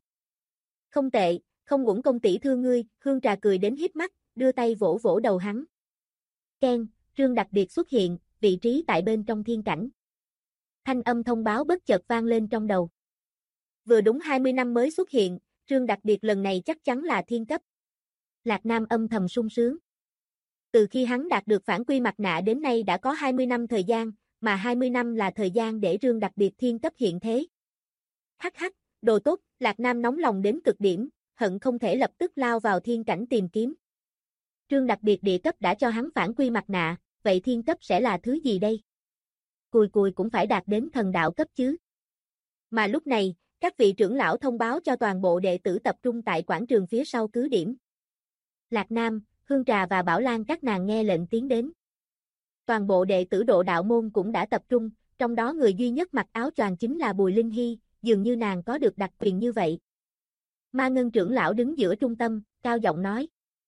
Không tệ, không uổng công tỷ thương ngươi, Hương Trà cười đến híp mắt, đưa tay vỗ vỗ đầu hắn. Keng, rương đặc biệt xuất hiện, vị trí tại bên trong thiên cảnh. Thanh âm thông báo bất chợt vang lên trong đầu. Vừa đúng 20 năm mới xuất hiện, rương đặc biệt lần này chắc chắn là thiên cấp. Lạc Nam âm thầm sung sướng. Từ khi hắn đạt được phản quy mặt nạ đến nay đã có 20 năm thời gian, mà 20 năm là thời gian để rương đặc biệt thiên cấp hiện thế. Hắc hắc, đồ tốt, Lạc Nam nóng lòng đến cực điểm, hận không thể lập tức lao vào thiên cảnh tìm kiếm. Rương đặc biệt địa cấp đã cho hắn phản quy mặt nạ, vậy thiên cấp sẽ là thứ gì đây? Cùi cùi cũng phải đạt đến thần đạo cấp chứ. Mà lúc này, các vị trưởng lão thông báo cho toàn bộ đệ tử tập trung tại quảng trường phía sau cứ điểm. Lạc Nam, Hương Trà và Bảo Lan các nàng nghe lệnh tiến đến. Toàn bộ đệ tử Độ Đạo môn cũng đã tập trung, trong đó người duy nhất mặc áo choàng chính là Bùi Linh Hy, dường như nàng có được đặc quyền như vậy. Ma Ngân trưởng lão đứng giữa trung tâm, cao giọng nói.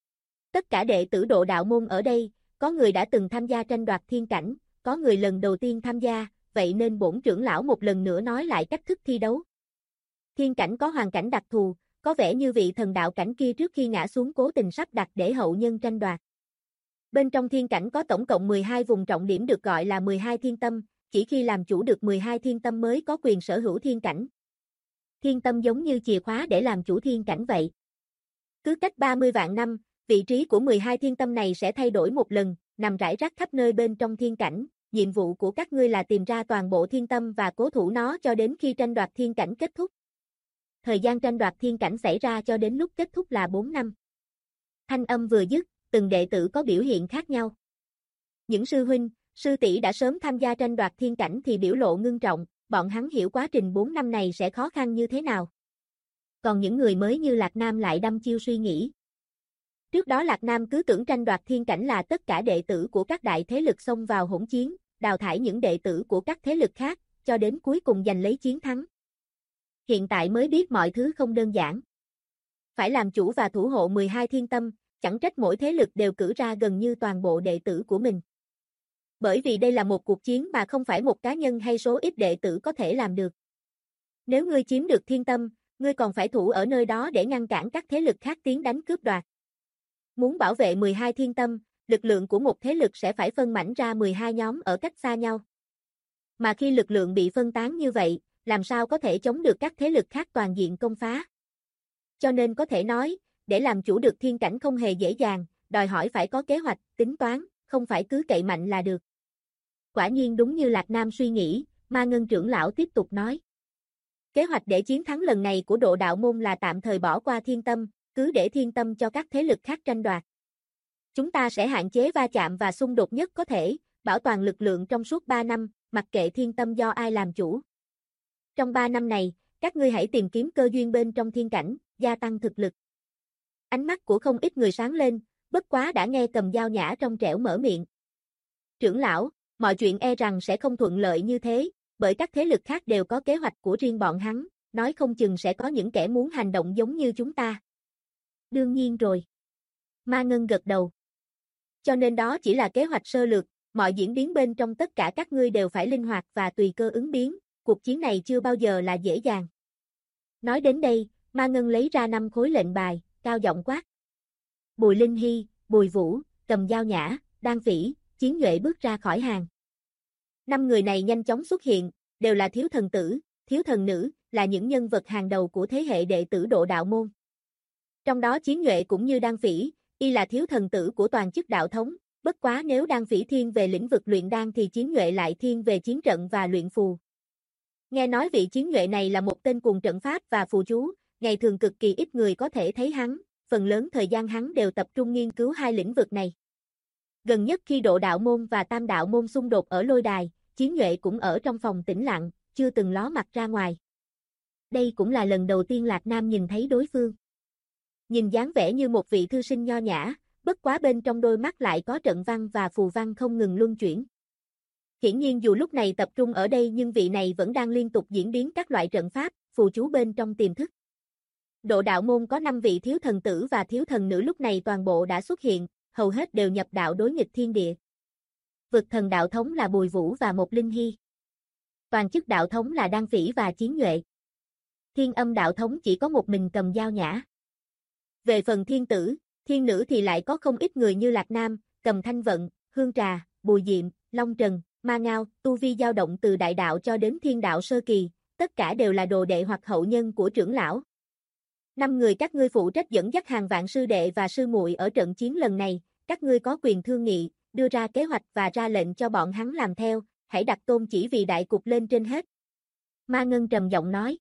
Tất cả đệ tử Độ Đạo môn ở đây, có người đã từng tham gia tranh đoạt thiên cảnh, có người lần đầu tiên tham gia, vậy nên bổn trưởng lão một lần nữa nói lại cách thức thi đấu. Thiên cảnh có hoàn cảnh đặc thù, có vẻ như vị thần đạo cảnh kia trước khi ngã xuống cố tình sắp đặt để hậu nhân tranh đoạt. Bên trong thiên cảnh có tổng cộng 12 vùng trọng điểm được gọi là 12 thiên tâm, chỉ khi làm chủ được 12 thiên tâm mới có quyền sở hữu thiên cảnh. Thiên tâm giống như chìa khóa để làm chủ thiên cảnh vậy. Cứ cách 30 vạn năm, vị trí của 12 thiên tâm này sẽ thay đổi một lần, nằm rải rác khắp nơi bên trong thiên cảnh. Nhiệm vụ của các ngươi là tìm ra toàn bộ thiên tâm và cố thủ nó cho đến khi tranh đoạt thiên cảnh kết thúc. Thời gian tranh đoạt thiên cảnh xảy ra cho đến lúc kết thúc là 4 năm. Thanh âm vừa dứt, từng đệ tử có biểu hiện khác nhau. Những sư huynh, sư tỷ đã sớm tham gia tranh đoạt thiên cảnh thì biểu lộ ngưng trọng, bọn hắn hiểu quá trình 4 năm này sẽ khó khăn như thế nào. Còn những người mới như Lạc Nam lại đăm chiêu suy nghĩ. Trước đó Lạc Nam cứ tưởng tranh đoạt thiên cảnh là tất cả đệ tử của các đại thế lực xông vào hỗn chiến, đào thải những đệ tử của các thế lực khác, cho đến cuối cùng giành lấy chiến thắng. Hiện tại mới biết mọi thứ không đơn giản. Phải làm chủ và thủ hộ 12 thiên tâm, chẳng trách mỗi thế lực đều cử ra gần như toàn bộ đệ tử của mình. Bởi vì đây là một cuộc chiến mà không phải một cá nhân hay số ít đệ tử có thể làm được. Nếu ngươi chiếm được thiên tâm, ngươi còn phải thủ ở nơi đó để ngăn cản các thế lực khác tiến đánh cướp đoạt. Muốn bảo vệ 12 thiên tâm, lực lượng của một thế lực sẽ phải phân mảnh ra 12 nhóm ở cách xa nhau. Mà khi lực lượng bị phân tán như vậy, làm sao có thể chống được các thế lực khác toàn diện công phá. Cho nên có thể nói, để làm chủ được thiên cảnh không hề dễ dàng, đòi hỏi phải có kế hoạch, tính toán, không phải cứ cậy mạnh là được. Quả nhiên đúng như Lạc Nam suy nghĩ, Ma Ngân trưởng lão tiếp tục nói. Kế hoạch để chiến thắng lần này của Độ Đạo môn là tạm thời bỏ qua thiên tâm, cứ để thiên tâm cho các thế lực khác tranh đoạt. Chúng ta sẽ hạn chế va chạm và xung đột nhất có thể, bảo toàn lực lượng trong suốt 3 năm, mặc kệ thiên tâm do ai làm chủ. Trong 3 năm này, các ngươi hãy tìm kiếm cơ duyên bên trong thiên cảnh, gia tăng thực lực. Ánh mắt của không ít người sáng lên, bất quá đã nghe Cầm Dao Nhã trong trẻo mở miệng. Trưởng lão, mọi chuyện e rằng sẽ không thuận lợi như thế, bởi các thế lực khác đều có kế hoạch của riêng bọn hắn, nói không chừng sẽ có những kẻ muốn hành động giống như chúng ta. Đương nhiên rồi. Ma Ngân gật đầu. Cho nên đó chỉ là kế hoạch sơ lược, mọi diễn biến bên trong tất cả các ngươi đều phải linh hoạt và tùy cơ ứng biến, cuộc chiến này chưa bao giờ là dễ dàng. Nói đến đây, Ma Ngân lấy ra 5 khối lệnh bài, cao giọng quát. Bùi Linh Hy, Bùi Vũ, Cầm Dao Nhã, Đan Phỉ, Chiến Nhuệ bước ra khỏi hàng. 5 người này nhanh chóng xuất hiện, đều là thiếu thần tử, thiếu thần nữ, là những nhân vật hàng đầu của thế hệ đệ tử Độ Đạo môn. Trong đó Chiến Nhuệ cũng như Đan Phỉ, y là thiếu thần tử của toàn chức đạo thống, bất quá nếu Đan Phỉ thiên về lĩnh vực luyện đan thì Chiến Nhuệ lại thiên về chiến trận và luyện phù. Nghe nói vị Chiến Nhuệ này là một tên cuồng trận pháp và phù chú, ngày thường cực kỳ ít người có thể thấy hắn, phần lớn thời gian hắn đều tập trung nghiên cứu hai lĩnh vực này. Gần nhất khi Độ Đạo môn và Tam Đạo môn xung đột ở lôi đài, Chiến Nhuệ cũng ở trong phòng tĩnh lặng, chưa từng ló mặt ra ngoài. Đây cũng là lần đầu tiên Lạc Nam nhìn thấy đối phương. Nhìn dáng vẻ như một vị thư sinh nho nhã, bất quá bên trong đôi mắt lại có trận văn và phù văn không ngừng luân chuyển. Hiển nhiên dù lúc này tập trung ở đây nhưng vị này vẫn đang liên tục diễn biến các loại trận pháp, phù chú bên trong tiềm thức. Độ Đạo môn có 5 vị thiếu thần tử và thiếu thần nữ lúc này toàn bộ đã xuất hiện, hầu hết đều nhập đạo đối nghịch thiên địa. Vực thần đạo thống là Bùi Vũ và Một Linh Hy. Toàn chức đạo thống là Đan Phỉ và Chiến Nhuệ. Thiên âm đạo thống chỉ có một mình Cầm Dao Nhã. Về phần thiên tử, thiên nữ thì lại có không ít người như Lạc Nam, Cầm Thanh Vận, Hương Trà, Bùi Diệm, Long Trần, Ma Ngao, tu vi dao động từ đại đạo cho đến thiên đạo sơ kỳ, tất cả đều là đồ đệ hoặc hậu nhân của trưởng lão. 5 người các ngươi phụ trách dẫn dắt hàng vạn sư đệ và sư muội ở trận chiến lần này, các ngươi có quyền thương nghị, đưa ra kế hoạch và ra lệnh cho bọn hắn làm theo, hãy đặt tôn chỉ vì đại cục lên trên hết. Ma Ngân trầm giọng nói.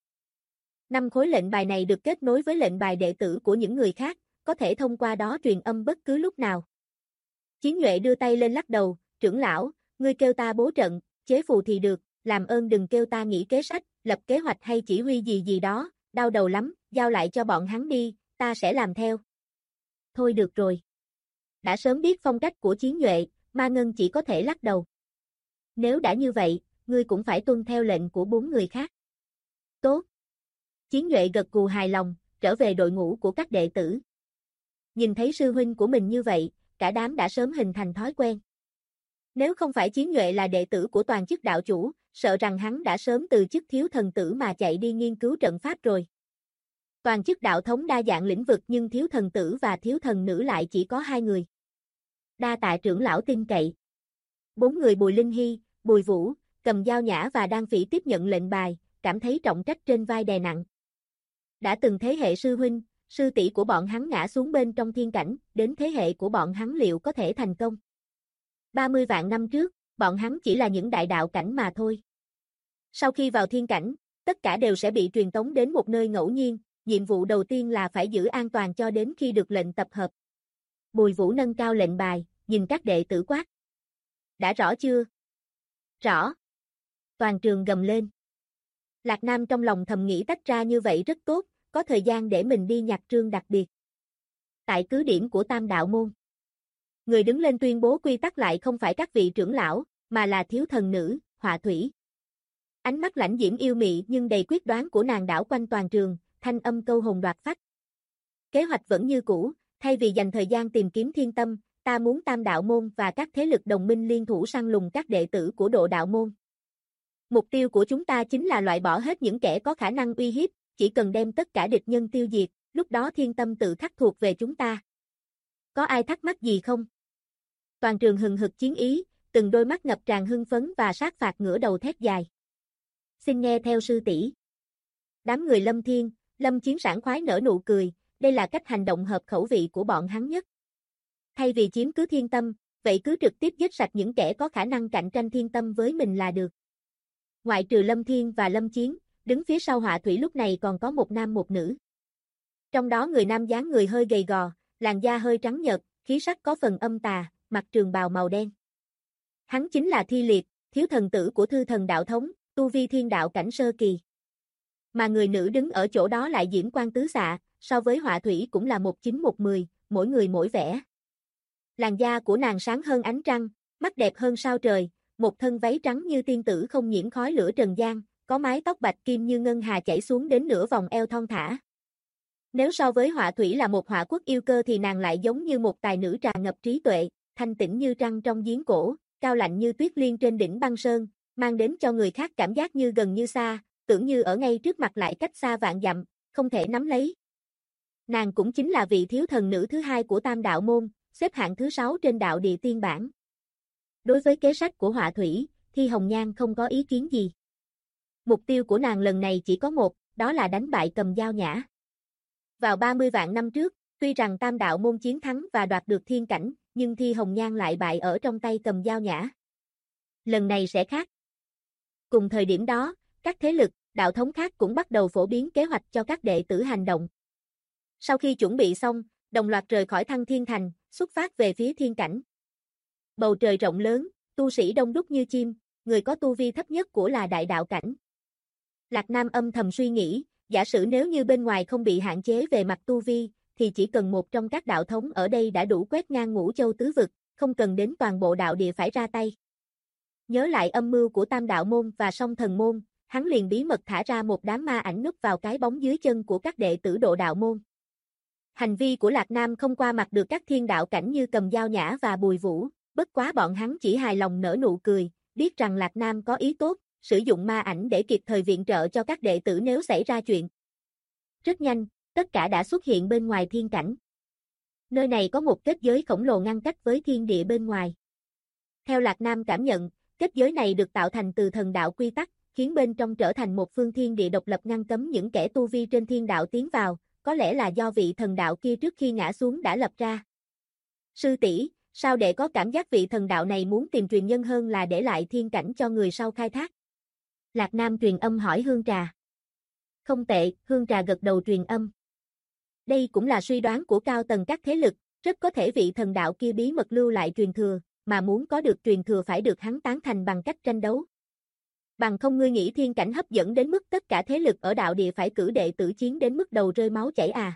5 khối lệnh bài này được kết nối với lệnh bài đệ tử của những người khác, có thể thông qua đó truyền âm bất cứ lúc nào. Chiến Nhuệ đưa tay lên lắc đầu, trưởng lão, ngươi kêu ta bố trận, chế phù thì được, làm ơn đừng kêu ta nghĩ kế sách, lập kế hoạch hay chỉ huy gì gì đó, đau đầu lắm, giao lại cho bọn hắn đi, ta sẽ làm theo. Thôi được rồi. Đã sớm biết phong cách của Chiến Nhuệ, Ma Ngân chỉ có thể lắc đầu. Nếu đã như vậy, ngươi cũng phải tuân theo lệnh của 4 người khác. Tốt. Chiến Nhuệ gật gù hài lòng, trở về đội ngũ của các đệ tử. Nhìn thấy sư huynh của mình như vậy, cả đám đã sớm hình thành thói quen. Nếu không phải Chiến Nhuệ là đệ tử của toàn chức đạo chủ, sợ rằng hắn đã sớm từ chức thiếu thần tử mà chạy đi nghiên cứu trận pháp rồi. Toàn chức đạo thống đa dạng lĩnh vực nhưng thiếu thần tử và thiếu thần nữ lại chỉ có 2 người. Đa tạ trưởng lão tin cậy. 4 người Bùi Linh Hy, Bùi Vũ, Cầm Dao Nhã và Đan Phỉ tiếp nhận lệnh bài, cảm thấy trọng trách trên vai đè nặng. Đã từng thế hệ sư huynh, sư tỷ của bọn hắn ngã xuống bên trong thiên cảnh, đến thế hệ của bọn hắn liệu có thể thành công? 30 vạn năm trước, bọn hắn chỉ là những đại đạo cảnh mà thôi. Sau khi vào thiên cảnh, tất cả đều sẽ bị truyền tống đến một nơi ngẫu nhiên, nhiệm vụ đầu tiên là phải giữ an toàn cho đến khi được lệnh tập hợp. Bùi Vũ nâng cao lệnh bài, nhìn các đệ tử quát. Đã rõ chưa? Rõ. Toàn trường gầm lên. Lạc Nam trong lòng thầm nghĩ tách ra như vậy rất tốt, có thời gian để mình đi nhặt trương đặc biệt. Tại cứ điểm của Tam Đạo môn. Người đứng lên tuyên bố quy tắc lại không phải các vị trưởng lão, mà là thiếu thần nữ, Họa Thủy. Ánh mắt lãnh diễm yêu mị nhưng đầy quyết đoán của nàng đảo quanh toàn trường, thanh âm câu hồn đoạt phách. Kế hoạch vẫn như cũ, thay vì dành thời gian tìm kiếm thiên tâm, ta muốn Tam Đạo môn và các thế lực đồng minh liên thủ săn lùng các đệ tử của Độ Đạo môn. Mục tiêu của chúng ta chính là loại bỏ hết những kẻ có khả năng uy hiếp, chỉ cần đem tất cả địch nhân tiêu diệt, lúc đó thiên tâm tự khắc thuộc về chúng ta. Có ai thắc mắc gì không? Toàn trường hừng hực chiến ý, từng đôi mắt ngập tràn hưng phấn và sát phạt ngửa đầu thét dài. Xin nghe theo sư tỷ. Đám người Lâm Thiên, Lâm Chiến sảng khoái nở nụ cười, đây là cách hành động hợp khẩu vị của bọn hắn nhất. Thay vì chiếm cứ thiên tâm, vậy cứ trực tiếp giết sạch những kẻ có khả năng cạnh tranh thiên tâm với mình là được. Ngoại trừ Lâm Thiên và Lâm Chiến, đứng phía sau Họa Thủy lúc này còn có một nam một nữ. Trong đó người nam dáng người hơi gầy gò, làn da hơi trắng nhợt, khí sắc có phần âm tà, mặc trường bào màu đen. Hắn chính là Thi Liệt, thiếu thần tử của Thư Thần đạo thống, tu vi thiên đạo cảnh sơ kỳ. Mà người nữ đứng ở chỗ đó lại diễm quang tứ xạ, so với Họa Thủy cũng là 19-10, mỗi người mỗi vẻ. Làn da của nàng sáng hơn ánh trăng, mắt đẹp hơn sao trời, một thân váy trắng như tiên tử không nhiễm khói lửa trần gian, có mái tóc bạch kim như ngân hà chảy xuống đến nửa vòng eo thon thả. Nếu so với Họa Thủy là một họa quốc yêu cơ thì nàng lại giống như một tài nữ tràn ngập trí tuệ, thanh tĩnh như trăng trong giếng cổ, cao lạnh như tuyết liên trên đỉnh băng sơn, mang đến cho người khác cảm giác như gần như xa, tưởng như ở ngay trước mặt lại cách xa vạn dặm, không thể nắm lấy. Nàng cũng chính là vị thiếu thần nữ thứ hai của Tam Đạo Môn, xếp hạng thứ 6 trên đạo địa tiên bảng. Đối với kế sách của Họa Thủy, Thi Hồng Nhan không có ý kiến gì. Mục tiêu của nàng lần này chỉ có một, đó là đánh bại Cầm Dao Nhã. Vào 30 vạn năm trước, tuy rằng Tam Đạo Môn chiến thắng và đoạt được thiên cảnh, nhưng Thi Hồng Nhan lại bại ở trong tay Cầm Dao Nhã. Lần này sẽ khác. Cùng thời điểm đó, các thế lực, đạo thống khác cũng bắt đầu phổ biến kế hoạch cho các đệ tử hành động. Sau khi chuẩn bị xong, đồng loạt rời khỏi Thăng Thiên Thành, xuất phát về phía thiên cảnh. Bầu trời rộng lớn, tu sĩ đông đúc như chim, người có tu vi thấp nhất của là đại đạo cảnh. Lạc Nam âm thầm suy nghĩ, giả sử nếu như bên ngoài không bị hạn chế về mặt tu vi, thì chỉ cần một trong các đạo thống ở đây đã đủ quét ngang Ngũ Châu tứ vực, không cần đến toàn bộ đạo địa phải ra tay. Nhớ lại âm mưu của Tam Đạo Môn và Song Thần Môn, hắn liền bí mật thả ra một đám ma ảnh núp vào cái bóng dưới chân của các đệ tử Độ Đạo Môn. Hành vi của Lạc Nam không qua mặt được các thiên đạo cảnh như Cầm Dao Nhã và Bùi Vũ, bất quá bọn hắn chỉ hài lòng nở nụ cười, biết rằng Lạc Nam có ý tốt, sử dụng ma ảnh để kịp thời viện trợ cho các đệ tử nếu xảy ra chuyện. Rất nhanh, tất cả đã xuất hiện bên ngoài thiên cảnh. Nơi này có một kết giới khổng lồ ngăn cách với thiên địa bên ngoài. Theo Lạc Nam cảm nhận, kết giới này được tạo thành từ thần đạo quy tắc, khiến bên trong trở thành một phương thiên địa độc lập ngăn cấm những kẻ tu vi trên thiên đạo tiến vào, có lẽ là do vị thần đạo kia trước khi ngã xuống đã lập ra. Sư tỷ, sao để có cảm giác vị thần đạo này muốn tìm truyền nhân hơn là để lại thiên cảnh cho người sau khai thác? Lạc Nam truyền âm hỏi Hương Trà. Không tệ, Hương Trà gật đầu truyền âm. Đây cũng là suy đoán của cao tầng các thế lực, rất có thể vị thần đạo kia bí mật lưu lại truyền thừa, mà muốn có được truyền thừa phải được hắn tán thành bằng cách tranh đấu. Bằng không ngươi nghĩ thiên cảnh hấp dẫn đến mức tất cả thế lực ở đạo địa phải cử đệ tử chiến đến mức đầu rơi máu chảy à?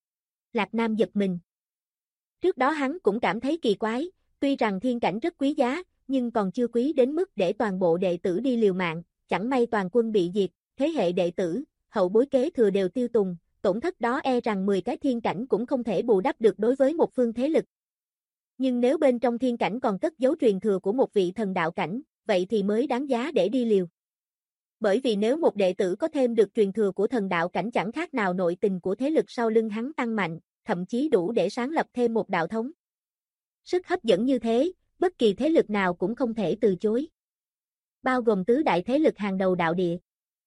Lạc Nam giật mình. Trước đó hắn cũng cảm thấy kỳ quái, tuy rằng thiên cảnh rất quý giá, nhưng còn chưa quý đến mức để toàn bộ đệ tử đi liều mạng, chẳng may toàn quân bị diệt, thế hệ đệ tử, hậu bối kế thừa đều tiêu tùng, tổn thất đó e rằng 10 cái thiên cảnh cũng không thể bù đắp được đối với một phương thế lực. Nhưng nếu bên trong thiên cảnh còn cất giấu truyền thừa của một vị thần đạo cảnh, vậy thì mới đáng giá để đi liều. Bởi vì nếu một đệ tử có thêm được truyền thừa của thần đạo cảnh chẳng khác nào nội tình của thế lực sau lưng hắn tăng mạnh, thậm chí đủ để sáng lập thêm một đạo thống. Sức hấp dẫn như thế, bất kỳ thế lực nào cũng không thể từ chối. Bao gồm tứ đại thế lực hàng đầu đạo địa.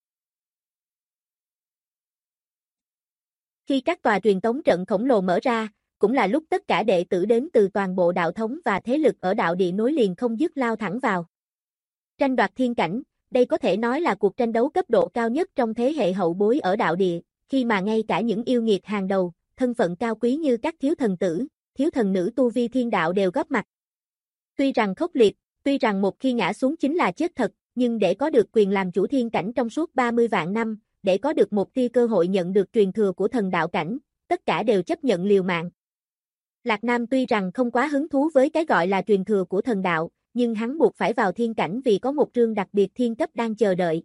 Khi các tòa truyền tống trận khổng lồ mở ra, cũng là lúc tất cả đệ tử đến từ toàn bộ đạo thống và thế lực ở đạo địa nối liền không dứt lao thẳng vào. Tranh đoạt thiên cảnh, đây có thể nói là cuộc tranh đấu cấp độ cao nhất trong thế hệ hậu bối ở đạo địa, khi mà ngay cả những yêu nghiệt hàng đầu, thân phận cao quý như các thiếu thần tử, thiếu thần nữ tu vi thiên đạo đều góp mặt. Tuy rằng khốc liệt, tuy rằng một khi ngã xuống chính là chết thật, nhưng để có được quyền làm chủ thiên cảnh trong suốt 30 vạn năm, để có được một tia cơ hội nhận được truyền thừa của thần đạo cảnh, tất cả đều chấp nhận liều mạng. Lạc Nam tuy rằng không quá hứng thú với cái gọi là truyền thừa của thần đạo, nhưng hắn buộc phải vào thiên cảnh vì có một trương đặc biệt thiên cấp đang chờ đợi.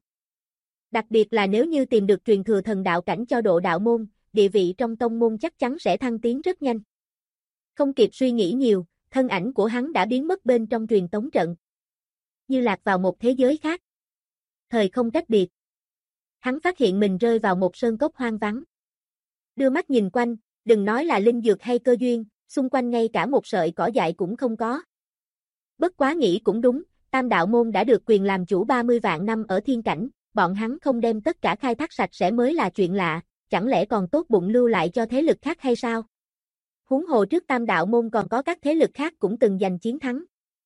Đặc biệt là nếu như tìm được truyền thừa thần đạo cảnh cho Độ Đạo Môn, địa vị trong tông môn chắc chắn sẽ thăng tiến rất nhanh. Không kịp suy nghĩ nhiều, thân ảnh của hắn đã biến mất bên trong truyền tống trận. Như lạc vào một thế giới khác. Thời không cách biệt. Hắn phát hiện mình rơi vào một sơn cốc hoang vắng. Đưa mắt nhìn quanh, đừng nói là linh dược hay cơ duyên, xung quanh ngay cả một sợi cỏ dại cũng không có. Bất quá nghĩ cũng đúng, Tam Đạo Môn đã được quyền làm chủ 30 vạn năm ở thiên cảnh, bọn hắn không đem tất cả khai thác sạch sẽ mới là chuyện lạ, chẳng lẽ còn tốt bụng lưu lại cho thế lực khác hay sao? Huống hồ trước Tam Đạo Môn còn có các thế lực khác cũng từng giành chiến thắng.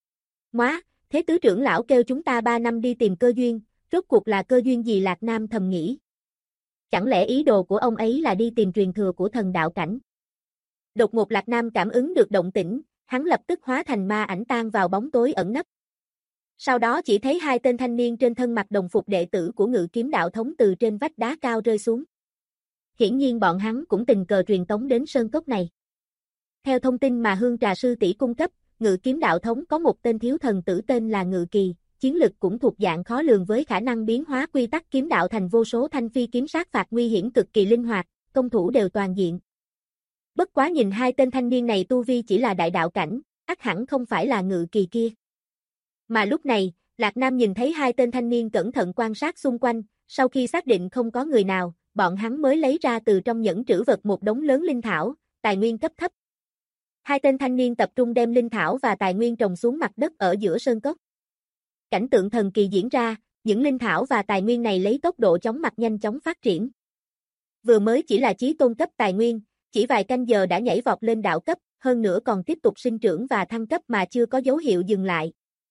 Móa, thế tứ trưởng lão kêu chúng ta 3 năm đi tìm cơ duyên, rốt cuộc là cơ duyên gì? Lạc Nam thầm nghĩ. Chẳng lẽ ý đồ của ông ấy là đi tìm truyền thừa của thần đạo cảnh? Đột ngột Lạc Nam cảm ứng được động tĩnh, hắn lập tức hóa thành ma ảnh tan vào bóng tối ẩn nấp. Sau đó chỉ thấy hai tên thanh niên trên thân mặc đồng phục đệ tử của Ngự Kiếm đạo thống từ trên vách đá cao rơi xuống. Hiển nhiên bọn hắn cũng tình cờ truyền tống đến sơn cốc này. Theo thông tin mà Hương Trà sư tỷ cung cấp, Ngự Kiếm đạo thống có một tên thiếu thần tử tên là Ngự Kỳ, chiến lực cũng thuộc dạng khó lường với khả năng biến hóa quy tắc kiếm đạo thành vô số thanh phi kiếm sát phạt nguy hiểm cực kỳ linh hoạt, công thủ đều toàn diện. Bất quá nhìn hai tên thanh niên này tu vi chỉ là đại đạo cảnh, ắt hẳn không phải là Ngự Kỳ kia. Mà lúc này, Lạc Nam nhìn thấy hai tên thanh niên cẩn thận quan sát xung quanh, sau khi xác định không có người nào, bọn hắn mới lấy ra từ trong nhẫn trữ vật một đống lớn linh thảo, tài nguyên cấp thấp. Hai tên thanh niên tập trung đem linh thảo và tài nguyên trồng xuống mặt đất ở giữa sơn cốc. Cảnh tượng thần kỳ diễn ra, những linh thảo và tài nguyên này lấy tốc độ chóng mặt nhanh chóng phát triển. Vừa mới chỉ là chí tôn cấp tài nguyên, chỉ vài canh giờ đã nhảy vọt lên đạo cấp, hơn nữa còn tiếp tục sinh trưởng và thăng cấp mà chưa có dấu hiệu dừng lại.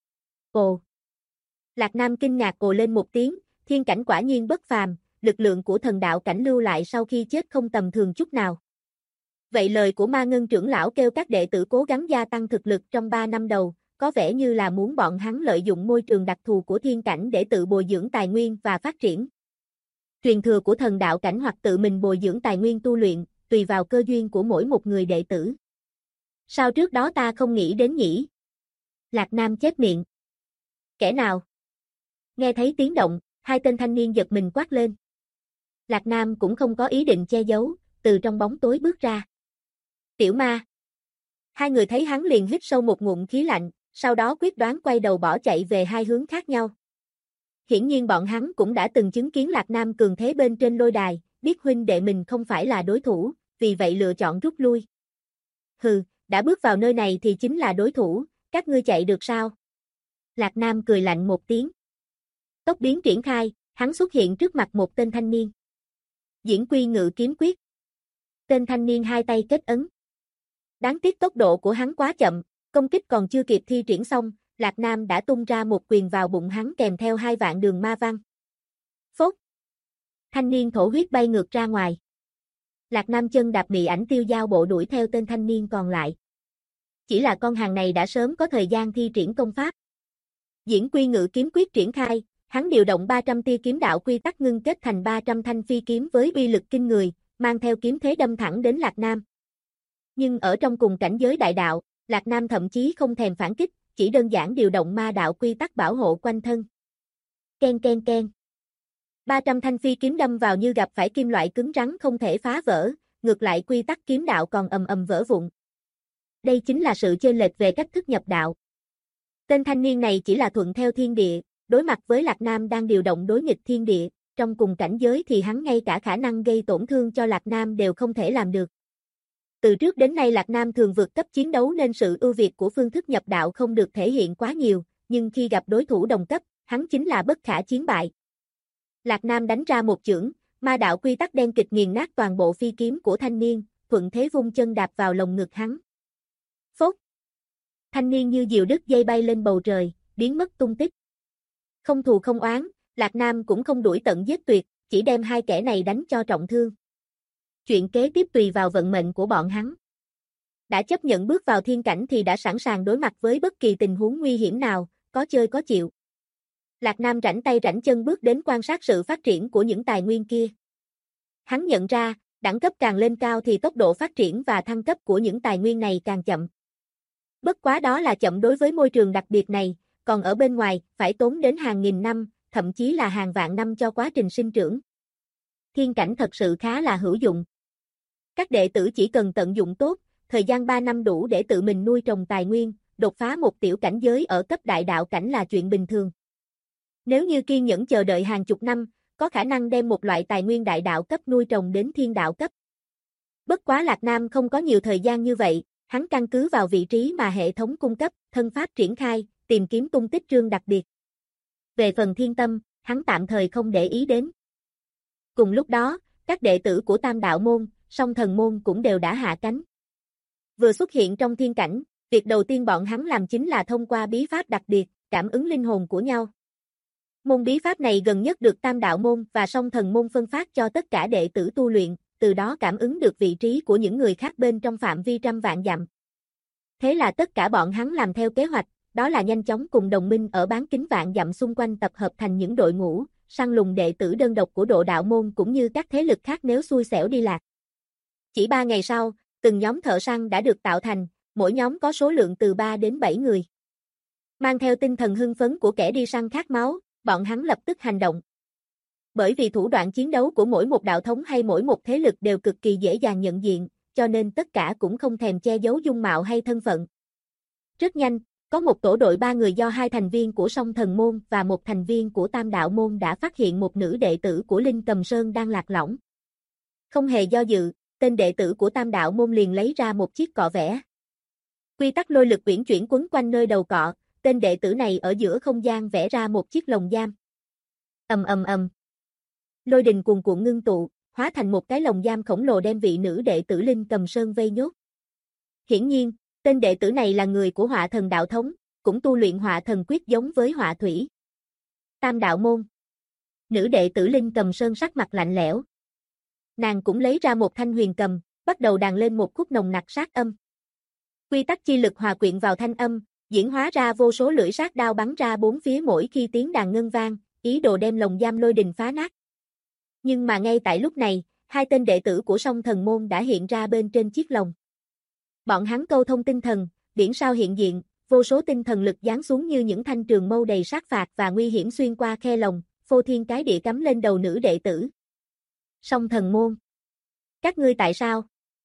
Ồ! Lạc Nam kinh ngạc ồ lên một tiếng, thiên cảnh quả nhiên bất phàm, lực lượng của thần đạo cảnh lưu lại sau khi chết không tầm thường chút nào. Vậy lời của Ma Ngân trưởng lão kêu các đệ tử cố gắng gia tăng thực lực trong 3 năm đầu, có vẻ như là muốn bọn hắn lợi dụng môi trường đặc thù của thiên cảnh để tự bồi dưỡng tài nguyên và phát triển. Truyền thừa của thần đạo cảnh hoặc tự mình bồi dưỡng tài nguyên tu luyện, tùy vào cơ duyên của mỗi một người đệ tử. Sao trước đó ta không nghĩ đến nhỉ? Lạc Nam chép miệng. Kẻ nào? Nghe thấy tiếng động, hai tên thanh niên giật mình quát lên. Lạc Nam cũng không có ý định che giấu, từ trong bóng tối bước ra. Tiểu ma. Hai người thấy hắn liền hít sâu một ngụm khí lạnh, sau đó quyết đoán quay đầu bỏ chạy về hai hướng khác nhau. Hiển nhiên bọn hắn cũng đã từng chứng kiến Lạc Nam cường thế bên trên lôi đài, biết huynh đệ mình không phải là đối thủ, vì vậy lựa chọn rút lui. Hừ, đã bước vào nơi này thì chính là đối thủ, các ngươi chạy được sao? Lạc Nam cười lạnh một tiếng. Tốc biến triển khai, hắn xuất hiện trước mặt một tên thanh niên. Diễn quy ngự kiếm quyết. Tên thanh niên hai tay kết ấn. Đáng tiếc tốc độ của hắn quá chậm, công kích còn chưa kịp thi triển xong, Lạc Nam đã tung ra một quyền vào bụng hắn kèm theo 2 vạn đường ma văn. Phốt! Thanh niên thổ huyết bay ngược ra ngoài. Lạc Nam chân đạp mị ảnh tiêu giao bộ đuổi theo tên thanh niên còn lại. Chỉ là con hàng này đã sớm có thời gian thi triển công pháp. Diễn quy ngự kiếm quyết triển khai, hắn điều động 300 tia kiếm đạo quy tắc ngưng kết thành 300 thanh phi kiếm với uy lực kinh người, mang theo kiếm thế đâm thẳng đến Lạc Nam. Nhưng ở trong cùng cảnh giới đại đạo, Lạc Nam thậm chí không thèm phản kích, chỉ đơn giản điều động ma đạo quy tắc bảo hộ quanh thân. Ken ken ken. 300 thanh phi kiếm đâm vào như gặp phải kim loại cứng rắn không thể phá vỡ, ngược lại quy tắc kiếm đạo còn ầm ầm vỡ vụn. Đây chính là sự chênh lệch về cách thức nhập đạo. Tên thanh niên này chỉ là thuận theo thiên địa, đối mặt với Lạc Nam đang điều động đối nghịch thiên địa, trong cùng cảnh giới thì hắn ngay cả khả năng gây tổn thương cho Lạc Nam đều không thể làm được. Từ trước đến nay Lạc Nam thường vượt cấp chiến đấu nên sự ưu việt của phương thức nhập đạo không được thể hiện quá nhiều, nhưng khi gặp đối thủ đồng cấp, hắn chính là bất khả chiến bại. Lạc Nam đánh ra một chưởng, ma đạo quy tắc đen kịch nghiền nát toàn bộ phi kiếm của thanh niên, thuận thế vung chân đạp vào lồng ngực hắn. Phốt! Thanh niên như diều đứt dây bay lên bầu trời, biến mất tung tích. Không thù không oán, Lạc Nam cũng không đuổi tận giết tuyệt, chỉ đem hai kẻ này đánh cho trọng thương. Chuyện kế tiếp tùy vào vận mệnh của bọn hắn. Đã chấp nhận bước vào thiên cảnh thì đã sẵn sàng đối mặt với bất kỳ tình huống nguy hiểm nào, có chơi có chịu. Lạc Nam rảnh tay rảnh chân bước đến quan sát sự phát triển của những tài nguyên kia. Hắn nhận ra, đẳng cấp càng lên cao thì tốc độ phát triển và thăng cấp của những tài nguyên này càng chậm. Bất quá đó là chậm đối với môi trường đặc biệt này, còn ở bên ngoài, phải tốn đến hàng nghìn năm, thậm chí là hàng vạn năm cho quá trình sinh trưởng. Thiên cảnh thật sự khá là hữu dụng. Các đệ tử chỉ cần tận dụng tốt, thời gian 3 năm đủ để tự mình nuôi trồng tài nguyên, đột phá một tiểu cảnh giới ở cấp đại đạo cảnh là chuyện bình thường. Nếu như kiên nhẫn chờ đợi hàng chục năm, có khả năng đem một loại tài nguyên đại đạo cấp nuôi trồng đến thiên đạo cấp. Bất quá Lạc Nam không có nhiều thời gian như vậy, hắn căn cứ vào vị trí mà hệ thống cung cấp, thân pháp triển khai, tìm kiếm tung tích trương đặc biệt. Về phần thiên tâm, hắn tạm thời không để ý đến. Cùng lúc đó, các đệ tử của Tam Đạo Môn, Song Thần Môn cũng đều đã hạ cánh. Vừa xuất hiện trong thiên cảnh, việc đầu tiên bọn hắn làm chính là thông qua bí pháp đặc biệt, cảm ứng linh hồn của nhau. Môn bí pháp này gần nhất được Tam Đạo Môn và Song Thần Môn phân phát cho tất cả đệ tử tu luyện, từ đó cảm ứng được vị trí của những người khác bên trong phạm vi trăm vạn dặm. Thế là tất cả bọn hắn làm theo kế hoạch, đó là nhanh chóng cùng đồng minh ở bán kính vạn dặm xung quanh tập hợp thành những đội ngũ, săn lùng đệ tử đơn độc của Độ Đạo Môn cũng như các thế lực khác nếu xui xẻo đi lạc. Chỉ 3 ngày sau, từng nhóm thợ săn đã được tạo thành, mỗi nhóm có số lượng từ 3 đến 7 người. Mang theo tinh thần hưng phấn của kẻ đi săn khát máu, bọn hắn lập tức hành động. Bởi vì thủ đoạn chiến đấu của mỗi một đạo thống hay mỗi một thế lực đều cực kỳ dễ dàng nhận diện, cho nên tất cả cũng không thèm che giấu dung mạo hay thân phận. Rất nhanh, có một tổ đội 3 người do 2 thành viên của Song Thần Môn và một thành viên của Tam Đạo Môn đã phát hiện một nữ đệ tử của Linh Cầm Sơn đang lạc lõng. Không hề do dự, tên đệ tử của Tam Đạo môn liền lấy ra một chiếc cọ vẽ. Quy tắc lôi lực uyển chuyển quấn quanh nơi đầu cọ, tên đệ tử này ở giữa không gian vẽ ra một chiếc lồng giam. Ầm ầm ầm. Lôi đình cuồn cuộn ngưng tụ, hóa thành một cái lồng giam khổng lồ đem vị nữ đệ tử Linh Cầm Sơn vây nhốt. Hiển nhiên, tên đệ tử này là người của Hỏa Thần đạo thống, cũng tu luyện Hỏa Thần quyết giống với Hỏa Thủy. Tam Đạo môn. Nữ đệ tử Linh Cầm Sơn sắc mặt lạnh lẽo. Nàng cũng lấy ra một thanh huyền cầm, bắt đầu đàn lên một khúc nồng nặc sát âm. Quy tắc chi lực hòa quyện vào thanh âm, diễn hóa ra vô số lưỡi sát đao bắn ra bốn phía mỗi khi tiếng đàn ngân vang, ý đồ đem lồng giam lôi đình phá nát. Nhưng mà ngay tại lúc này, hai tên đệ tử của Song Thần môn đã hiện ra bên trên chiếc lồng. Bọn hắn câu thông tinh thần, biển sao hiện diện, vô số tinh thần lực giáng xuống như những thanh trường mâu đầy sát phạt và nguy hiểm xuyên qua khe lồng, phô thiên cái địa cắm lên đầu nữ đệ tử. Song Thần môn. Các ngươi tại sao?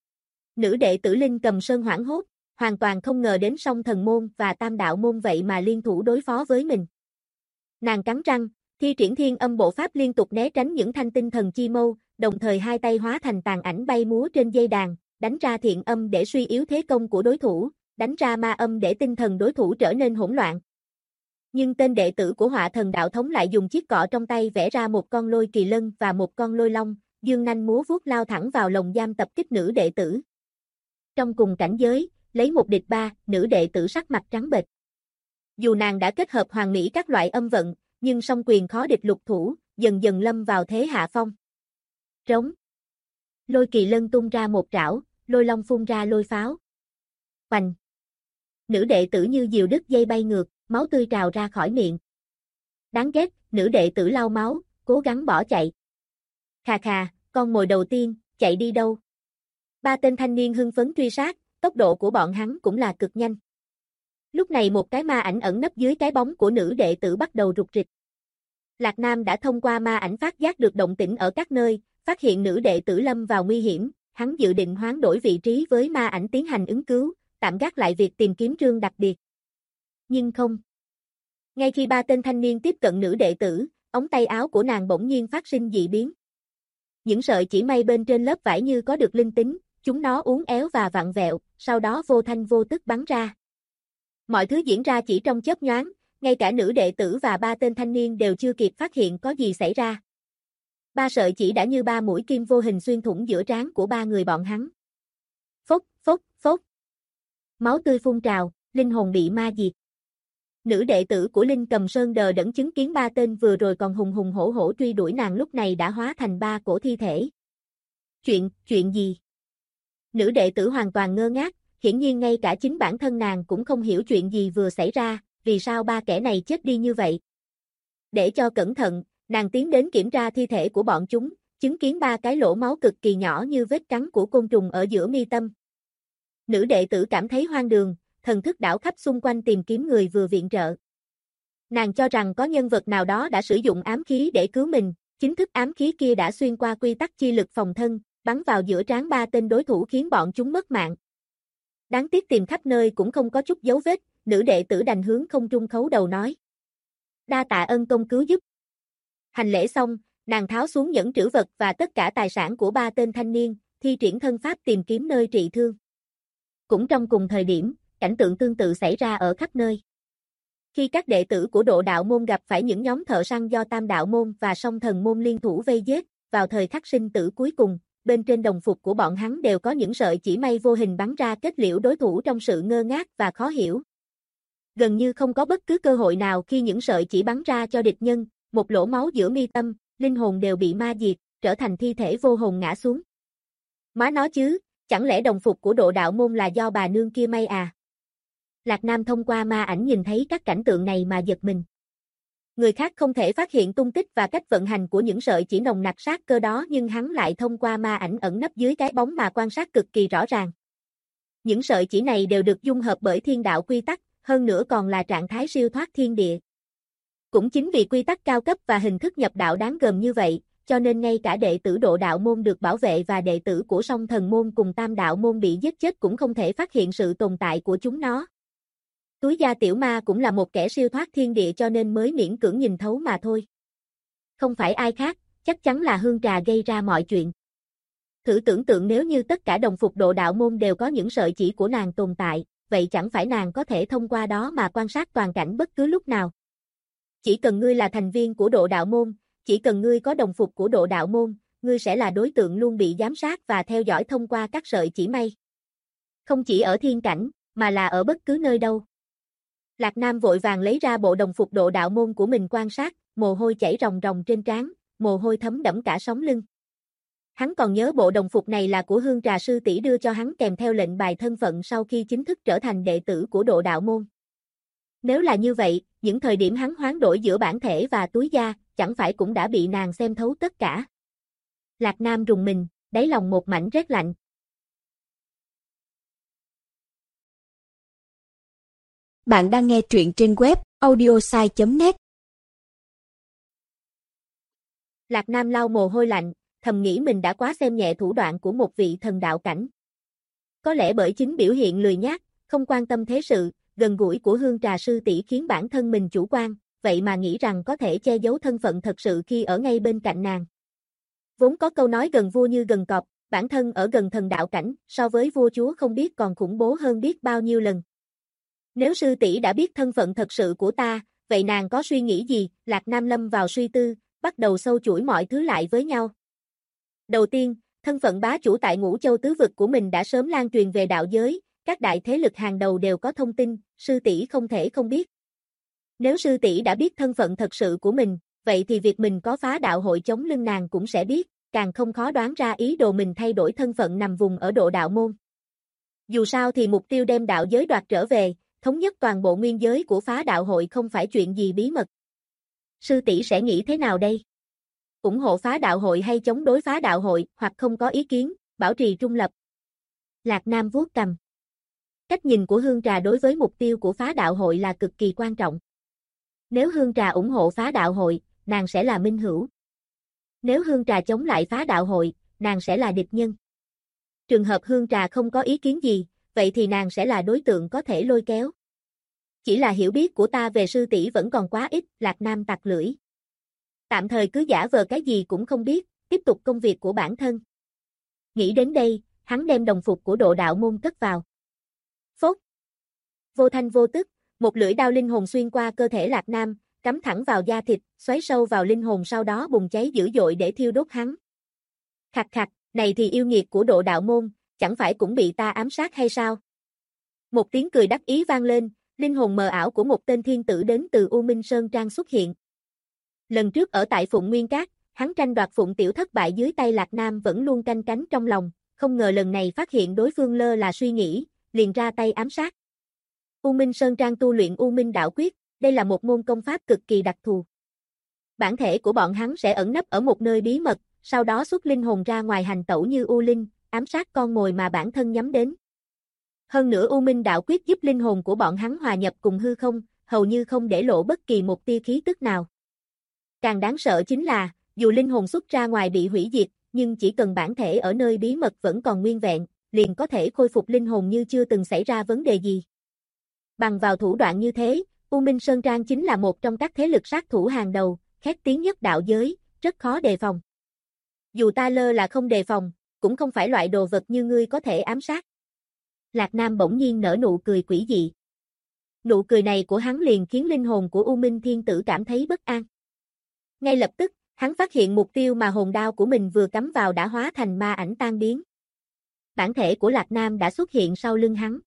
Nữ đệ tử Linh Cầm Sơn hoảng hốt, hoàn toàn không ngờ đến Song Thần môn và Tam Đạo môn vậy mà liên thủ đối phó với mình. Nàng cắn răng, thi triển Thiên Âm bộ pháp liên tục né tránh những thanh tinh thần chi mâu, đồng thời hai tay hóa thành tàn ảnh bay múa trên dây đàn, đánh ra thiện âm để suy yếu thế công của đối thủ, đánh ra ma âm để tinh thần đối thủ trở nên hỗn loạn. Nhưng tên đệ tử của Hỏa Thần đạo thống lại dùng chiếc cọ trong tay vẽ ra một con lôi kỳ lân và một con lôi long, dương nanh múa vuốt lao thẳng vào lồng giam tập kích nữ đệ tử. Trong cùng cảnh giới, lấy một địch ba, nữ đệ tử sắc mặt trắng bệch. Dù nàng đã kết hợp hoàn mỹ các loại âm vận, nhưng song quyền khó địch lục thủ, dần dần lâm vào thế hạ phong. Trống. Lôi kỳ lân tung ra một trảo, lôi long phun ra lôi pháo. Oành. Nữ đệ tử như diều đứt dây bay ngược, máu tươi trào ra khỏi miệng. Đáng ghét, nữ đệ tử lau máu, cố gắng bỏ chạy. Khà khà, con mồi đầu tiên, chạy đi đâu? Ba tên thanh niên hưng phấn truy sát, tốc độ của bọn hắn cũng là cực nhanh. Lúc này một cái ma ảnh ẩn nấp dưới cái bóng của nữ đệ tử bắt đầu rục rịch. Lạc Nam đã thông qua ma ảnh phát giác được động tĩnh ở các nơi, phát hiện nữ đệ tử lâm vào nguy hiểm, hắn dự định hoán đổi vị trí với ma ảnh tiến hành ứng cứu, tạm gác lại việc tìm kiếm trương đặc biệt. Nhưng không. Ngay khi ba tên thanh niên tiếp cận nữ đệ tử, ống tay áo của nàng bỗng nhiên phát sinh dị biến. Những sợi chỉ may bên trên lớp vải như có được linh tính, chúng nó uốn éo và vặn vẹo, sau đó vô thanh vô tức bắn ra. Mọi thứ diễn ra chỉ trong chớp nhoáng, ngay cả nữ đệ tử và ba tên thanh niên đều chưa kịp phát hiện có gì xảy ra. Ba sợi chỉ đã như ba mũi kim vô hình xuyên thủng giữa trán của ba người bọn hắn. Phốc, phốc, phốc. Máu tươi phun trào, linh hồn bị ma diệt. Nữ đệ tử của Linh Cầm Sơn đờ đẫn chứng kiến ba tên vừa rồi còn hùng hùng hổ hổ truy đuổi nàng lúc này đã hóa thành ba cổ thi thể. Chuyện gì? Nữ đệ tử hoàn toàn ngơ ngác, hiển nhiên ngay cả chính bản thân nàng cũng không hiểu chuyện gì vừa xảy ra, vì sao ba kẻ này chết đi như vậy. Để cho cẩn thận, nàng tiến đến kiểm tra thi thể của bọn chúng, chứng kiến ba cái lỗ máu cực kỳ nhỏ như vết cắn của côn trùng ở giữa mi tâm. Nữ đệ tử cảm thấy hoang đường, thần thức đảo khắp xung quanh tìm kiếm người vừa viện trợ. Nàng cho rằng có nhân vật nào đó đã sử dụng ám khí để cứu mình, chính thức ám khí kia đã xuyên qua quy tắc chi lực phòng thân, bắn vào giữa trán ba tên đối thủ khiến bọn chúng mất mạng. Đáng tiếc tìm khắp nơi cũng không có chút dấu vết, nữ đệ tử đành hướng không trung khấu đầu nói. Đa tạ ân công cứu giúp. Hành lễ xong, nàng tháo xuống nhẫn trữ vật và tất cả tài sản của ba tên thanh niên, thi triển thân pháp tìm kiếm nơi trị thương. Cũng trong cùng thời điểm, cảnh tượng tương tự xảy ra ở khắp nơi. Khi các đệ tử của Độ Đạo môn gặp phải những nhóm thợ săn do Tam Đạo môn và Song Thần môn liên thủ vây giết, vào thời khắc sinh tử cuối cùng, bên trên đồng phục của bọn hắn đều có những sợi chỉ may vô hình bắn ra kết liễu đối thủ trong sự ngơ ngác và khó hiểu. Gần như không có bất cứ cơ hội nào khi những sợi chỉ bắn ra cho địch nhân, một lỗ máu giữa mi tâm, linh hồn đều bị ma diệt, trở thành thi thể vô hồn ngã xuống. Má nó chứ, chẳng lẽ đồng phục của Độ Đạo môn là do bà nương kia may à? Lạc Nam thông qua ma ảnh nhìn thấy các cảnh tượng này mà giật mình. Người khác không thể phát hiện tung tích và cách vận hành của những sợi chỉ nồng nặc sát cơ đó nhưng hắn lại thông qua ma ảnh ẩn nấp dưới cái bóng mà quan sát cực kỳ rõ ràng. Những sợi chỉ này đều được dung hợp bởi thiên đạo quy tắc, hơn nữa còn là trạng thái siêu thoát thiên địa. Cũng chính vì quy tắc cao cấp và hình thức nhập đạo đáng gờm như vậy, cho nên ngay cả đệ tử Độ Đạo môn được bảo vệ và đệ tử của Song Thần môn cùng Tam Đạo môn bị giết chết cũng không thể phát hiện sự tồn tại của chúng nó. Túi da tiểu ma cũng là một kẻ siêu thoát thiên địa cho nên mới miễn cưỡng nhìn thấu mà thôi. Không phải ai khác, chắc chắn là hương trà gây ra mọi chuyện. Thử tưởng tượng nếu như tất cả đồng phục độ đạo môn đều có những sợi chỉ của nàng tồn tại, vậy chẳng phải nàng có thể thông qua đó mà quan sát toàn cảnh bất cứ lúc nào. Chỉ cần ngươi là thành viên của độ đạo môn, chỉ cần ngươi có đồng phục của độ đạo môn, ngươi sẽ là đối tượng luôn bị giám sát và theo dõi thông qua các sợi chỉ mây. Không chỉ ở thiên cảnh, mà là ở bất cứ nơi đâu. Lạc Nam vội vàng lấy ra bộ đồng phục độ đạo môn của mình quan sát, mồ hôi chảy ròng ròng trên trán, mồ hôi thấm đẫm cả sống lưng. Hắn còn nhớ bộ đồng phục này là của Hương Trà sư tỷ đưa cho hắn kèm theo lệnh bài thân phận sau khi chính thức trở thành đệ tử của độ đạo môn. Nếu là như vậy, những thời điểm hắn hoán đổi giữa bản thể và túi da, chẳng phải cũng đã bị nàng xem thấu tất cả. Lạc Nam rùng mình, đáy lòng một mảnh rét lạnh. Bạn đang nghe truyện trên web audiosai.net. Lạc Nam lau mồ hôi lạnh, thầm nghĩ mình đã quá xem nhẹ thủ đoạn của một vị thần đạo cảnh. Có lẽ bởi chính biểu hiện lười nhác, không quan tâm thế sự, gần gũi của Hương Trà sư tỷ khiến bản thân mình chủ quan, vậy mà nghĩ rằng có thể che giấu thân phận thật sự khi ở ngay bên cạnh nàng. Vốn có câu nói gần vua như gần cọp, bản thân ở gần thần đạo cảnh, so với vua chúa không biết còn khủng bố hơn biết bao nhiêu lần. Nếu sư tỷ đã biết thân phận thật sự của ta, vậy nàng có suy nghĩ gì? Lạc Nam lâm vào suy tư, bắt đầu sâu chuỗi mọi thứ lại với nhau. Đầu tiên, thân phận bá chủ tại Ngũ Châu tứ vực của mình đã sớm lan truyền về đạo giới, các đại thế lực hàng đầu đều có thông tin, sư tỷ không thể không biết. Nếu sư tỷ đã biết thân phận thật sự của mình, vậy thì việc mình có phá đạo hội chống lưng nàng cũng sẽ biết, càng không khó đoán ra ý đồ mình thay đổi thân phận nằm vùng ở độ đạo môn. Dù sao thì mục tiêu đem đạo giới đoạt trở về, thống nhất toàn bộ nguyên giới của phá đạo hội không phải chuyện gì bí mật. Sư tỷ sẽ nghĩ thế nào đây? Ủng hộ phá đạo hội hay chống đối phá đạo hội, hoặc không có ý kiến, bảo trì trung lập. Lạc Nam vuốt cằm. Cách nhìn của Hương Trà đối với mục tiêu của phá đạo hội là cực kỳ quan trọng. Nếu Hương Trà ủng hộ phá đạo hội, nàng sẽ là minh hữu. Nếu Hương Trà chống lại phá đạo hội, nàng sẽ là địch nhân. Trường hợp Hương Trà không có ý kiến gì, vậy thì nàng sẽ là đối tượng có thể lôi kéo. Chỉ là hiểu biết của ta về sư tỷ vẫn còn quá ít, Lạc Nam tặc lưỡi. Tạm thời cứ giả vờ cái gì cũng không biết, tiếp tục công việc của bản thân. Nghĩ đến đây, hắn đem đồng phục của độ đạo môn cất vào. Phốt. Vô thanh vô tức, một lưỡi đao linh hồn xuyên qua cơ thể Lạc Nam, cắm thẳng vào da thịt, xoáy sâu vào linh hồn sau đó bùng cháy dữ dội để thiêu đốt hắn. Khặt khặt, này thì yêu nghiệt của độ đạo môn, chẳng phải cũng bị ta ám sát hay sao? Một tiếng cười đắc ý vang lên, linh hồn mờ ảo của một tên thiên tử đến từ U Minh Sơn Trang xuất hiện. Lần trước ở tại Phụng Nguyên Các, hắn tranh đoạt Phụng Tiểu thất bại dưới tay Lạc Nam vẫn luôn canh cánh trong lòng, không ngờ lần này phát hiện đối phương lơ là suy nghĩ, liền ra tay ám sát. U Minh Sơn Trang tu luyện U Minh Đạo Quyết, đây là một môn công pháp cực kỳ đặc thù. Bản thể của bọn hắn sẽ ẩn nấp ở một nơi bí mật, sau đó xuất linh hồn ra ngoài hành tẩu như U Linh, ám sát con mồi mà bản thân nhắm đến. Hơn nữa U Minh Đạo Quyết giúp linh hồn của bọn hắn hòa nhập cùng hư không, hầu như không để lộ bất kỳ một tia khí tức nào. Càng đáng sợ chính là, dù linh hồn xuất ra ngoài bị hủy diệt, nhưng chỉ cần bản thể ở nơi bí mật vẫn còn nguyên vẹn, liền có thể khôi phục linh hồn như chưa từng xảy ra vấn đề gì. Bằng vào thủ đoạn như thế, U Minh Sơn Trang chính là một trong các thế lực sát thủ hàng đầu, khét tiếng nhất đạo giới, rất khó đề phòng. Dù ta lơ là không đề phòng, cũng không phải loại đồ vật như ngươi có thể ám sát. Lạc Nam bỗng nhiên nở nụ cười quỷ dị. Nụ cười này của hắn liền khiến linh hồn của U Minh Thiên Tử cảm thấy bất an. Ngay lập tức, hắn phát hiện mục tiêu mà hồn đao của mình vừa cắm vào đã hóa thành ma ảnh tan biến. Bản thể của Lạc Nam đã xuất hiện sau lưng hắn.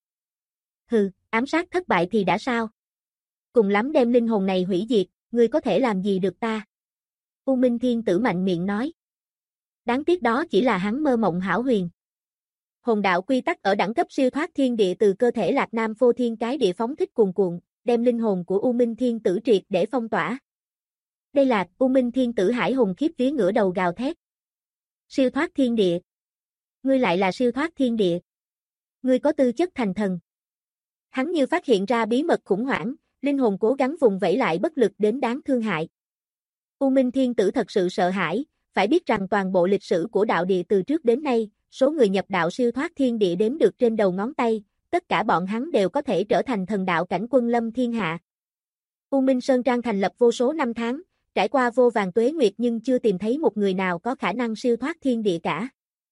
Hừ, ám sát thất bại thì đã sao? Cùng lắm đem linh hồn này hủy diệt, ngươi có thể làm gì được ta? U Minh Thiên Tử mạnh miệng nói. Đáng tiếc đó chỉ là hắn mơ mộng hão huyền. Hồn đạo quy tắc ở đẳng cấp siêu thoát thiên địa từ cơ thể Lạc Nam phô thiên cái địa phóng thích cuồn cuộn, đem linh hồn của U Minh Thiên Tử triệt để phong tỏa. Đây là U Minh Thiên Tử hải hùng khiếp vía ngửa đầu gào thét. Siêu thoát thiên địa. Ngươi lại là siêu thoát thiên địa. Ngươi có tư chất thành thần. Hắn như phát hiện ra bí mật khủng hoảng, linh hồn cố gắng vùng vẫy lại bất lực đến đáng thương hại. U Minh Thiên Tử thật sự sợ hãi, phải biết rằng toàn bộ lịch sử của đạo địa từ trước đến nay, số người nhập đạo siêu thoát thiên địa đếm được trên đầu ngón tay, tất cả bọn hắn đều có thể trở thành thần đạo cảnh quân lâm thiên hạ. U Minh Sơn Trang thành lập vô số năm tháng, trải qua vô vàn tuế nguyệt nhưng chưa tìm thấy một người nào có khả năng siêu thoát thiên địa cả.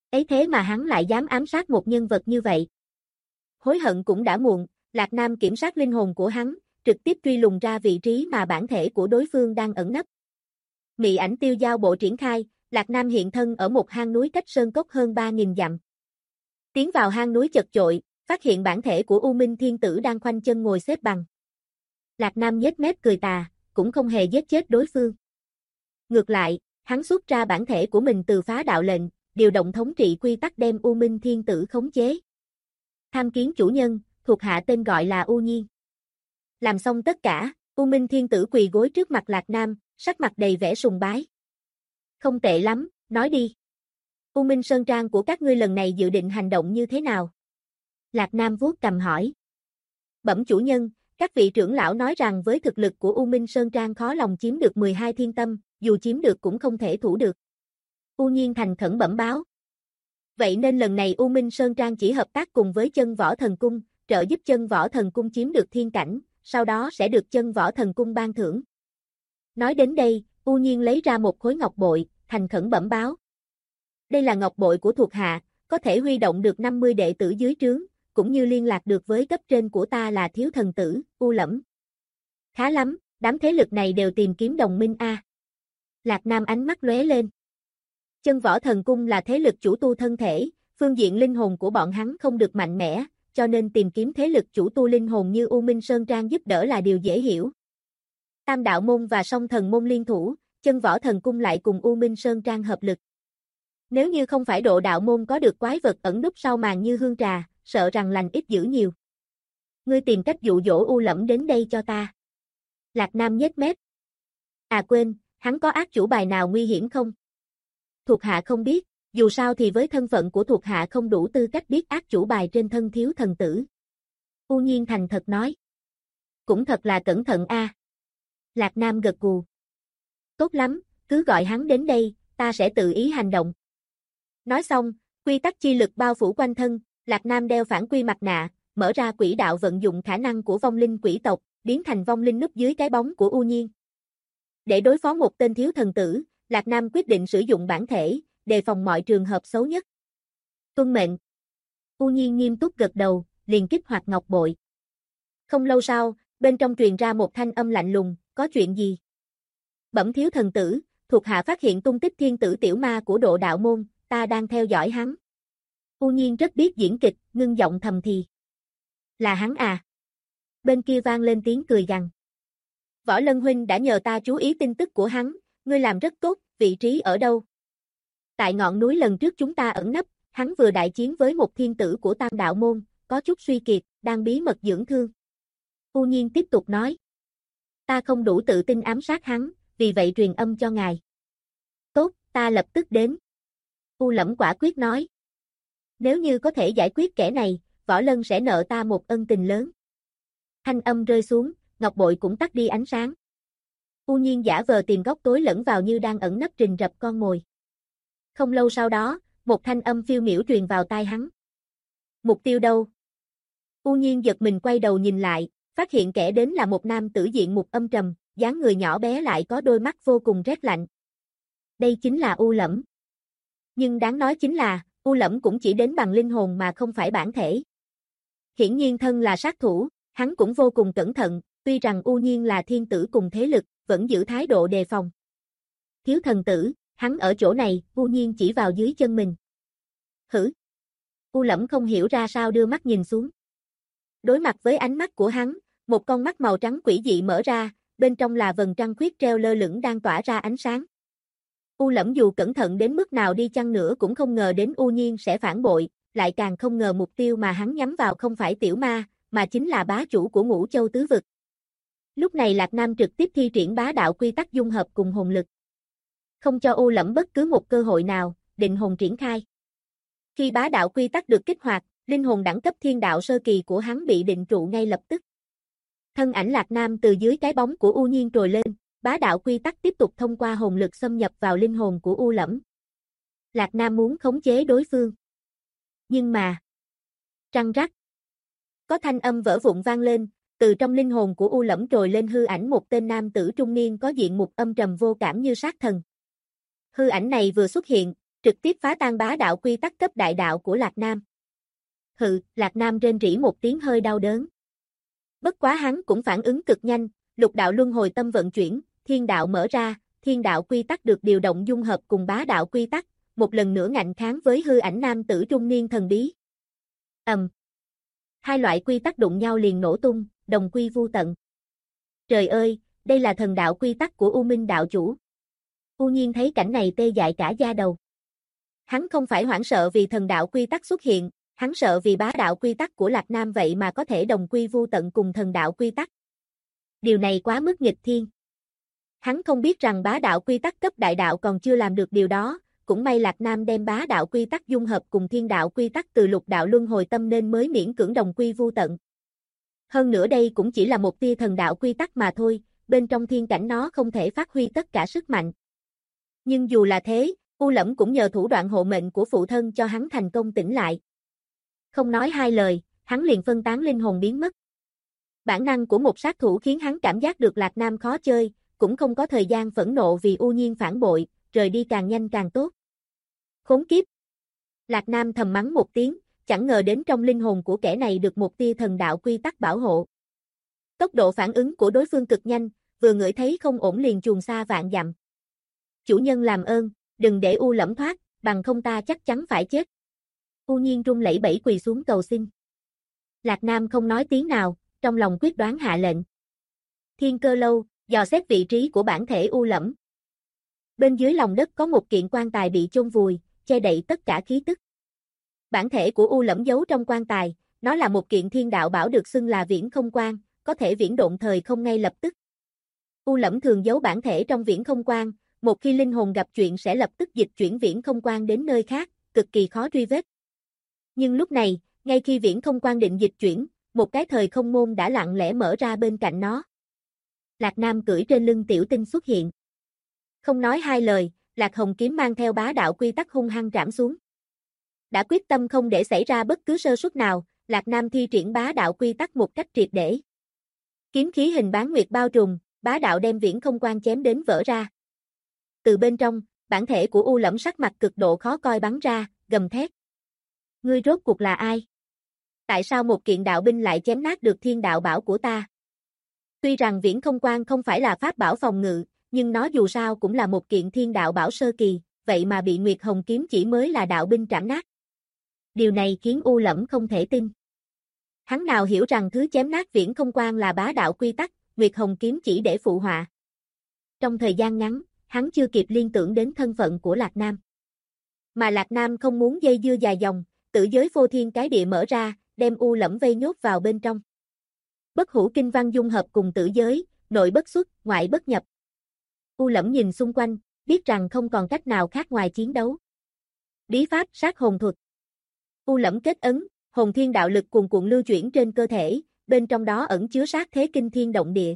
Ấy thế mà hắn lại dám ám sát một nhân vật như vậy. Hối hận cũng đã muộn, Lạc Nam kiểm soát linh hồn của hắn, trực tiếp truy lùng ra vị trí mà bản thể của đối phương đang ẩn nấp. Mị ảnh tiêu giao bộ triển khai, Lạc Nam hiện thân ở một hang núi cách sơn cốc hơn 3.000 dặm. Tiến vào hang núi chật chội, phát hiện bản thể của U Minh Thiên Tử đang khoanh chân ngồi xếp bằng. Lạc Nam nhếch mép cười tà, cũng không hề giết chết đối phương. Ngược lại, hắn xuất ra bản thể của mình từ phá đạo lệnh, điều động thống trị quy tắc đem U Minh Thiên Tử khống chế. Tham kiến chủ nhân, thuộc hạ tên gọi là U Nhiên. Làm xong tất cả, U Minh Thiên Tử quỳ gối trước mặt Lạc Nam, sắc mặt đầy vẻ sùng bái. Không tệ lắm, nói đi. U Minh Sơn Trang của các ngươi lần này dự định hành động như thế nào? Lạc Nam vuốt cầm hỏi. Bẩm chủ nhân, các vị trưởng lão nói rằng với thực lực của U Minh Sơn Trang khó lòng chiếm được 12 thiên tâm, dù chiếm được cũng không thể thủ được. U Nhiên thành khẩn bẩm báo. Vậy nên lần này U Minh Sơn Trang chỉ hợp tác cùng với Chân Võ Thần Cung, trợ giúp Chân Võ Thần Cung chiếm được thiên cảnh, sau đó sẽ được Chân Võ Thần Cung ban thưởng. Nói đến đây, U Nhiên lấy ra một khối ngọc bội, thành khẩn bẩm báo. Đây là ngọc bội của thuộc hạ, có thể huy động được 50 đệ tử dưới trướng, cũng như liên lạc được với cấp trên của ta là Thiếu Thần Tử, U Lẫm. Khá lắm, đám thế lực này đều tìm kiếm đồng minh a. Lạc Nam ánh mắt lóe lên. Chân Võ Thần Cung là thế lực chủ tu thân thể, phương diện linh hồn của bọn hắn không được mạnh mẽ, cho nên tìm kiếm thế lực chủ tu linh hồn như U Minh Sơn Trang giúp đỡ là điều dễ hiểu. Tam Đạo Môn và Song Thần Môn liên thủ, Chân Võ Thần Cung lại cùng U Minh Sơn Trang hợp lực. Nếu như không phải Độ Đạo Môn có được quái vật ẩn núp sau màn như hương trà, sợ rằng lành ít dữ nhiều. Ngươi tìm cách dụ dỗ U Lẫm đến đây cho ta. Lạc Nam nhếch mép. À quên, hắn có ác chủ bài nào nguy hiểm không? Thuộc hạ không biết, dù sao thì với thân phận của thuộc hạ không đủ tư cách biết ác chủ bài trên thân Thiếu Thần Tử. U Nhiên thành thật nói. Cũng thật là cẩn thận a. Lạc Nam gật gù. Tốt lắm, cứ gọi hắn đến đây, ta sẽ tự ý hành động. Nói xong, quy tắc chi lực bao phủ quanh thân, Lạc Nam đeo phản quy mặt nạ, mở ra quỹ đạo vận dụng khả năng của vong linh quỷ tộc, biến thành vong linh núp dưới cái bóng của U Nhiên. Để đối phó một tên thiếu thần tử, Lạc Nam quyết định sử dụng bản thể, đề phòng mọi trường hợp xấu nhất. Tuân mệnh. U Nhiên nghiêm túc gật đầu, liền kích hoạt ngọc bội. Không lâu sau, bên trong truyền ra một thanh âm lạnh lùng, có chuyện gì? Bẩm thiếu thần tử, thuộc hạ phát hiện tung tích thiên tử tiểu ma của Độ Đạo Môn, ta đang theo dõi hắn. U Nhiên rất biết diễn kịch, ngưng giọng thầm thì. Là hắn à? Bên kia vang lên tiếng cười gằn. Võ Lân huynh đã nhờ ta chú ý tin tức của hắn, ngươi làm rất tốt, vị trí ở đâu? Tại ngọn núi lần trước chúng ta ẩn nấp, hắn vừa đại chiến với một thiên tử của Tam Đạo Môn, có chút suy kiệt, đang bí mật dưỡng thương. U Nhiên tiếp tục nói. Ta không đủ tự tin ám sát hắn, vì vậy truyền âm cho ngài. Tốt, ta lập tức đến. U Lẫm quả quyết nói. Nếu như có thể giải quyết kẻ này, Võ Lân sẽ nợ ta một ân tình lớn. Thanh âm rơi xuống, ngọc bội cũng tắt đi ánh sáng. U Nhiên giả vờ tìm góc tối lẫn vào như đang ẩn nấp rình rập con mồi. Không lâu sau đó, một thanh âm phiêu miểu truyền vào tai hắn. Mục tiêu đâu? U Nhiên giật mình quay đầu nhìn lại, phát hiện kẻ đến là một nam tử diện mục âm trầm, dáng người nhỏ bé lại có đôi mắt vô cùng rét lạnh. Đây chính là U Lẫm. Nhưng đáng nói chính là, U Lẫm cũng chỉ đến bằng linh hồn mà không phải bản thể. Hiển nhiên thân là sát thủ, hắn cũng vô cùng cẩn thận, tuy rằng U Nhiên là thiên tử cùng thế lực, vẫn giữ thái độ đề phòng. Thiếu thần tử, hắn ở chỗ này, U Nhiên chỉ vào dưới chân mình. Hử? U Lẫm không hiểu ra sao đưa mắt nhìn xuống. Đối mặt với ánh mắt của hắn, một con mắt màu trắng quỷ dị mở ra, bên trong là vầng trăng khuyết treo lơ lửng đang tỏa ra ánh sáng. U Lẫm dù cẩn thận đến mức nào đi chăng nữa cũng không ngờ đến U Nhiên sẽ phản bội, lại càng không ngờ mục tiêu mà hắn nhắm vào không phải tiểu ma, mà chính là bá chủ của Ngũ Châu tứ vực. Lúc này Lạc Nam trực tiếp thi triển bá đạo quy tắc dung hợp cùng hồn lực. Không cho U Lẫm bất cứ một cơ hội nào, định hồn triển khai. Khi bá đạo quy tắc được kích hoạt, linh hồn đẳng cấp thiên đạo sơ kỳ của hắn bị định trụ ngay lập tức. Thân ảnh Lạc Nam từ dưới cái bóng của U Nhiên trồi lên, bá đạo quy tắc tiếp tục thông qua hồn lực xâm nhập vào linh hồn của U Lẫm. Lạc Nam muốn khống chế đối phương. Nhưng mà... Trăng rắc. Có thanh âm vỡ vụn vang lên, từ trong linh hồn của U Lẫm trồi lên hư ảnh một tên nam tử trung niên có diện mục âm trầm vô cảm như sát thần. Hư ảnh này vừa xuất hiện, trực tiếp phá tan bá đạo quy tắc cấp đại đạo của Lạc Nam. Hừ, Lạc Nam rên rỉ một tiếng hơi đau đớn. Bất quá hắn cũng phản ứng cực nhanh, lục đạo luân hồi tâm vận chuyển, thiên đạo mở ra, thiên đạo quy tắc được điều động dung hợp cùng bá đạo quy tắc, một lần nữa ngạnh kháng với hư ảnh nam tử trung niên thần bí. Hai loại quy tắc đụng nhau liền nổ tung, đồng quy vu tận. Trời ơi, đây là thần đạo quy tắc của U Minh đạo chủ. U Nhiên thấy cảnh này tê dại cả da đầu. Hắn không phải hoảng sợ vì thần đạo quy tắc xuất hiện, hắn sợ vì bá đạo quy tắc của Lạc Nam vậy mà có thể đồng quy vu tận cùng thần đạo quy tắc. Điều này quá mức nghịch thiên. Hắn không biết rằng bá đạo quy tắc cấp đại đạo còn chưa làm được điều đó, cũng may Lạc Nam đem bá đạo quy tắc dung hợp cùng thiên đạo quy tắc từ lục đạo luân hồi tâm nên mới miễn cưỡng đồng quy vu tận. Hơn nữa đây cũng chỉ là một tia thần đạo quy tắc mà thôi, bên trong thiên cảnh nó không thể phát huy tất cả sức mạnh. Nhưng dù là thế, U Lẫm cũng nhờ thủ đoạn hộ mệnh của phụ thân cho hắn thành công tỉnh lại. Không nói hai lời, hắn liền phân tán linh hồn biến mất. Bản năng của một sát thủ khiến hắn cảm giác được Lạc Nam khó chơi, cũng không có thời gian phẫn nộ vì U Nhiên phản bội, rời đi càng nhanh càng tốt. Khốn kiếp! Lạc Nam thầm mắng một tiếng, chẳng ngờ đến trong linh hồn của kẻ này được một tia thần đạo quy tắc bảo hộ. Tốc độ phản ứng của đối phương cực nhanh, vừa ngửi thấy không ổn liền chuồn xa vạn dặm. Chủ nhân làm ơn, đừng để U Lẫm thoát, bằng không ta chắc chắn phải chết. U Nhiên run lẩy bẩy quỳ xuống cầu xin. Lạc Nam không nói tiếng nào, trong lòng quyết đoán hạ lệnh. Thiên Cơ Lâu, dò xét vị trí của bản thể U Lẫm. Bên dưới lòng đất có một kiện quan tài bị chôn vùi, che đậy tất cả khí tức. Bản thể của U Lẫm giấu trong quan tài, nó là một kiện thiên đạo bảo được xưng là viễn không quan, có thể viễn độn thời không ngay lập tức. U Lẫm thường giấu bản thể trong viễn không quan, một khi linh hồn gặp chuyện sẽ lập tức dịch chuyển viễn không quan đến nơi khác, cực kỳ khó truy vết. Nhưng lúc này, ngay khi viễn không quan định dịch chuyển, một cái thời không môn đã lặng lẽ mở ra bên cạnh nó. Lạc Nam cưỡi trên lưng Tiểu Tinh xuất hiện. Không nói hai lời, Lạc Hồng kiếm mang theo bá đạo quy tắc hung hăng trảm xuống. Đã quyết tâm không để xảy ra bất cứ sơ suất nào, Lạc Nam thi triển bá đạo quy tắc một cách triệt để. Kiếm khí hình bán nguyệt bao trùm, bá đạo đem viễn không quan chém đến vỡ ra. Từ bên trong, bản thể của U Lẫm sắc mặt cực độ khó coi bắn ra, gầm thét. Ngươi rốt cuộc là ai? Tại sao một kiện đạo binh lại chém nát được thiên đạo bảo của ta? Tuy rằng viễn không quan không phải là pháp bảo phòng ngự, nhưng nó dù sao cũng là một kiện thiên đạo bảo sơ kỳ, vậy mà bị Nguyệt Hồng kiếm chỉ mới là đạo binh trảm nát. Điều này khiến U Lẫm không thể tin. Hắn nào hiểu rằng thứ chém nát viễn không quan là bá đạo quy tắc, Nguyệt Hồng kiếm chỉ để phụ họa. Trong thời gian ngắn, hắn chưa kịp liên tưởng đến thân phận của Lạc Nam. Mà Lạc Nam không muốn dây dưa dài dòng, tử giới phô thiên cái địa mở ra, đem U Lẫm vây nhốt vào bên trong. Bất hủ kinh văn dung hợp cùng tử giới, nội bất xuất, ngoại bất nhập. U Lẫm nhìn xung quanh, biết rằng không còn cách nào khác ngoài chiến đấu. Bí pháp sát hồn thuật. U Lẫm kết ấn, hồn thiên đạo lực cuồn cuộn lưu chuyển trên cơ thể, bên trong đó ẩn chứa sát thế kinh thiên động địa.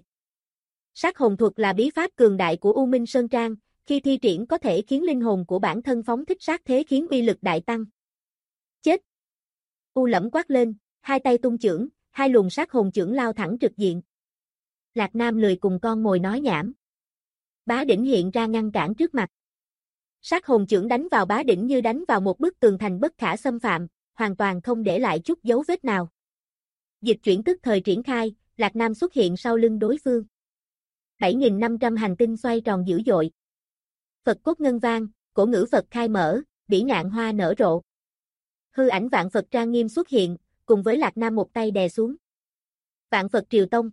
Sát hồn thuật là bí pháp cường đại của U Minh Sơn Trang, khi thi triển có thể khiến linh hồn của bản thân phóng thích sát thế khiến uy lực đại tăng. Chết! U Lẫm quát lên, hai tay tung chưởng, hai luồng sát hồn chưởng lao thẳng trực diện. Lạc Nam lười cùng con mồi nói nhảm. Bá đỉnh hiện ra ngăn cản trước mặt. Sát hồn chưởng đánh vào bá đỉnh như đánh vào một bức tường thành bất khả xâm phạm, hoàn toàn không để lại chút dấu vết nào. Dịch chuyển tức thời triển khai, Lạc Nam xuất hiện sau lưng đối phương. 7.500 hành tinh xoay tròn dữ dội. Phật cốt ngân vang, cổ ngữ Phật khai mở, bỉ ngạn hoa nở rộ. Hư ảnh vạn Phật trang nghiêm xuất hiện, cùng với Lạc Nam một tay đè xuống. Vạn Phật Triều Tông.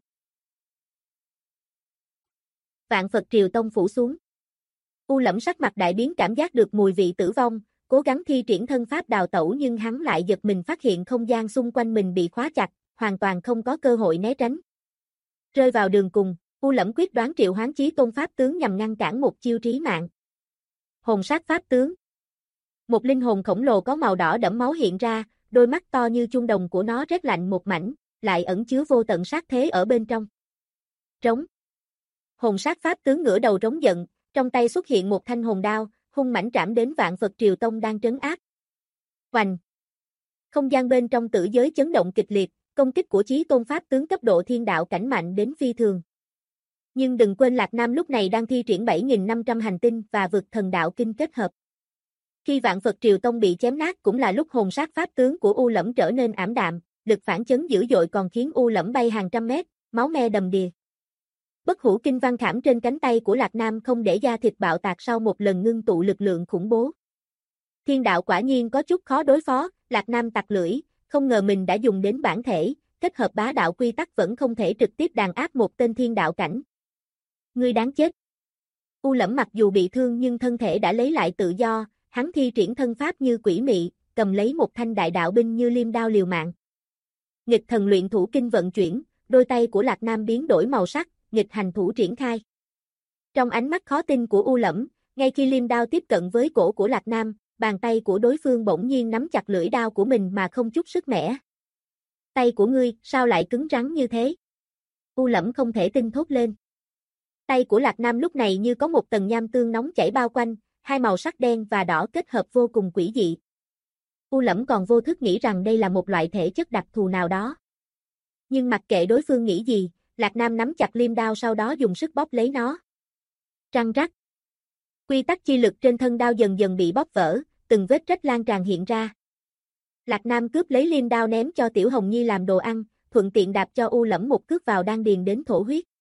Vạn Phật Triều Tông phủ xuống. U Lẫm sắc mặt đại biến cảm giác được mùi vị tử vong, cố gắng thi triển thân pháp đào tẩu nhưng hắn lại giật mình phát hiện không gian xung quanh mình bị khóa chặt, hoàn toàn không có cơ hội né tránh. Rơi vào đường cùng, U Lẫm quyết đoán triệu hoán chí tôn pháp tướng nhằm ngăn cản một chiêu trí mạng. Hồn sát pháp tướng. Một linh hồn khổng lồ có màu đỏ đẫm máu hiện ra, đôi mắt to như chuông đồng của nó rét lạnh một mảnh, lại ẩn chứa vô tận sát thế ở bên trong. Trống. Hồn sát pháp tướng ngửa đầu trống giận, trong tay xuất hiện một thanh hồn đao, hung mãnh trảm đến Vạn Phật Triều Tông đang trấn áp. Oành. Không gian bên trong tử giới chấn động kịch liệt, công kích của chí tôn pháp tướng cấp độ thiên đạo cảnh mạnh đến phi thường. Nhưng đừng quên Lạc Nam lúc này đang thi triển 7.500 hành tinh và vực thần đạo kinh kết hợp. Khi Vạn Phật Triều Tông bị chém nát cũng là lúc hồn sát pháp tướng của U Lẫm trở nên ảm đạm, lực phản chấn dữ dội còn khiến U Lẫm bay hàng trăm mét, máu me đầm đìa. Bất hủ kinh văn khảm trên cánh tay của Lạc Nam không để da thịt bạo tạc sau một lần ngưng tụ lực lượng khủng bố. Thiên đạo quả nhiên có chút khó đối phó, Lạc Nam tặc lưỡi, không ngờ mình đã dùng đến bản thể, kết hợp bá đạo quy tắc vẫn không thể trực tiếp đàn áp một tên thiên đạo cảnh. Ngươi đáng chết. U Lẫm mặc dù bị thương nhưng thân thể đã lấy lại tự do, hắn thi triển thân pháp như quỷ mị, cầm lấy một thanh đại đạo binh như liêm đao liều mạng. Nghịch thần luyện thủ kinh vận chuyển, đôi tay của Lạc Nam biến đổi màu sắc, nghịch hành thủ triển khai. Trong ánh mắt khó tin của U Lẫm, ngay khi liêm đao tiếp cận với cổ của Lạc Nam, bàn tay của đối phương bỗng nhiên nắm chặt lưỡi đao của mình mà không chút sức mẻ. Tay của ngươi, sao lại cứng rắn như thế? U Lẫm không thể tin thốt lên. Tay của Lạc Nam lúc này như có một tầng nham tương nóng chảy bao quanh, hai màu sắc đen và đỏ kết hợp vô cùng quỷ dị. U Lẫm còn vô thức nghĩ rằng đây là một loại thể chất đặc thù nào đó. Nhưng mặc kệ đối phương nghĩ gì, Lạc Nam nắm chặt liêm đao sau đó dùng sức bóp lấy nó. Răng rắc. Quy tắc chi lực trên thân đao dần dần bị bóp vỡ, từng vết rách lan tràn hiện ra. Lạc Nam cướp lấy liêm đao ném cho Tiểu Hồng Nhi làm đồ ăn, thuận tiện đạp cho U Lẫm một cước vào đan điền đến thổ huyết.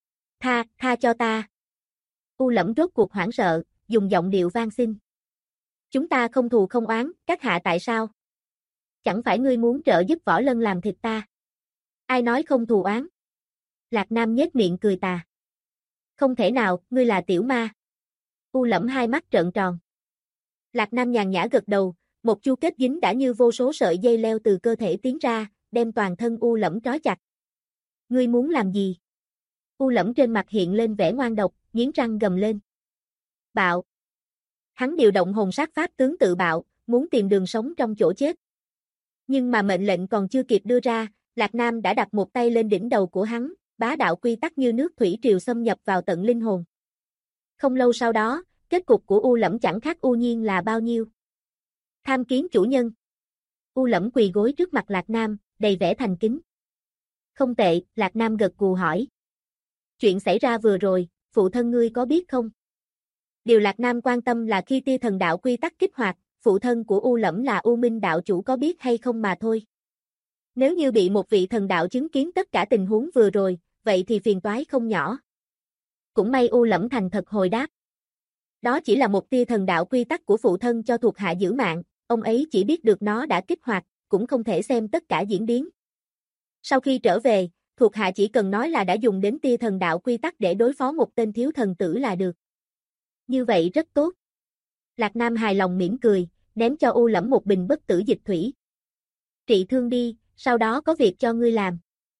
Tha cho ta. U Lẫm rốt cuộc hoảng sợ, dùng giọng điệu van xin. Chúng ta không thù không oán, các hạ tại sao? Chẳng phải ngươi muốn trợ giúp Võ Lân làm thịt ta? Ai nói không thù oán? Lạc Nam nhếch miệng cười tà. Không thể nào, ngươi là tiểu ma. U Lẫm hai mắt trợn tròn. Lạc Nam nhàn nhã gật đầu, một chu kết dính đã như vô số sợi dây leo từ cơ thể tiến ra, đem toàn thân U Lẫm trói chặt. Ngươi muốn làm gì? U Lẫm trên mặt hiện lên vẻ ngoan độc, nghiến răng gầm lên. Bạo. Hắn điều động hồn sát pháp tướng tự bạo, muốn tìm đường sống trong chỗ chết. Nhưng mà mệnh lệnh còn chưa kịp đưa ra, Lạc Nam đã đặt một tay lên đỉnh đầu của hắn, bá đạo quy tắc như nước thủy triều xâm nhập vào tận linh hồn. Không lâu sau đó, kết cục của U Lẫm chẳng khác U Nhiên là bao nhiêu. Tham kiến chủ nhân. U Lẫm quỳ gối trước mặt Lạc Nam, đầy vẻ thành kính. Không tệ, Lạc Nam gật gù hỏi. Chuyện xảy ra vừa rồi, phụ thân ngươi có biết không? Điều Lạc Nam quan tâm là khi tia thần đạo quy tắc kích hoạt, phụ thân của U Lẫm là U Minh đạo chủ có biết hay không mà thôi. Nếu như bị một vị thần đạo chứng kiến tất cả tình huống vừa rồi, vậy thì phiền toái không nhỏ. Cũng may U Lẫm thành thật hồi đáp. Đó chỉ là một tia thần đạo quy tắc của phụ thân cho thuộc hạ giữ mạng, ông ấy chỉ biết được nó đã kích hoạt, cũng không thể xem tất cả diễn biến. Sau khi trở về, thuộc hạ chỉ cần nói là đã dùng đến tia thần đạo quy tắc để đối phó một tên thiếu thần tử là được. Như vậy rất tốt. Lạc Nam hài lòng mỉm cười, ném cho U Lẫm một bình bất tử dịch thủy. Trị thương đi, sau đó có việc cho ngươi làm.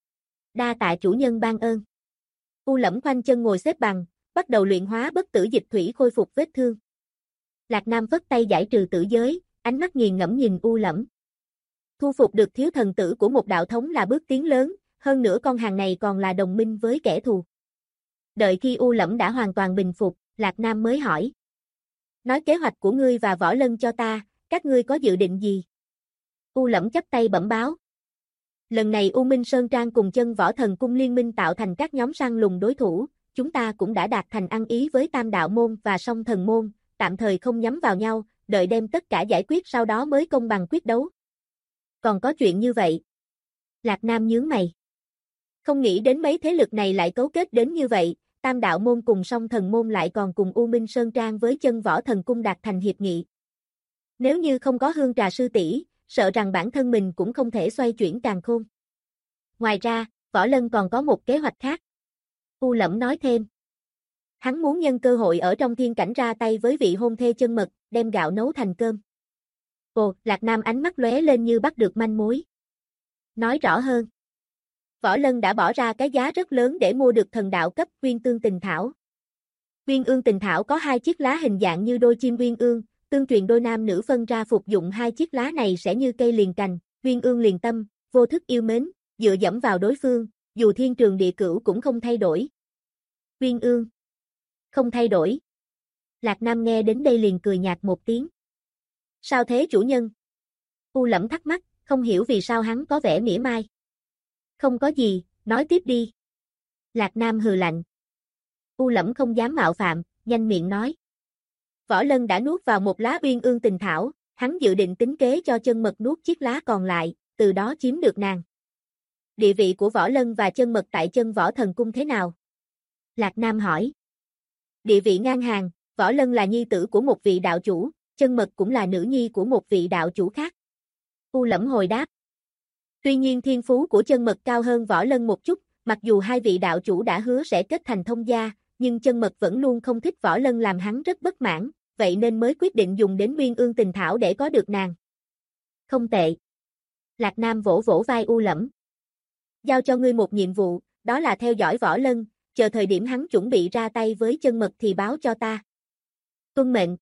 Đa tạ chủ nhân ban ơn. U Lẫm khoanh chân ngồi xếp bằng, bắt đầu luyện hóa bất tử dịch thủy khôi phục vết thương. Lạc Nam vất tay giải trừ tử giới, ánh mắt nghiền ngẫm nhìn U Lẫm. Thu phục được thiếu thần tử của một đạo thống là bước tiến lớn, hơn nữa con hàng này còn là đồng minh với kẻ thù. Đợi khi U Lẫm đã hoàn toàn bình phục, Lạc Nam mới hỏi. Nói kế hoạch của ngươi và Võ Lân cho ta, các ngươi có dự định gì? U Lẫm chắp tay bẩm báo. Lần này U Minh Sơn Trang cùng Chân Võ Thần Cung liên minh tạo thành các nhóm săn lùng đối thủ, chúng ta cũng đã đạt thành ăn ý với Tam Đạo Môn và Song Thần Môn, tạm thời không nhắm vào nhau, đợi đem tất cả giải quyết sau đó mới công bằng quyết đấu. Còn có chuyện như vậy? Lạc Nam nhướng mày. Không nghĩ đến mấy thế lực này lại cấu kết đến như vậy, Tam Đạo Môn cùng Song Thần Môn lại còn cùng U Minh Sơn Trang với Chân Võ Thần Cung đạt thành hiệp nghị. Nếu như không có Hương Trà sư tỷ, sợ rằng bản thân mình cũng không thể xoay chuyển càn khôn. Ngoài ra, Võ Lân còn có một kế hoạch khác. U Lẫm nói thêm. Hắn muốn nhân cơ hội ở trong thiên cảnh ra tay với vị hôn thê chân mật, đem gạo nấu thành cơm. Ồ, Lạc Nam ánh mắt lóe lên như bắt được manh mối. Nói rõ hơn. Võ Lân đã bỏ ra cái giá rất lớn để mua được thần đạo cấp Uyên Tương Tình Thảo. Uyên Ương Tình Thảo có 2 chiếc lá hình dạng như đôi chim uyên ương, tương truyền đôi nam nữ phân ra phục dụng 2 chiếc lá này sẽ như cây liền cành, uyên ương liền tâm, vô thức yêu mến, dựa dẫm vào đối phương, dù thiên trường địa cửu cũng không thay đổi. Uyên ương. Không thay đổi. Lạc Nam nghe đến đây liền cười nhạt một tiếng. Sao thế chủ nhân? U Lẫm thắc mắc, không hiểu vì sao hắn có vẻ mỉa mai. Không có gì, nói tiếp đi. Lạc Nam hừ lạnh. U Lẫm không dám mạo phạm, nhanh miệng nói. Võ Lân đã nuốt vào một lá Uyên Ương Tình Thảo, hắn dự định tính kế cho Chân Mật nuốt chiếc lá còn lại, từ đó chiếm được nàng. Địa vị của Võ Lân và Chân Mật tại Chân Võ Thần Cung thế nào? Lạc Nam hỏi. Địa vị ngang hàng, Võ Lân là nhi tử của một vị đạo chủ, Chân Mật cũng là nữ nhi của một vị đạo chủ khác. U Lẫm hồi đáp. Tuy nhiên thiên phú của Chân Mật cao hơn Võ Lân một chút, mặc dù hai vị đạo chủ đã hứa sẽ kết thành thông gia, nhưng Chân Mật vẫn luôn không thích Võ Lân làm hắn rất bất mãn, vậy nên mới quyết định dùng đến Uyên Ương Tình Thảo để có được nàng. Không tệ. Lạc Nam vỗ vỗ vai U Lẫm. Giao cho ngươi một nhiệm vụ, đó là theo dõi Võ Lân, chờ thời điểm hắn chuẩn bị ra tay với Chân Mật thì báo cho ta. Tuân mệnh.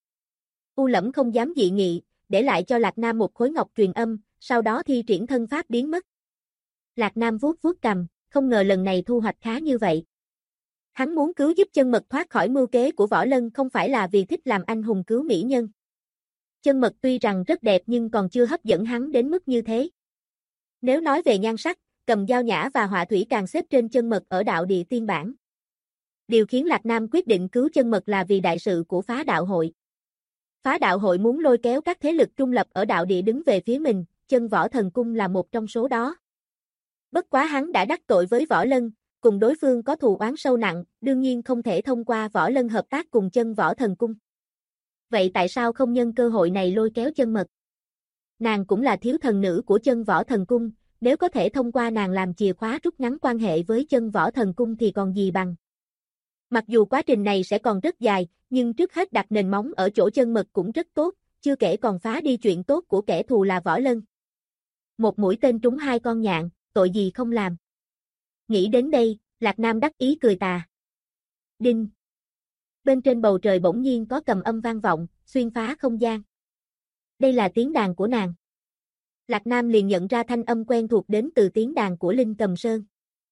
U Lẫm không dám dị nghị, để lại cho Lạc Nam một khối ngọc truyền âm, sau đó thi triển thân pháp biến mất. Lạc Nam vuốt vuốt cằm, không ngờ lần này thu hoạch khá như vậy. Hắn muốn cứu giúp Chân Mật thoát khỏi mưu kế của Võ Lân không phải là vì thích làm anh hùng cứu mỹ nhân. Chân Mật tuy rằng rất đẹp nhưng còn chưa hấp dẫn hắn đến mức như thế. Nếu nói về nhan sắc, Cầm Dao Nhã và Họa Thủy càng xếp trên Chân Mật ở đạo địa tiên bản. Điều khiến Lạc Nam quyết định cứu Chân Mật là vì đại sự của Phá Đạo Hội. Phá Đạo Hội muốn lôi kéo các thế lực trung lập ở đạo địa đứng về phía mình, Chân Võ Thần Cung là một trong số đó. Bất quá hắn đã đắc tội với Võ Lân, cùng đối phương có thù oán sâu nặng, đương nhiên không thể thông qua Võ Lân hợp tác cùng Chân Võ Thần Cung. Vậy tại sao không nhân cơ hội này lôi kéo Chân Mật? Nàng cũng là thiếu thần nữ của Chân Võ Thần Cung, nếu có thể thông qua nàng làm chìa khóa rút ngắn quan hệ với Chân Võ Thần Cung thì còn gì bằng. Mặc dù quá trình này sẽ còn rất dài, nhưng trước hết đặt nền móng ở chỗ Chân Mật cũng rất tốt, chưa kể còn phá đi chuyện tốt của kẻ thù là Võ Lân. Một mũi tên trúng hai con nhạn, tội gì không làm. Nghĩ đến đây, Lạc Nam đắc ý cười tà. Đinh. Bên trên bầu trời bỗng nhiên có cầm âm vang vọng, xuyên phá không gian. Đây là tiếng đàn của nàng. Lạc Nam liền nhận ra thanh âm quen thuộc đến từ tiếng đàn của Linh Cầm Sơn.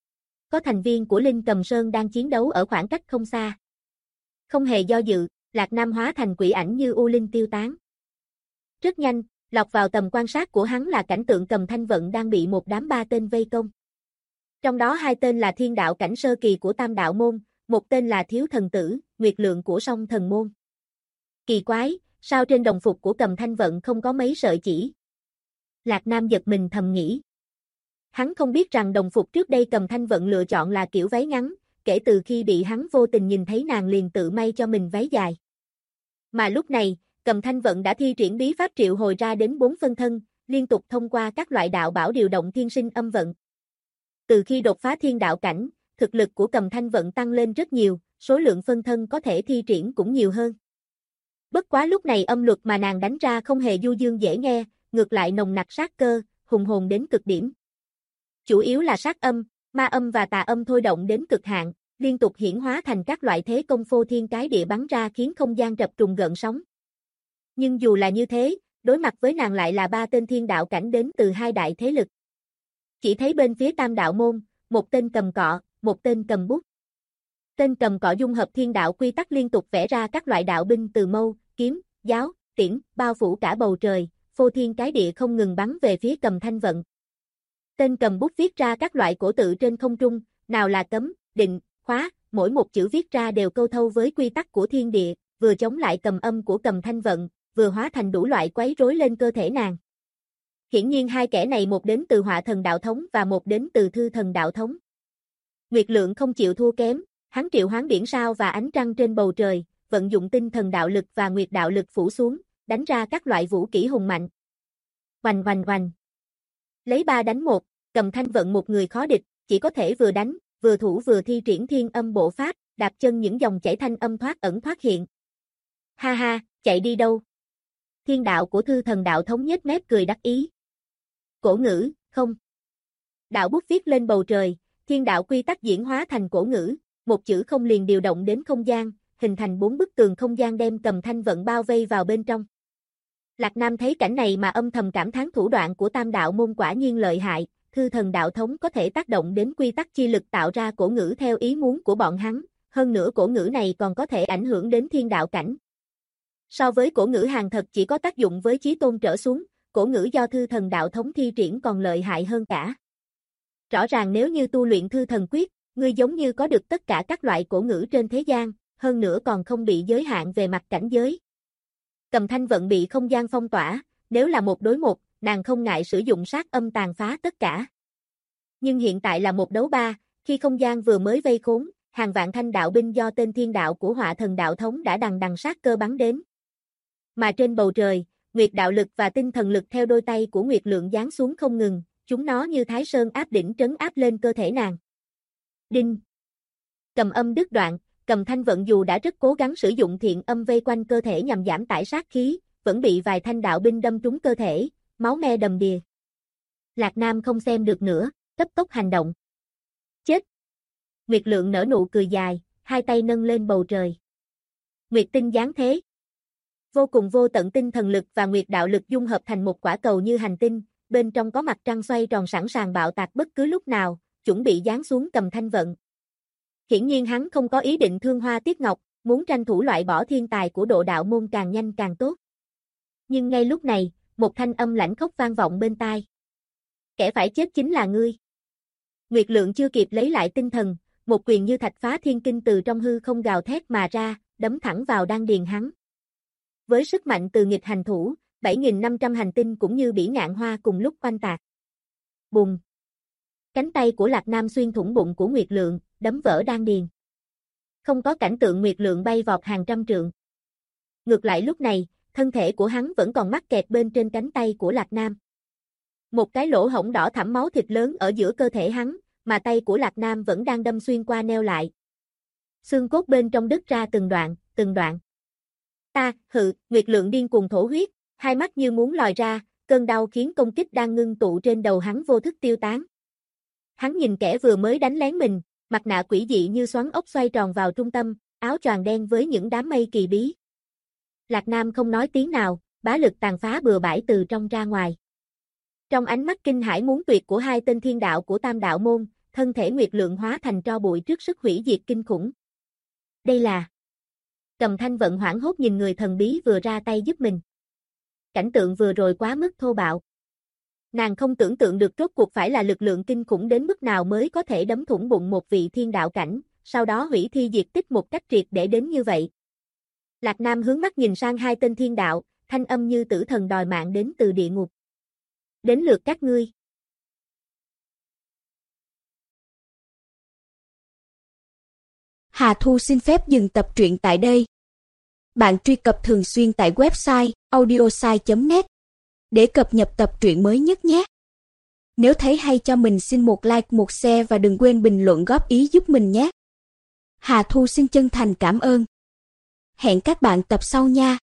Có thành viên của Linh Cầm Sơn đang chiến đấu ở khoảng cách không xa. Không hề do dự, Lạc Nam hóa thành quỷ ảnh như u linh tiêu tán. Rất nhanh, lọt vào tầm quan sát của hắn là cảnh tượng Cầm Thanh Vận đang bị một đám 3 tên vây công. Trong đó 2 tên là thiên đạo cảnh sơ kỳ của Tam Đạo Môn, một tên là Thiếu Thần Tử, Nguyệt Lượng của Song Thần Môn. Kỳ quái, sao trên đồng phục của Cầm Thanh Vận không có mấy sợi chỉ? Lạc Nam giật mình thầm nghĩ. Hắn không biết rằng đồng phục trước đây Cầm Thanh Vận lựa chọn là kiểu váy ngắn, kể từ khi bị hắn vô tình nhìn thấy nàng liền tự may cho mình váy dài. Mà lúc này, Cầm Thanh Vận đã thi triển bí pháp triệu hồi ra đến 4 phân thân, liên tục thông qua các loại đạo bảo điều động thiên sinh âm vận. Từ khi đột phá thiên đạo cảnh, thực lực của Cầm Thanh Vận tăng lên rất nhiều, số lượng phân thân có thể thi triển cũng nhiều hơn. Bất quá lúc này âm luật mà nàng đánh ra không hề du dương dễ nghe, ngược lại nồng nặc sát cơ, hùng hồn đến cực điểm. Chủ yếu là sát âm, ma âm và tà âm thôi động đến cực hạn, liên tục hiển hóa thành các loại thế công phô thiên cái địa bắn ra khiến không gian rập trùng gợn sóng. Nhưng dù là như thế, đối mặt với nàng lại là 3 tên thiên đạo cảnh đến từ 2 đại thế lực. Chỉ thấy bên phía Tam Đạo Môn, một tên cầm cọ, một tên cầm bút. Tên cầm cọ dung hợp thiên đạo quy tắc liên tục vẽ ra các loại đạo binh từ mâu, kiếm, giáo, tiễn, bao phủ cả bầu trời, phô thiên cái địa không ngừng bắn về phía Cầm Thanh Vận. Tên cầm bút viết ra các loại cổ tự trên không trung, nào là cấm, định, khóa, mỗi một chữ viết ra đều câu thâu với quy tắc của thiên địa, vừa chống lại cầm âm của Cầm Thanh Vận, vừa hóa thành đủ loại quấy rối lên cơ thể nàng. Hiển nhiên 2 kẻ này một đến từ Họa Thần Đạo Thống và một đến từ Thư Thần Đạo Thống. Nguyệt Lượng không chịu thua kém, hắn triệu hoán biển sao và ánh trăng trên bầu trời, vận dụng tinh thần đạo lực và nguyệt đạo lực phủ xuống, đánh ra các loại vũ kỹ hùng mạnh. Oanh oanh oanh. Lấy 3 đánh 1, Cầm Thanh Vận một người khó địch, chỉ có thể vừa đánh, vừa thủ vừa thi triển thiên âm bộ pháp, đạp chân những dòng chảy thanh âm thoát ẩn thoát hiện. Ha ha, chạy đi đâu? Thiên đạo của Thư Thần Đạo Thống nhếch mép cười đắc ý. Cổ ngữ, không. Đạo bút viết lên bầu trời, thiên đạo quy tắc diễn hóa thành cổ ngữ, một chữ không liền điều động đến không gian, hình thành 4 bức tường không gian đem Cầm Thanh Vận bao vây vào bên trong. Lạc Nam thấy cảnh này mà âm thầm cảm thán thủ đoạn của Tam Đạo Môn quả nhiên lợi hại, Thư Thần Đạo Thống có thể tác động đến quy tắc chi lực tạo ra cổ ngữ theo ý muốn của bọn hắn, hơn nữa cổ ngữ này còn có thể ảnh hưởng đến thiên đạo cảnh. So với cổ ngữ hàng thật chỉ có tác dụng với chí tôn trở xuống, cổ ngữ do Thư Thần Đạo Thống thi triển còn lợi hại hơn cả. Rõ ràng nếu như tu luyện Thư Thần Quyết, ngươi giống như có được tất cả các loại cổ ngữ trên thế gian, hơn nữa còn không bị giới hạn về mặt cảnh giới. Cầm Thanh Vận bị không gian phong tỏa, nếu là một đối một, nàng không ngại sử dụng sát âm tàn phá tất cả. Nhưng hiện tại là 1-3, khi không gian vừa mới vây khốn, hàng vạn thanh đạo binh do tên thiên đạo của Hỏa Thần Đạo Thống đã đằng đằng sát cơ bắn đến. Mà trên bầu trời, Nguyệt đạo lực và tinh thần lực theo đôi tay của Nguyệt Lượng giáng xuống không ngừng, chúng nó như Thái Sơn áp đỉnh trấn áp lên cơ thể nàng. Đinh. Cầm âm đứt đoạn, Cầm Thanh Vận dù đã rất cố gắng sử dụng thiện âm vây quanh cơ thể nhằm giảm tải sát khí, vẫn bị vài thanh đạo binh đâm trúng cơ thể, máu me đầm đìa. Lạc Nam không xem được nữa, cấp tốc hành động. Chết! Nguyệt Lượng nở nụ cười dài, hai tay nâng lên bầu trời. Nguyệt tinh giáng thế. Vô cùng vô tận tinh thần lực và nguyệt đạo lực dung hợp thành một quả cầu như hành tinh, bên trong có mặt trăng xoay tròn sẵn sàng bạo tạc bất cứ lúc nào, chuẩn bị giáng xuống Cầm Thanh Vận. Hiển nhiên hắn không có ý định thương hoa tiếc ngọc, muốn tranh thủ loại bỏ thiên tài của Độ Đạo môn càng nhanh càng tốt. Nhưng ngay lúc này, một thanh âm lãnh khốc vang vọng bên tai. Kẻ phải chết chính là ngươi. Nguyệt Lượng chưa kịp lấy lại tinh thần, một quyền như thạch phá thiên kinh từ trong hư không gào thét mà ra, đấm thẳng vào đan điền hắn. Với sức mạnh từ nghịch hành thủ, 7.500 hành tinh cũng như bỉ ngạn hoa cùng lúc oanh tạc. Bùng! Cánh tay của Lạc Nam xuyên thủng bụng của Nguyệt Lượng, đấm vỡ đan điền. Không có cảnh tượng Nguyệt Lượng bay vọt hàng trăm trượng. Ngược lại lúc này, thân thể của hắn vẫn còn mắc kẹt bên trên cánh tay của Lạc Nam. Một cái lỗ hổng đỏ thẳm máu thịt lớn ở giữa cơ thể hắn, mà tay của Lạc Nam vẫn đang đâm xuyên qua neo lại. Xương cốt bên trong đứt ra từng đoạn, từng đoạn. Nguyệt Lượng điên cuồng thổ huyết, hai mắt như muốn lòi ra, cơn đau khiến công kích đang ngưng tụ trên đầu hắn vô thức tiêu tán. Hắn nhìn kẻ vừa mới đánh lén mình, mặt nạ quỷ dị như xoắn ốc xoay tròn vào trung tâm, áo choàng đen với những đám mây kỳ bí. Lạc Nam không nói tiếng nào, bá lực tàn phá bừa bãi từ trong ra ngoài. Trong ánh mắt kinh hãi muốn tuyệt của hai tên thiên đạo của Tam Đạo môn, thân thể Nguyệt Lượng hóa thành tro bụi trước sức hủy diệt kinh khủng. Đây là... Cầm Thanh Vận hoảng hốt nhìn người thần bí vừa ra tay giúp mình. Cảnh tượng vừa rồi quá mức thô bạo. Nàng không tưởng tượng được rốt cuộc phải là lực lượng kinh khủng đến mức nào mới có thể đấm thủng bụng một vị thiên đạo cảnh, sau đó hủy thi diệt tích một cách triệt để đến như vậy. Lạc Nam hướng mắt nhìn sang hai tên thiên đạo, thanh âm như tử thần đòi mạng đến từ địa ngục. Đến lượt các ngươi. Hà Thu xin phép dừng tập truyện tại đây. Bạn truy cập thường xuyên tại website audiosai.net để cập nhật tập truyện mới nhất nhé. Nếu thấy hay cho mình xin một like, một share và đừng quên bình luận góp ý giúp mình nhé. Hà Thu xin chân thành cảm ơn. Hẹn các bạn tập sau nha.